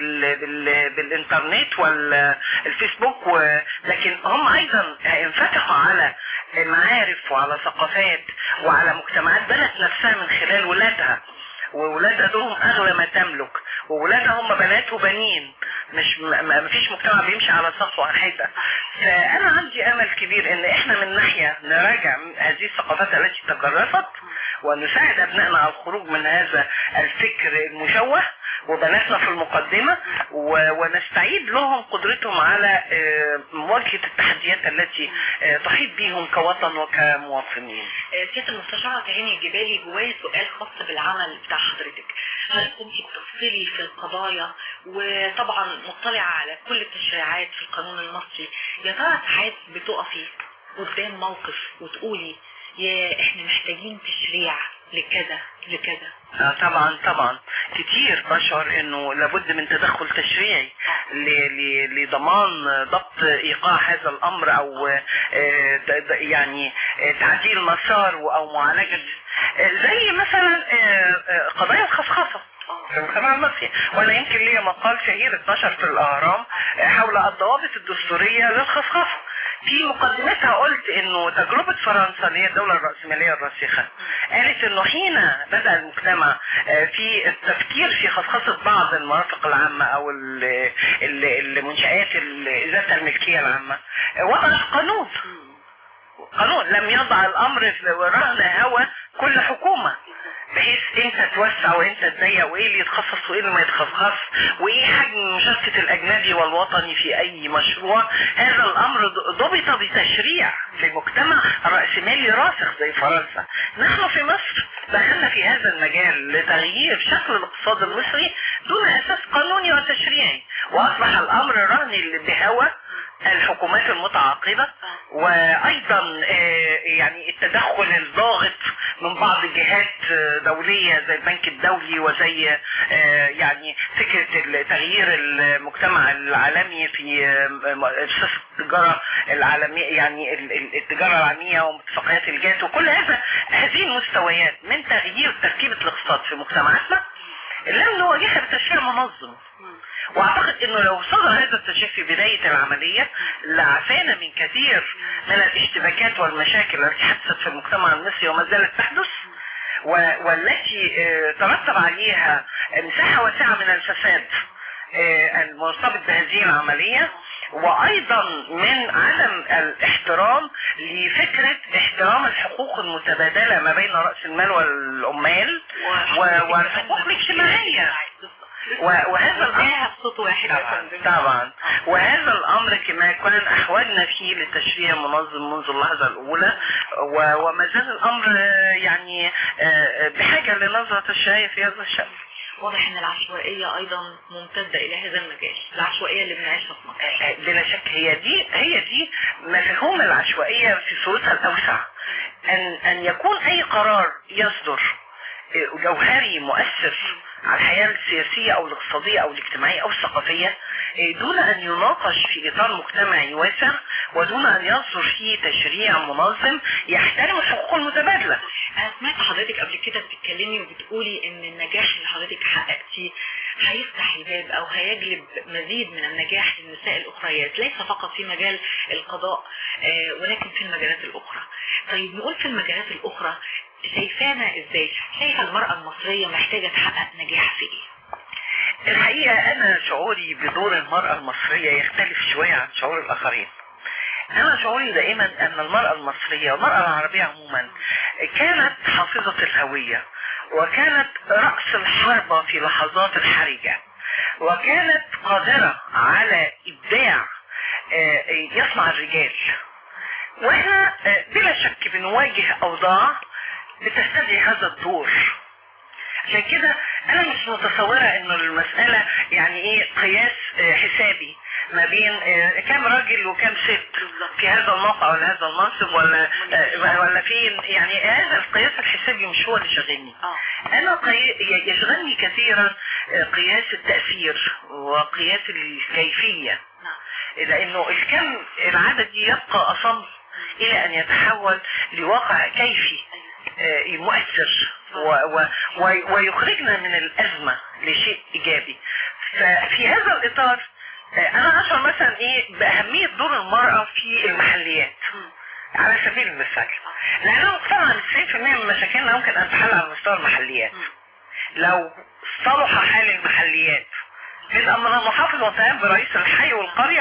بالانترنت والفيسبوك، لكن هم ايضا هينفتحوا على معارف وعلى ثقافات وعلى مجتمعات بنت نفسها من خلال ولادها، وولادها دول اغلى ما تملك، وولادها هم بنات وبنين، مش ما فيش مجتمع بيمشي على سطح واحدة. فانا عندي امل كبير ان احنا من ناحية نراجع هذه الثقافات التي تجرفت، ونساعد ابنائنا على الخروج من هذا الفكر المشوه، وبناتنا في المقدمة، ونستعيد لهم قدرتهم على مواجهة التحديات التي تحيط بهم كوطن وكمواطنين. سيادة المستشارة تهاني الجبالي، جوايا سؤال خاص بالعمل بتاع حضرتك. حضرتك كنت بتفصلي في القضايا وطبعا مطلعة على كل التشريعات في القانون المصري، يا ترى ساعات بتقفي قدام موقف وتقولي يا احنا محتاجين تشريع لكذا لكذا؟ طبعا كتير بشعر انه لابد من تدخل تشريعي لضمان ضبط ايقاع هذا الامر، او يعني تعديل مسار او معالجة، زي مثلا قضايا الخصخصة في المجتمع المصري. وانا يمكن ليا مقال شهير اتنشر في الاهرام حول الضوابط الدستورية للخصخصة. في مقدمتها قلت انه تجربة فرنسا اللي هي الدولة الرأسمالية الراسخة قالت انه حين بدأ المجتمع في التفكير في خصخصة بعض المرافق العامة او المنشآت ذات الملكية العامة، وضعت قانون لم يضع الامر رهن هوى كل حكومة، بحيث انت توسع وانت تضيق، وايه اللي يتخصص وايه اللي ما يتخصص، وايه حجم مشاركة الاجنبي والوطني في اي مشروع. هذا الامر ضبط بتشريع في مجتمع رأسمالي راسخ زي فرنسا. نحن في مصر دخلنا في هذا المجال لتغيير شكل الاقتصاد المصري دون اساس قانوني وتشريعي، واصبح الامر رهن بهوى الحكومات المتعاقبة، وايضا يعني التدخل الضاغط من بعض الجهات دولية زي البنك الدولي، وزي يعني فكرة تغيير المجتمع العالمي في اساس التجارة العالمية، يعني التجارة العالمية واتفاقيات الجات، وكل هذه المستويات من تغيير تركيبة الاقتصاد في مجتمعاتنا لم نواجهها بتشريع منظم. واعتقد انه لو صدر هذا التشريع في بداية العملية لعفانا من كثير من الاشتباكات والمشاكل التي حدثت في المجتمع المصري وما زالت تحدث، والتي ترتب عليها مساحة واسعة من الفساد المرتبط بهذه العملية، وايضا من عدم الاحترام لفكرة احترام الحقوق المتبادلة ما بين رأس المال والعمال والحقوق الاجتماعية. وهذا الامر بصوت واحد طبعا، وهذا الامر كما كان احوجنا فيه لتشريع منظم منذ اللحظة الاولى، وما زال الامر يعني بحاجة لنظرة تشريعية في هذا الشأن. واضح ان العشوائية ايضا ممتدة الى هذا المجال، العشوائية اللي بنعيشها في مصر. بلا شك هي دي مفهوم العشوائية في صورتها الاوسع، ان يكون اي قرار يصدر جوهري مؤثر على الحياة السياسية او الاقتصادية او الاجتماعية او الثقافية دون ان يناقش في اطار مجتمعي واسع، ودون ان يصدر فيه تشريع منظم يحترم الحقوق المتبادلة. انا سمعت حضرتك قبل كده بتتكلمي وبتقولي ان النجاح اللي حضرتك حققتيه هيفتح الباب او هيجلب مزيد من النجاح للنساء الاخريات، ليس فقط في مجال القضاء ولكن في المجالات الاخرى. طيب نقول في المجالات الاخرى شايفانا ازاي؟ شايفه المرأة المصرية محتاجة تحقق نجاح في ايه؟ الحقيقة انا شعوري بدور المرأة المصرية يختلف شوية عن شعور الاخرين. انا شعوري دائما ان المرأة المصرية والمرأة العربية عموما كانت حافظة الهوية، وكانت رأس الحربة في لحظات الحرجة، وكانت قادرة على ابداع يصنع الرجال. واحنا بلا شك بنواجه اوضاع بتستدعي هذا الدور. عشان كده انا مش متصورة انه المسألة يعني ايه قياس حسابي ما بين كم راجل وكم ست في هذا الموقع ولا هذا المنصب ولا فين، يعني هذا القياس الحسابي مش هو اللي شغلني. انا يشغلني كثيرا قياس التأثير وقياس الكيفية، لانه الكم العددي يبقى اصم الى ان يتحول لواقع كيفي مؤثر ويخرجنا من الازمة لشيء ايجابي. ففي هذا الاطار انا اشعر مثلا باهمية دور المرأة في المحليات على سبيل المثال، لان انا مقتنع ان 90% من مشاكلنا ممكن ان تحل على مستوى المحليات. لو صلح حال المحليات من محافظ وانتهام برئيس الحي والقرية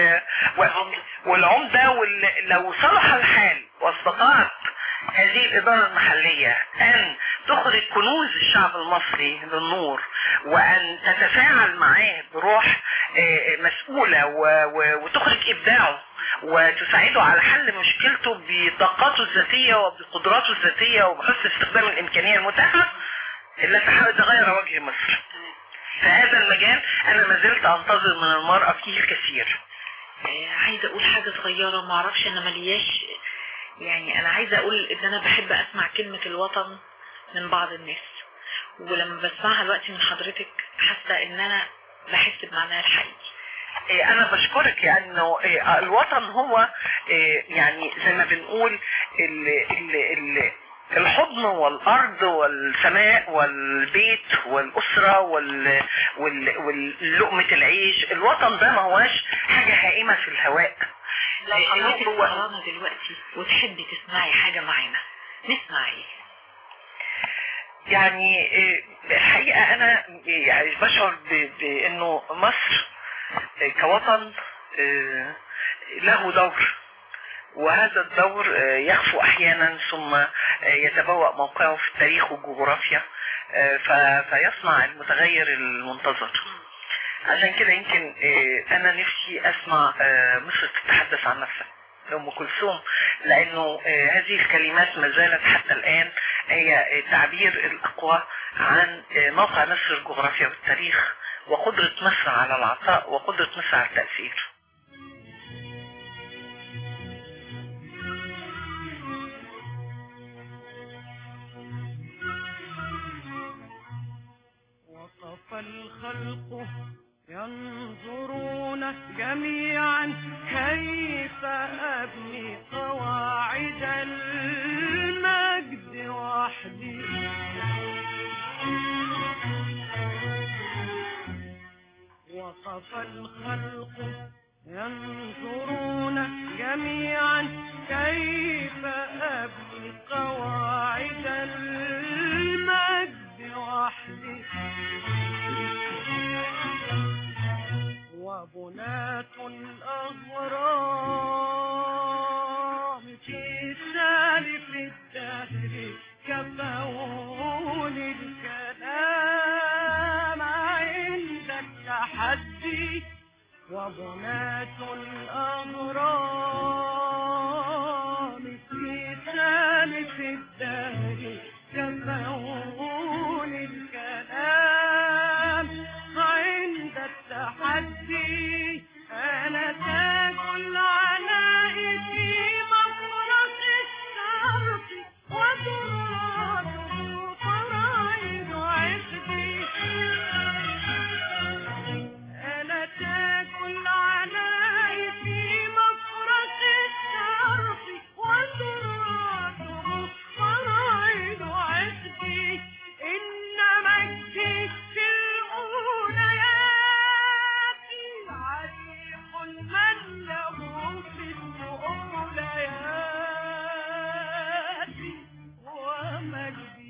والعمدة، لو صلح الحال واستطاعت هذه الإدارة المحلية أن تخرج كنوز الشعب المصري للنور، وأن تتفاعل معاه بروح مسؤولة وتخرج إبداعه وتساعده على حل مشكلته بطاقاته الذاتية وبقدراته الذاتية وبحسن استخدام الإمكانية المتاحة، اللي تغير وجه مصر. فهذا المجال أنا ما زلت أنتظر من المرأة فيه الكثير. عايزة أقول حاجة صغيرة، ما أعرفش أنا ملياش، يعني أنا عايزة أقول إن أنا بحب أسمع كلمة الوطن من بعض الناس، ولما بسمعها الوقت من حضرتك حاسة إن أنا بحس بمعناها الحقيقي. أنا بشكرك لأنه الوطن هو يعني زي ما بنقول الحضن والأرض والسماء والبيت والأسرة واللقمة العيش. الوطن ده ما هواش حاجة هائمة في الهواء. لو حضرتك ورانا دلوقتي وتحبي تسمعي حاجة معانا نسمع ايه؟ يعني الحقيقة أنا يعني بشعر بأنه مصر كوطن له دور، وهذا الدور يخفو احيانا ثم يتبوأ موقعه في التاريخ والجغرافيا فيصنع المتغير المنتظر. عشان كده يمكن انا نفسي اسمع مصر تتحدث عن نفسها لأم كلثوم، لانه هذه الكلمات ما زالت حتى الان هي التعبير الاقوى عن موقع مصر الجغرافيا والتاريخ وقدرة مصر على العطاء وقدرة مصر على التأثير. الخلق ينظرون جميعا كيف أبني قواعد المجد وحدي. وقف الخلق ينظرون جميعا كيف أبني قواعد المجد وحدي. وبناة الأهرام في سالف الدهر كفون الكلام عند التحدي. وبناة الأهرام في سالف الدهر كفون الكلام عند التحدي. أنا تاج العناء في مفرق الشرق وتراده فرائض عشقي. أنا تاج العناء في مفرق الشرق وتراده فرائض عشقي. إن مجدي في الأوليات عريق من له في الأوليات ومجدي.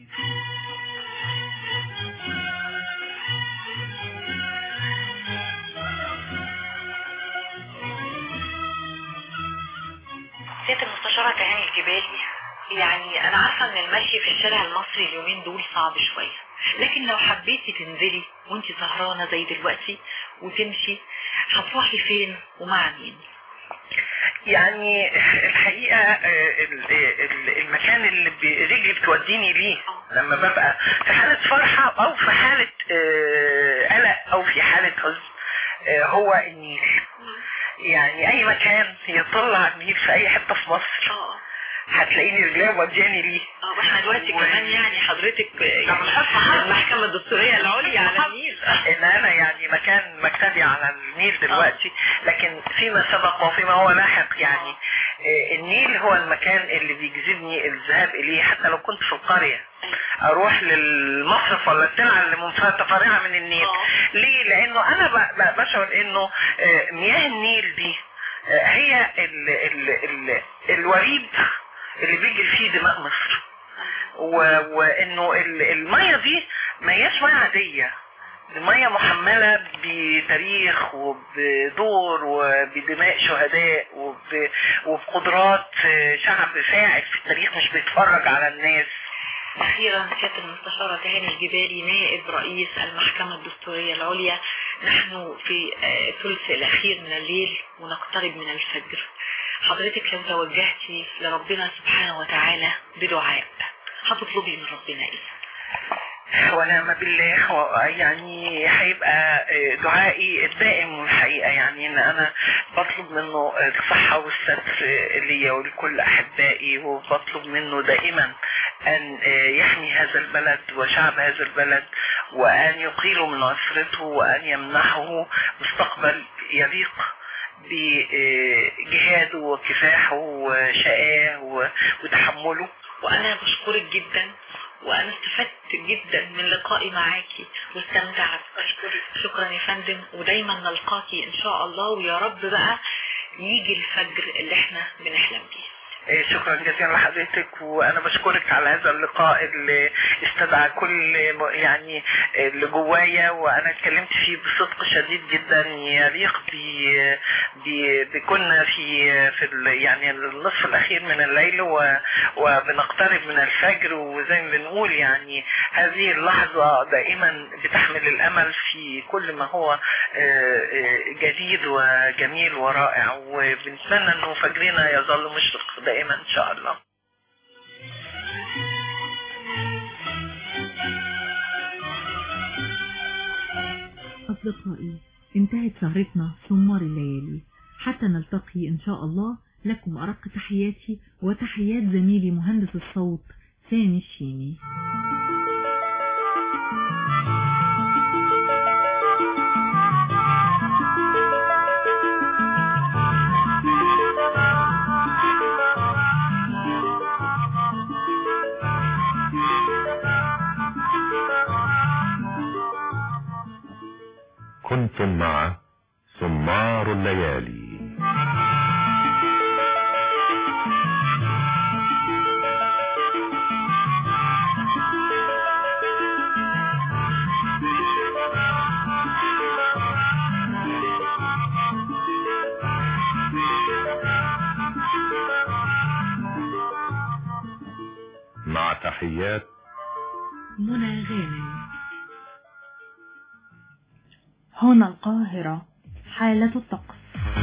سيادة المستشارة تهاني الجبالي، يعني أنا عارفة إن المشي في الشارع المصري اليومين دول صعب شوية، لكن لو حبيتي تنزلي وانتي سهرانة زي دلوقتي وتمشي هتروحي فين ومع مين؟ يعني الحقيقة المكان اللي رجلي بتوديني ليه لما ببقى في حالة فرحة او في حالة قلق او في حالة حزن هو النيل. يعني اي مكان يطلع على النيل في اي حتة في مصر هتلاقيني رجلي مودياني ليه. واحنا دلوقتي كمان يعني حضرتك المحكمة الدستورية العليا على النيل. ان انا يعني مكان مكتبي على النيل دلوقتي، لكن فيما سبق وفيما هو لاحق يعني النيل هو المكان اللي بيجذبني الذهاب اليه حتى لو كنت في القرية. اروح للمصرف ولا الترعة اللي متفرعة من النيل. ليه؟ لانه انا بشعر انه مياه النيل دي هي الوريد اللي بيجري فيه دماء مصر، وانه المية دي ما هياش مية عادية، المية محملة بتاريخ وبدور وبدماء شهداء وبقدرات شعب فاعل في التاريخ مش بيتفرج على الناس. أخيرا سيادة المستشارة تهاني الجبالي نائب رئيس المحكمة الدستورية العليا، نحن في ثلث الأخير من الليل ونقترب من الفجر. حضرتك لو توجهتي لربنا سبحانه وتعالى بدعاء هتطلبي من ربنا ايه؟ ونعم بالله. يعني هيبقى دعائي الدائم الحقيقة، يعني ان انا بطلب منه الصحة والستر ليا ولكل احبائي، وبطلب منه دائما ان يحمي هذا البلد وشعب هذا البلد، وان يقيله من عسرته، وان يمنحه مستقبل يليق بجهاده وكفاحه وشقاه وتحمله. وانا بشكرك جدا، وانا استفدت جدا من لقائي معاكي واستمتعت. اشكرك. شكرا يا فندم، ودايما نلقاكي ان شاء الله، ويا رب بقى يجي الفجر اللي احنا بنحلم بيه. شكرا جزيلا لحضرتك، وانا بشكرك على هذا اللقاء اللي استدعى كل يعني اللي جوايا، وانا اتكلمت فيه بصدق شديد جدا يليق بكنا في يعني النصف الاخير من الليل وبنقترب من الفجر، وزي ما بنقول يعني هذه اللحظة دائما بتحمل الامل في كل ما هو جديد وجميل ورائع، وبنتمنى انه فجرنا يظل مشرق دائما ان شاء الله. أصدقائي، انتهت سهرتنا سمار الليالي، حتى نلتقي إن شاء الله. لكم أرق تحياتي وتحيات زميلي مهندس الصوت سامي الشيني. أنتم مع سمار الليالي. مع تحيات منى غانم. هنا القاهرة، حالة الطقس.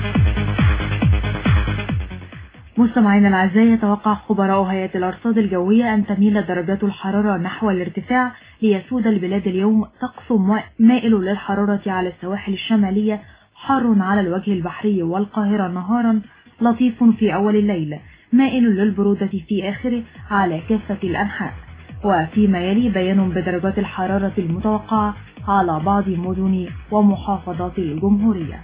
مستمعينا الأعزاء، يتوقع خبراء هيئة الأرصاد الجوية أن تميل درجات الحرارة نحو الارتفاع ليسود البلاد اليوم طقس مائل للحرارة على السواحل الشمالية، حار على الوجه البحري والقاهرة نهارا، لطيف في أول الليل، مائل للبرودة في آخره على كافة الأنحاء. وفيما يلي بيان بدرجات الحرارة المتوقعة على بعض مدن ومحافظات الجمهورية.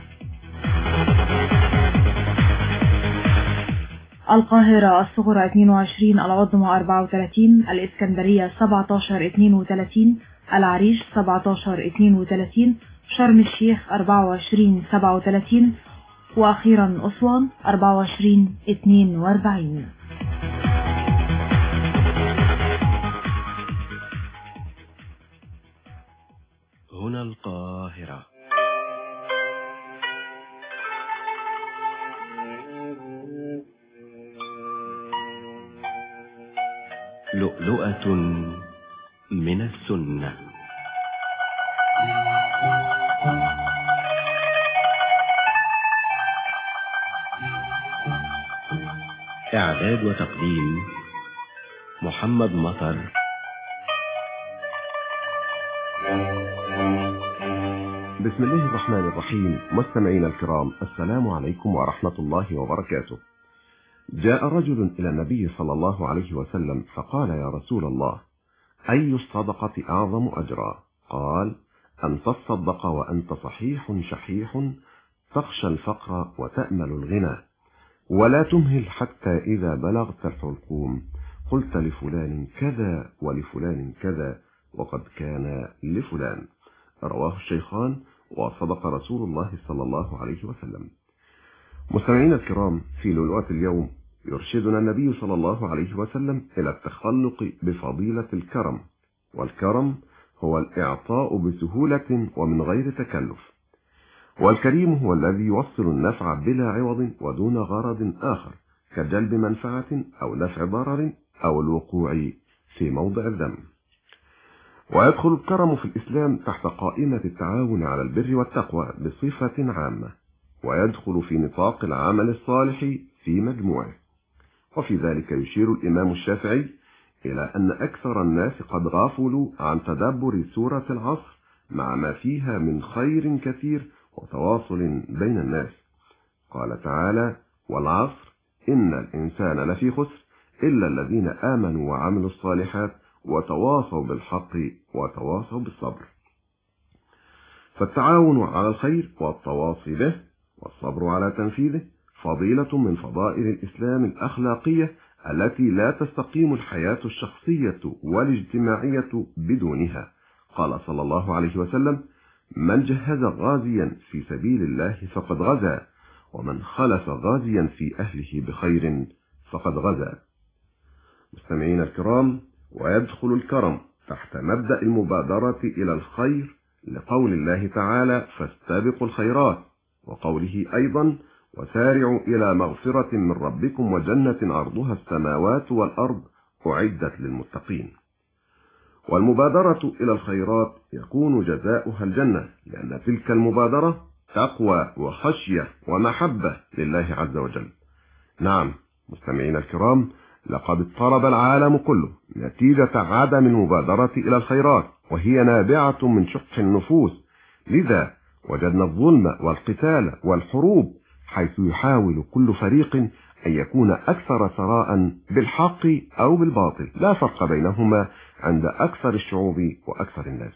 القاهرة الصغرى 22، العظمى 34، الإسكندرية 17-32، العريش 17-32، شرم الشيخ 24-37، وأخيرا أسوان 24-42. هنا القاهرة. لؤلؤة من السنة. إعداد وتقديم محمد مطر. بسم الله الرحمن الرحيم. مستمعينا الكرام، السلام عليكم ورحمة الله وبركاته. جاء رجل إلى النبي صلى الله عليه وسلم فقال: يا رسول الله، أي الصدقة أعظم أجرا؟ قال: أن تصدق وأنت صحيح شحيح، تخشى الفقر وتأمل الغنى، ولا تمهل حتى إذا بلغت الحلقوم قلت لفلان كذا ولفلان كذا وقد كان لفلان. رواه الشيخان، وصدق رسول الله صلى الله عليه وسلم. مستمعينا الكرام، في لؤلؤة اليوم يرشدنا النبي صلى الله عليه وسلم إلى التخلق بفضيلة الكرم، والكرم هو الإعطاء بسهولة ومن غير تكلف، والكريم هو الذي يوصل النفع بلا عوض ودون غرض آخر كجلب منفعة أو دفع ضرر أو الوقوع في موضع الذم. ويدخل الكرم في الإسلام تحت قائمة التعاون على البر والتقوى بصفة عامة، ويدخل في نطاق العمل الصالح في مجموعه. وفي ذلك يشير الإمام الشافعي إلى أن أكثر الناس قد غافلوا عن تدبر سورة العصر مع ما فيها من خير كثير وتواصل بين الناس. قال تعالى: والعصر إن الإنسان لفي خسر إلا الذين آمنوا وعملوا الصالحات وتواصوا بالحق وتواصوا بالصبر. فالتعاون على الخير والتواصي به والصبر على تنفيذه فضيلة من فضائل الإسلام الأخلاقية التي لا تستقيم الحياة الشخصية والاجتماعية بدونها. قال صلى الله عليه وسلم: من جهز غازيا في سبيل الله فقد غزا، ومن خلف غازيا في أهله بخير فقد غزا. مستمعين الكرام، ويدخل الكرم تحت مبدأ المبادرة إلى الخير لقول الله تعالى: فاستبقوا الخيرات، وقوله أيضا: وسارعوا إلى مغفرة من ربكم وجنة عرضها السماوات والأرض أعدت للمتقين. والمبادرة إلى الخيرات يكون جزاؤها الجنة، لأن تلك المبادرة تقوى وخشية ومحبة لله عز وجل. نعم مستمعين الكرام، لقد اضطرب العالم كله نتيجة عدم المبادرة إلى الخيرات، وهي نابعة من شح النفوس. لذا وجدنا الظلم والقتال والحروب، حيث يحاول كل فريق أن يكون أكثر ثراء بالحق أو بالباطل، لا فرق بينهما عند أكثر الشعوب وأكثر الناس.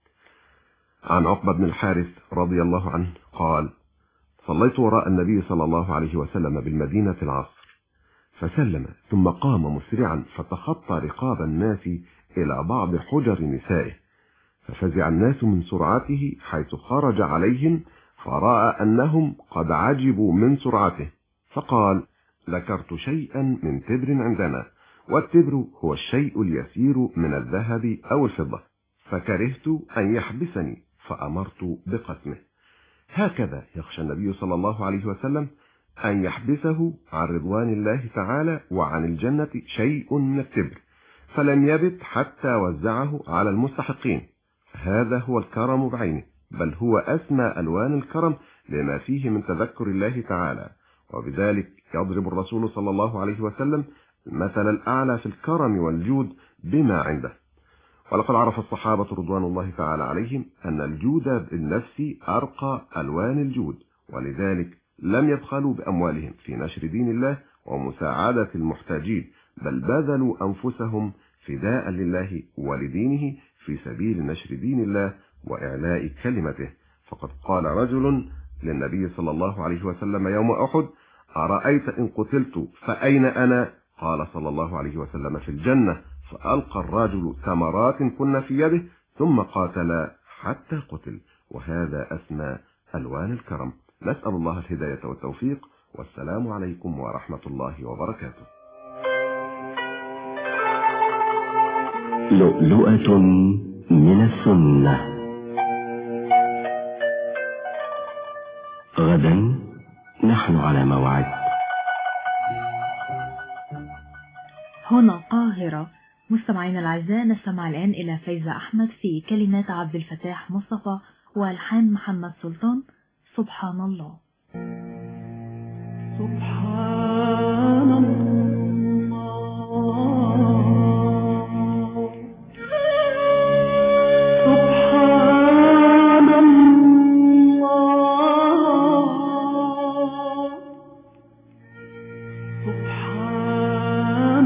عن عقبة بن الحارث رضي الله عنه قال: صليت وراء النبي صلى الله عليه وسلم بالمدينة العصر، فسلم ثم قام مسرعا فتخطى رقاب الناس إلى بعض حجر نسائه، ففزع الناس من سرعته حيث خرج عليهم، فرأى أنهم قد عجبوا من سرعته، فقال: ذكرت شيئا من تبر عندنا، والتبر هو الشيء اليسير من الذهب أو الفضة، فكرهت أن يحبسني فأمرت بقسمه. هكذا يخشى النبي صلى الله عليه وسلم أن يحبسه عن رضوان الله تعالى وعن الجنة شيء من التبر، فلم يبت حتى وزعه على المستحقين. هذا هو الكرم بعينه، بل هو أسمى ألوان الكرم لما فيه من تذكر الله تعالى، وبذلك يضرب الرسول صلى الله عليه وسلم المثل الأعلى في الكرم والجود بما عنده. ولقد عرف الصحابة رضوان الله تعالى عليهم أن الجود بالنفس أرقى ألوان الجود، ولذلك لم يبخلوا بأموالهم في نشر دين الله ومساعدة المحتاجين، بل بذلوا أنفسهم فداء لله ولدينه في سبيل نشر دين الله وإعلاء كلمته. فقد قال رجل للنبي صلى الله عليه وسلم يوم أحد: أرأيت إن قتلت فأين أنا؟ قال صلى الله عليه وسلم: في الجنة. فألقى الرجل ثمرات كن في يده ثم قاتل حتى قتل، وهذا أسمى ألوان الكرم. نسأل الله الهداية والتوفيق، والسلام عليكم ورحمة الله وبركاته. لؤلؤة من السنة. غدا نحن على موعد. هنا القاهرة. مستمعينا الأعزاء، نستمع الآن إلى فايزة أحمد في كلمات عبد الفتاح مصطفى والحان محمد سلطان. سبحان الله. سبحان الله، سبحان الله، سبحان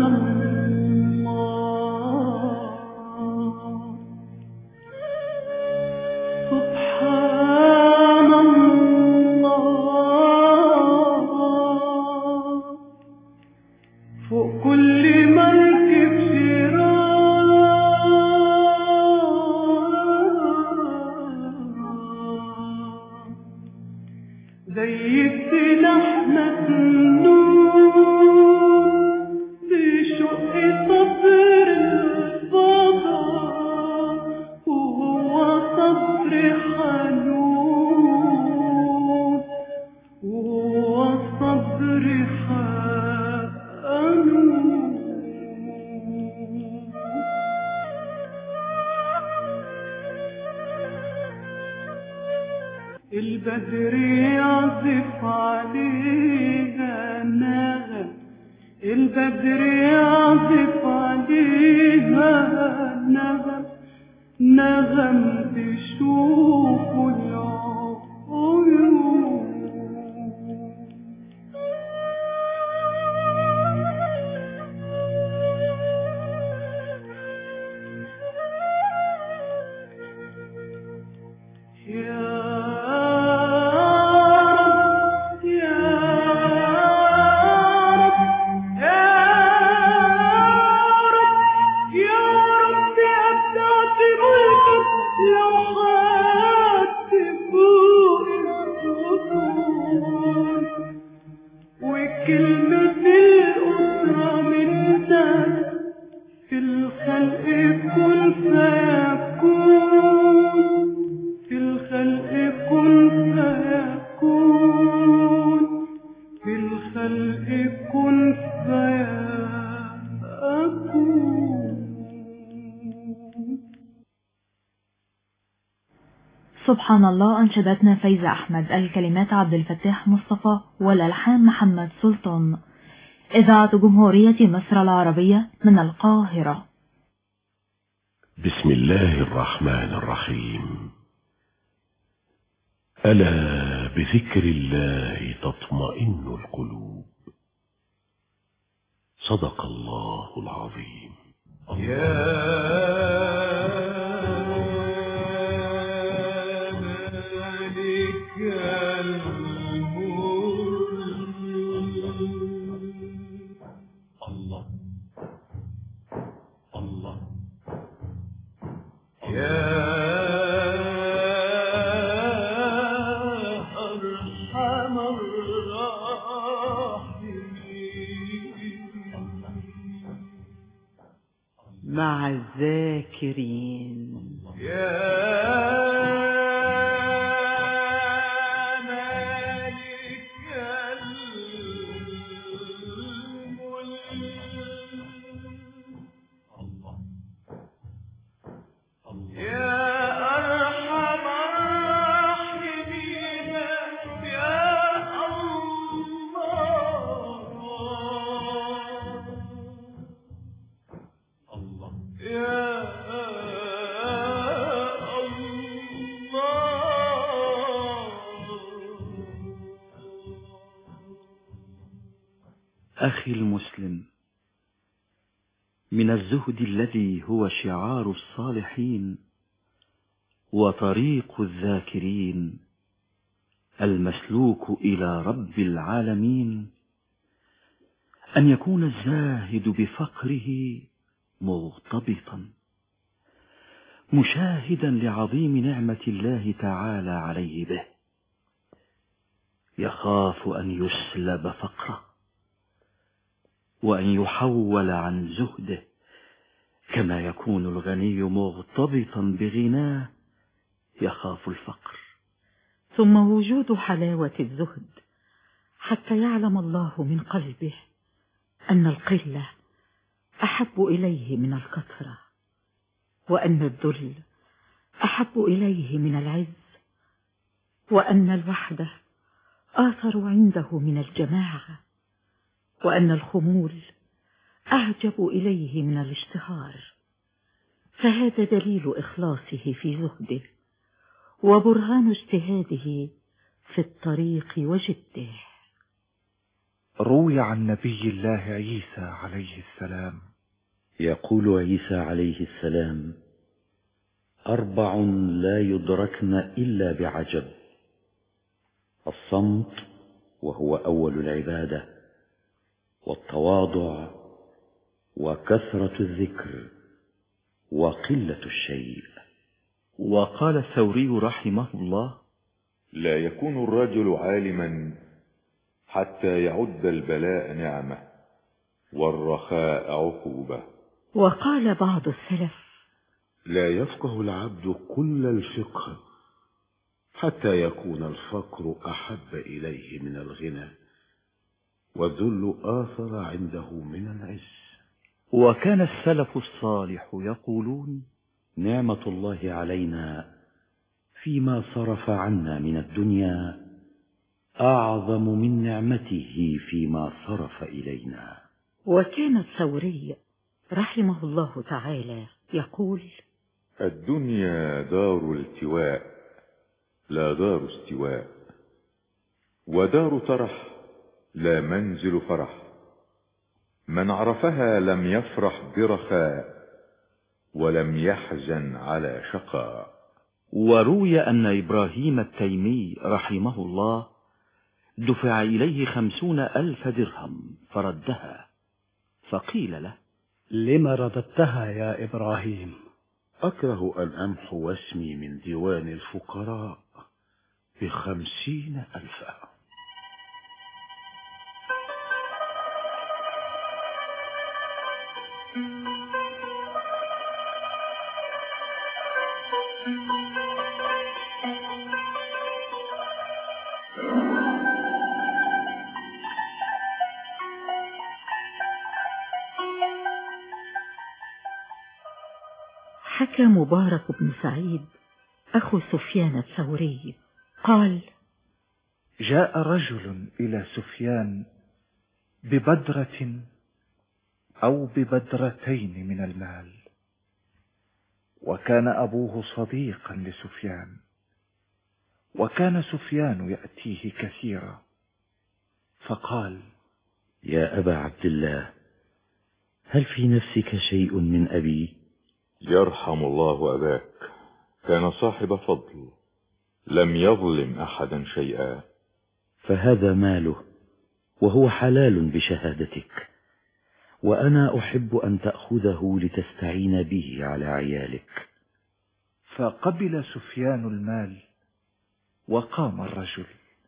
الله، سبحان الله، فوق كل مركب شراع، زي السلاح مسنون بشق صدر الفضاء، وهو صدر حنون، وهو صدر حنون. البدر يعزف عليها نغم، البدر يعزف عليها نغم، نغم تشوف العيون. وكلمة الأسرة منك في الخلق كن فيكون، في الخلق كن فيكون، في الخلق كن فيكون. سبحان الله. أنشدتنا فايزة أحمد، الكلمات عبد الفتاح مصطفى والألحان محمد سلطان. إذاعة جمهورية مصر العربية من القاهرة. بسم الله الرحمن الرحيم. ألا بذكر الله تطمئن القلوب. صدق الله العظيم. الله الله. مع الذاكرين. أخي المسلم، من الزهد الذي هو شعار الصالحين وطريق الذاكرين المسلوك إلى رب العالمين أن يكون الزاهد بفقره مغتبطا مشاهدا لعظيم نعمة الله تعالى عليه به، يخاف أن يسلب فقره وأن يحول عن زهده، كما يكون الغني مغتبطا بغناه يخاف الفقر. ثم وجود حلاوة الزهد حتى يعلم الله من قلبه أن القلة أحب إليه من الكثرة، وأن الذل أحب إليه من العز، وأن الوحدة آثر عنده من الجماعة، وأن الخمول أعجب إليه من الاشتهار. فهذا دليل إخلاصه في زهده وبرهان اجتهاده في الطريق وجده. روي عن نبي الله عيسى عليه السلام يقول عيسى عليه السلام: 4 لا يدركن إلا بعجب: الصمت وهو أول العبادة، والتواضع، وكثرة الذكر، وقلة الشيء. وقال الثوري رحمه الله: لا يكون الرجل عالما حتى يعد البلاء نعمة والرخاء عقوبة. وقال بعض السلف: لا يفقه العبد كل الفقه حتى يكون الفقر أحب إليه من الغنى، والذل آثر عنده من العز. وكان السلف الصالح يقولون: نعمة الله علينا فيما صرف عنا من الدنيا أعظم من نعمته فيما صرف إلينا. وكان الثوري رحمه الله تعالى يقول: الدنيا دار التواء لا دار استواء، ودار ترح لا منزل فرح، من عرفها لم يفرح برخاء ولم يحزن على شقاء. وروي أن إبراهيم التيمي رحمه الله دفع إليه 50,000 درهم فردها، فقيل له: لما رددتها يا إبراهيم؟ أكره أن أمحو اسمي من ديوان الفقراء ب50,000. حكى مبارك بن سعيد أخو سفيان الثوري قال: جاء رجل إلى سفيان ببدرة أو ببدرتين من المال، وكان أبوه صديقا لسفيان، وكان سفيان يأتيه كثيرا، فقال: يا أبا عبد الله، هل في نفسك شيء من أبي؟ يرحم الله أباك، كان صاحب فضل، لم يظلم أحدا شيئا. فهذا ماله وهو حلال بشهادتك، وأنا أحب أن تأخذه لتستعين به على عيالك. فقبل سفيان المال وقام الرجل،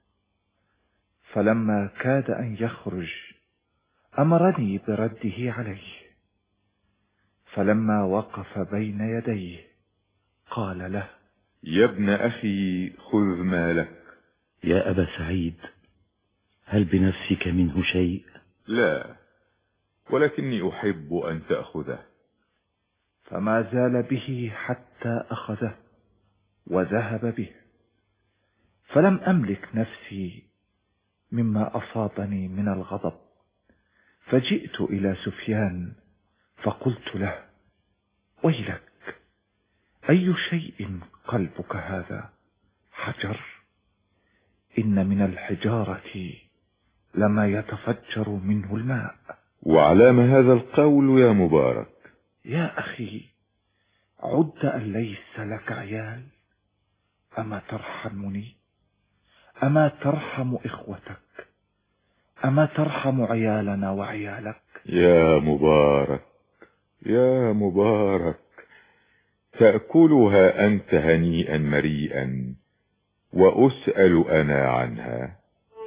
فلما كاد أن يخرج أمرني برده عليه، فلما وقف بين يديه قال له: يا ابن أخي خذ مالك. يا أبا سعيد، هل بنفسك منه شيء؟ لا، ولكني أحب أن تأخذه. فما زال به حتى أخذه وذهب به، فلم أملك نفسي مما أصابني من الغضب، فجئت إلى سفيان فقلت له: ويلك، أي شيء قلبك هذا؟ حجر؟ إن من الحجارة لما يتفجر منه الماء. وعلام هذا القول يا مبارك؟ يا أخي، عد أن ليس لك عيال؟ أما ترحمني؟ أما ترحم إخوتك؟ أما ترحم عيالنا وعيالك؟ يا مبارك يا مبارك، تأكلها أنت هنيئا مريئا وأسأل أنا عنها.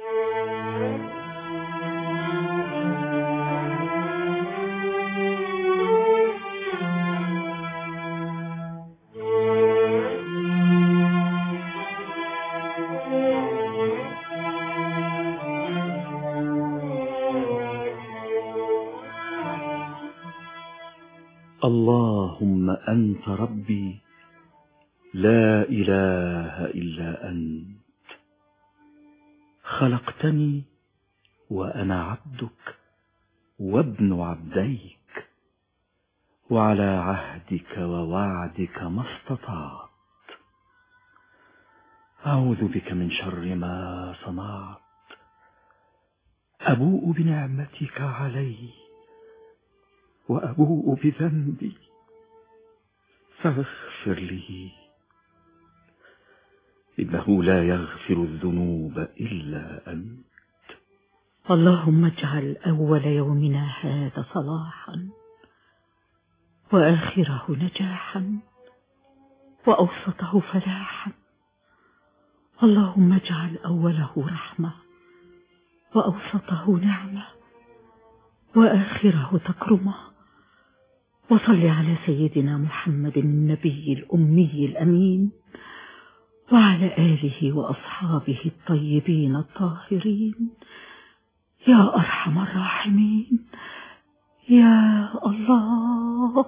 اللهم أنت ربي، لا إله إلا أنت، خلقتني وأنا عبدك وابن عبديك، وعلى عهدك ووعدك ما استطعت. أعوذ بك من شر ما صنعت، أبوء بنعمتك علي وأبوء بذنبي فاغفر لي، إنه لا يغفر الذنوب إلا أنت. اللهم اجعل أول يومنا هذا صلاحا، وآخره نجاحا، وأوسطه فلاحا. اللهم اجعل أوله رحمة، وأوسطه نعمة، وآخره تكرمة. وصل على سيدنا محمد النبي الأمي الأمين، وعلى آله وأصحابه الطيبين الطاهرين، يا أرحم الراحمين يا الله.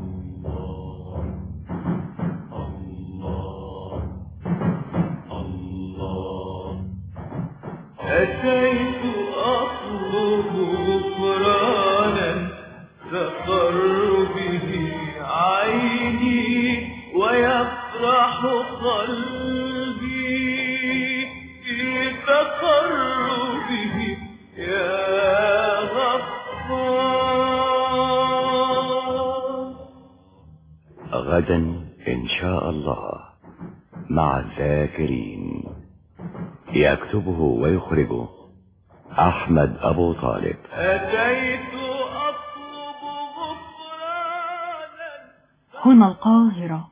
أتيت أطلب غفرانا تقر به عيني ويفرح قلبي في تقربه يا غفار. غدا إن شاء الله مع الذاكرين، يكتبه ويخرجه أحمد أبو طالب. أتيت أطلب غفرانا. هنا القاهرة.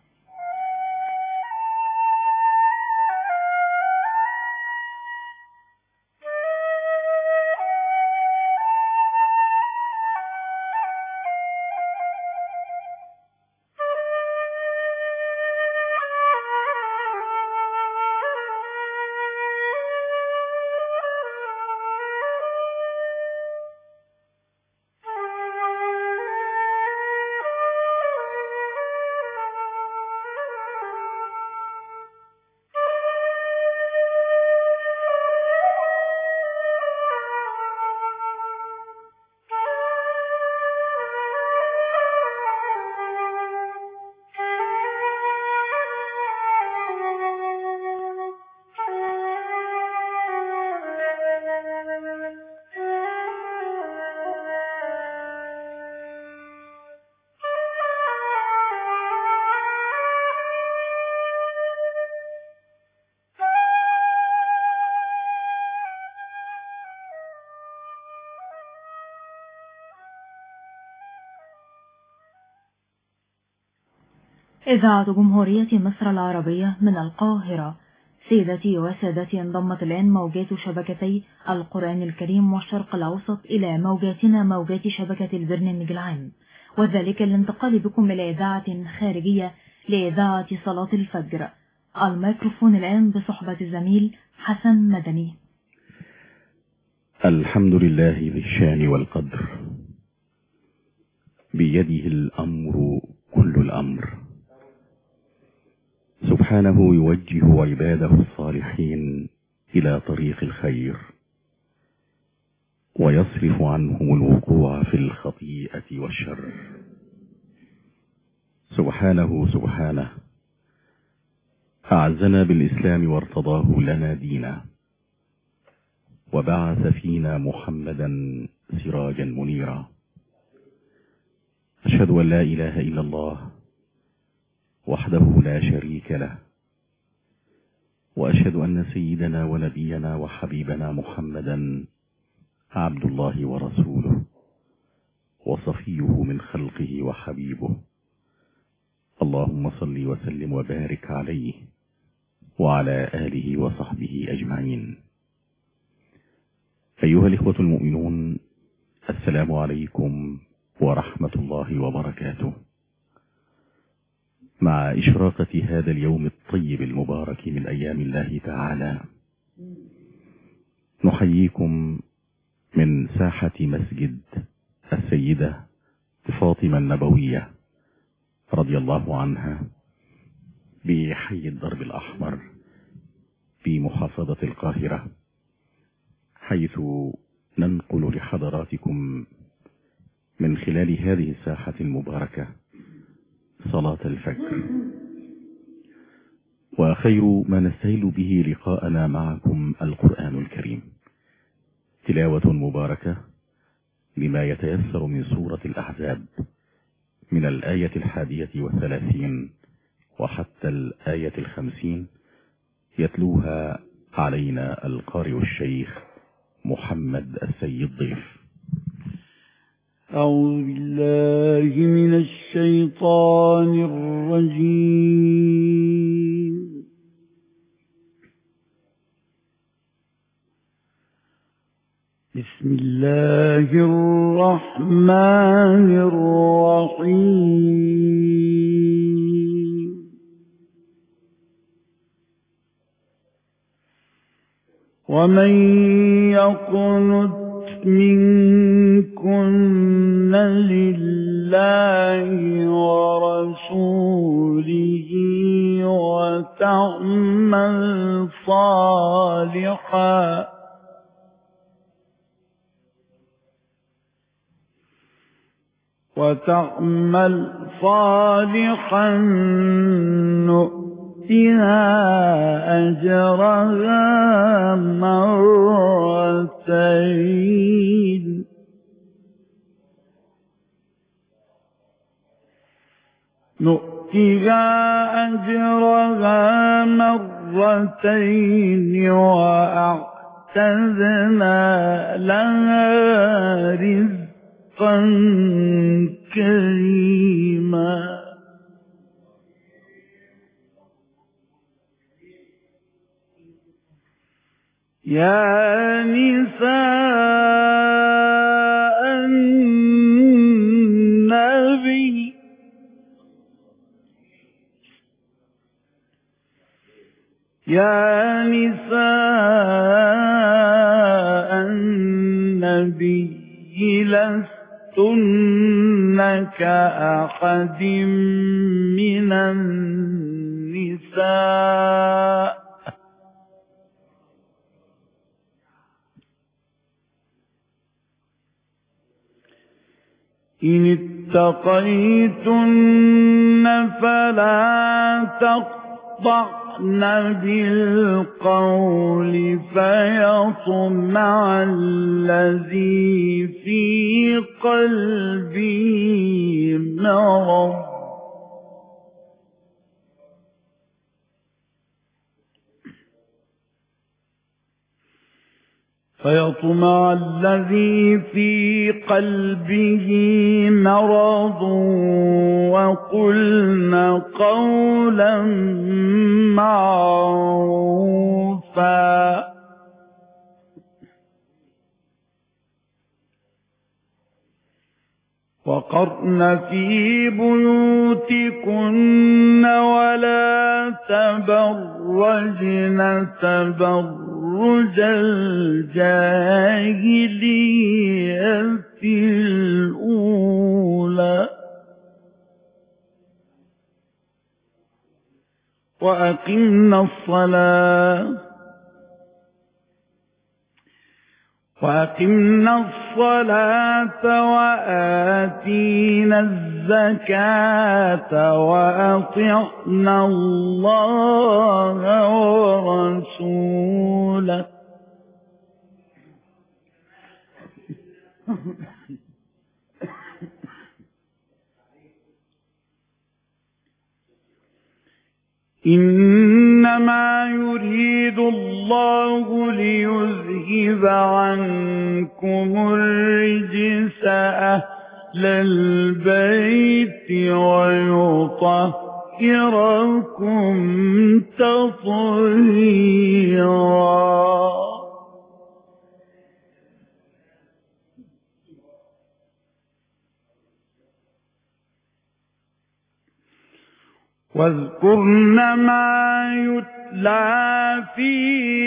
إذاعة جمهورية مصر العربية من القاهرة. سيدتي وسادتي، انضمت الآن موجات شبكتي القرآن الكريم والشرق الأوسط إلى موجاتنا موجات شبكة البرنامج العام، وذلك الانتقال بكم إلى إذاعة خارجية لإذاعة صلاة الفجر. الميكروفون الآن بصحبة الزميل حسن مدني. الحمد لله ذي الشان والقدر، بيده الأمر كل الأمر، سبحانه يوجه عباده الصالحين إلى طريق الخير ويصرف عنهم الوقوع في الخطيئة والشر. سبحانه أعزنا بالإسلام وارتضاه لنا دينا، وبعث فينا محمدا سراجا منيرا. أشهد أن لا إله إلا الله وحده لا شريك له، وأشهد أن سيدنا ونبينا وحبيبنا محمدا عبد الله ورسوله وصفيه من خلقه وحبيبه. اللهم صل وسلم وبارك عليه وعلى آله وصحبه أجمعين. أيها الإخوة المؤمنون، السلام عليكم ورحمة الله وبركاته. مع إشراقة هذا اليوم الطيب المبارك من أيام الله تعالى، نحييكم من ساحة مسجد السيدة فاطمة النبوية رضي الله عنها بحي الدرب الأحمر في محافظة القاهرة، حيث ننقل لحضراتكم من خلال هذه الساحة المباركة صلاة الفجر. وخير ما نستهل به لقاءنا معكم القرآن الكريم، تلاوة مباركة لما يتيسر من سورة الأحزاب من الآية 31 وحتى الآية 50، يتلوها علينا القارئ الشيخ محمد السيد ضيف. أعوذ بالله من الشيطان الرجيم. بسم الله الرحمن الرحيم. ومن يقنت منكن لله ورسوله وتعمل صالحا نؤتها أجرها مرتين وأعتدنا لها رزقا كريما. يا نساء النبي لستن كأحد من النساء إن اتقيتن فلا تخضعن بالقول فيطمع الذي في قلبه مرض وقلن قولا معروفا. وقرن في بيوتكن ولا تبرجن تبرج الجاهلية الأولى وأقمنا الصلاة وآتينا الزكاة وأطعنا الله ورسوله إنما يريد الله ليذهب عنكم الرجس أهل البيت ويطهركم تطهيرا واذكرن ما يتلى في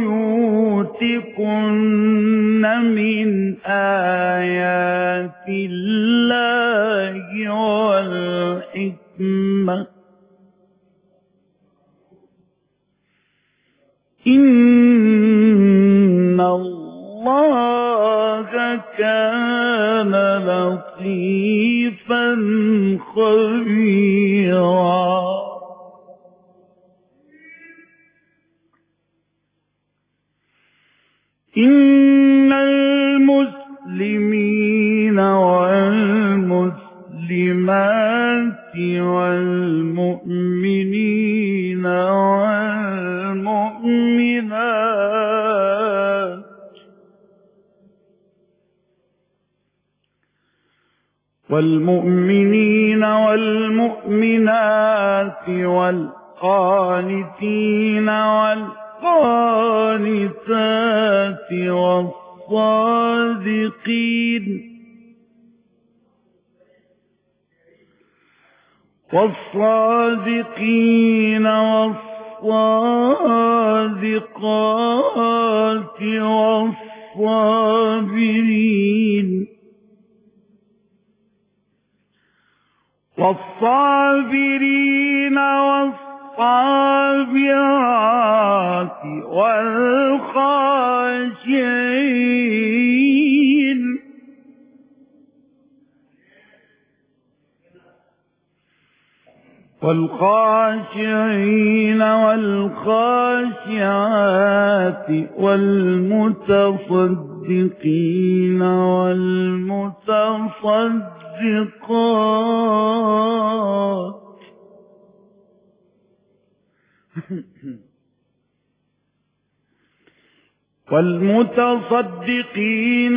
بيوتكن من آيات الله والحكمة إن الله كان لطيفا خبيرا إن المسلمين والمسلمات والمؤمنين والمؤمنات والقانتين والقانتات والصادقين والصادقات والصابرين والصابرات والخاشعين والخاشعات والمتصدقين والمتصدقات والمتصدقين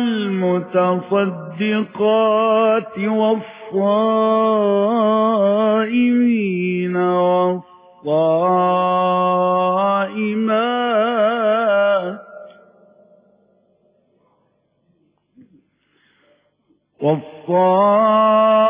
والمتصدقات والصائمين والصائمات والصائمين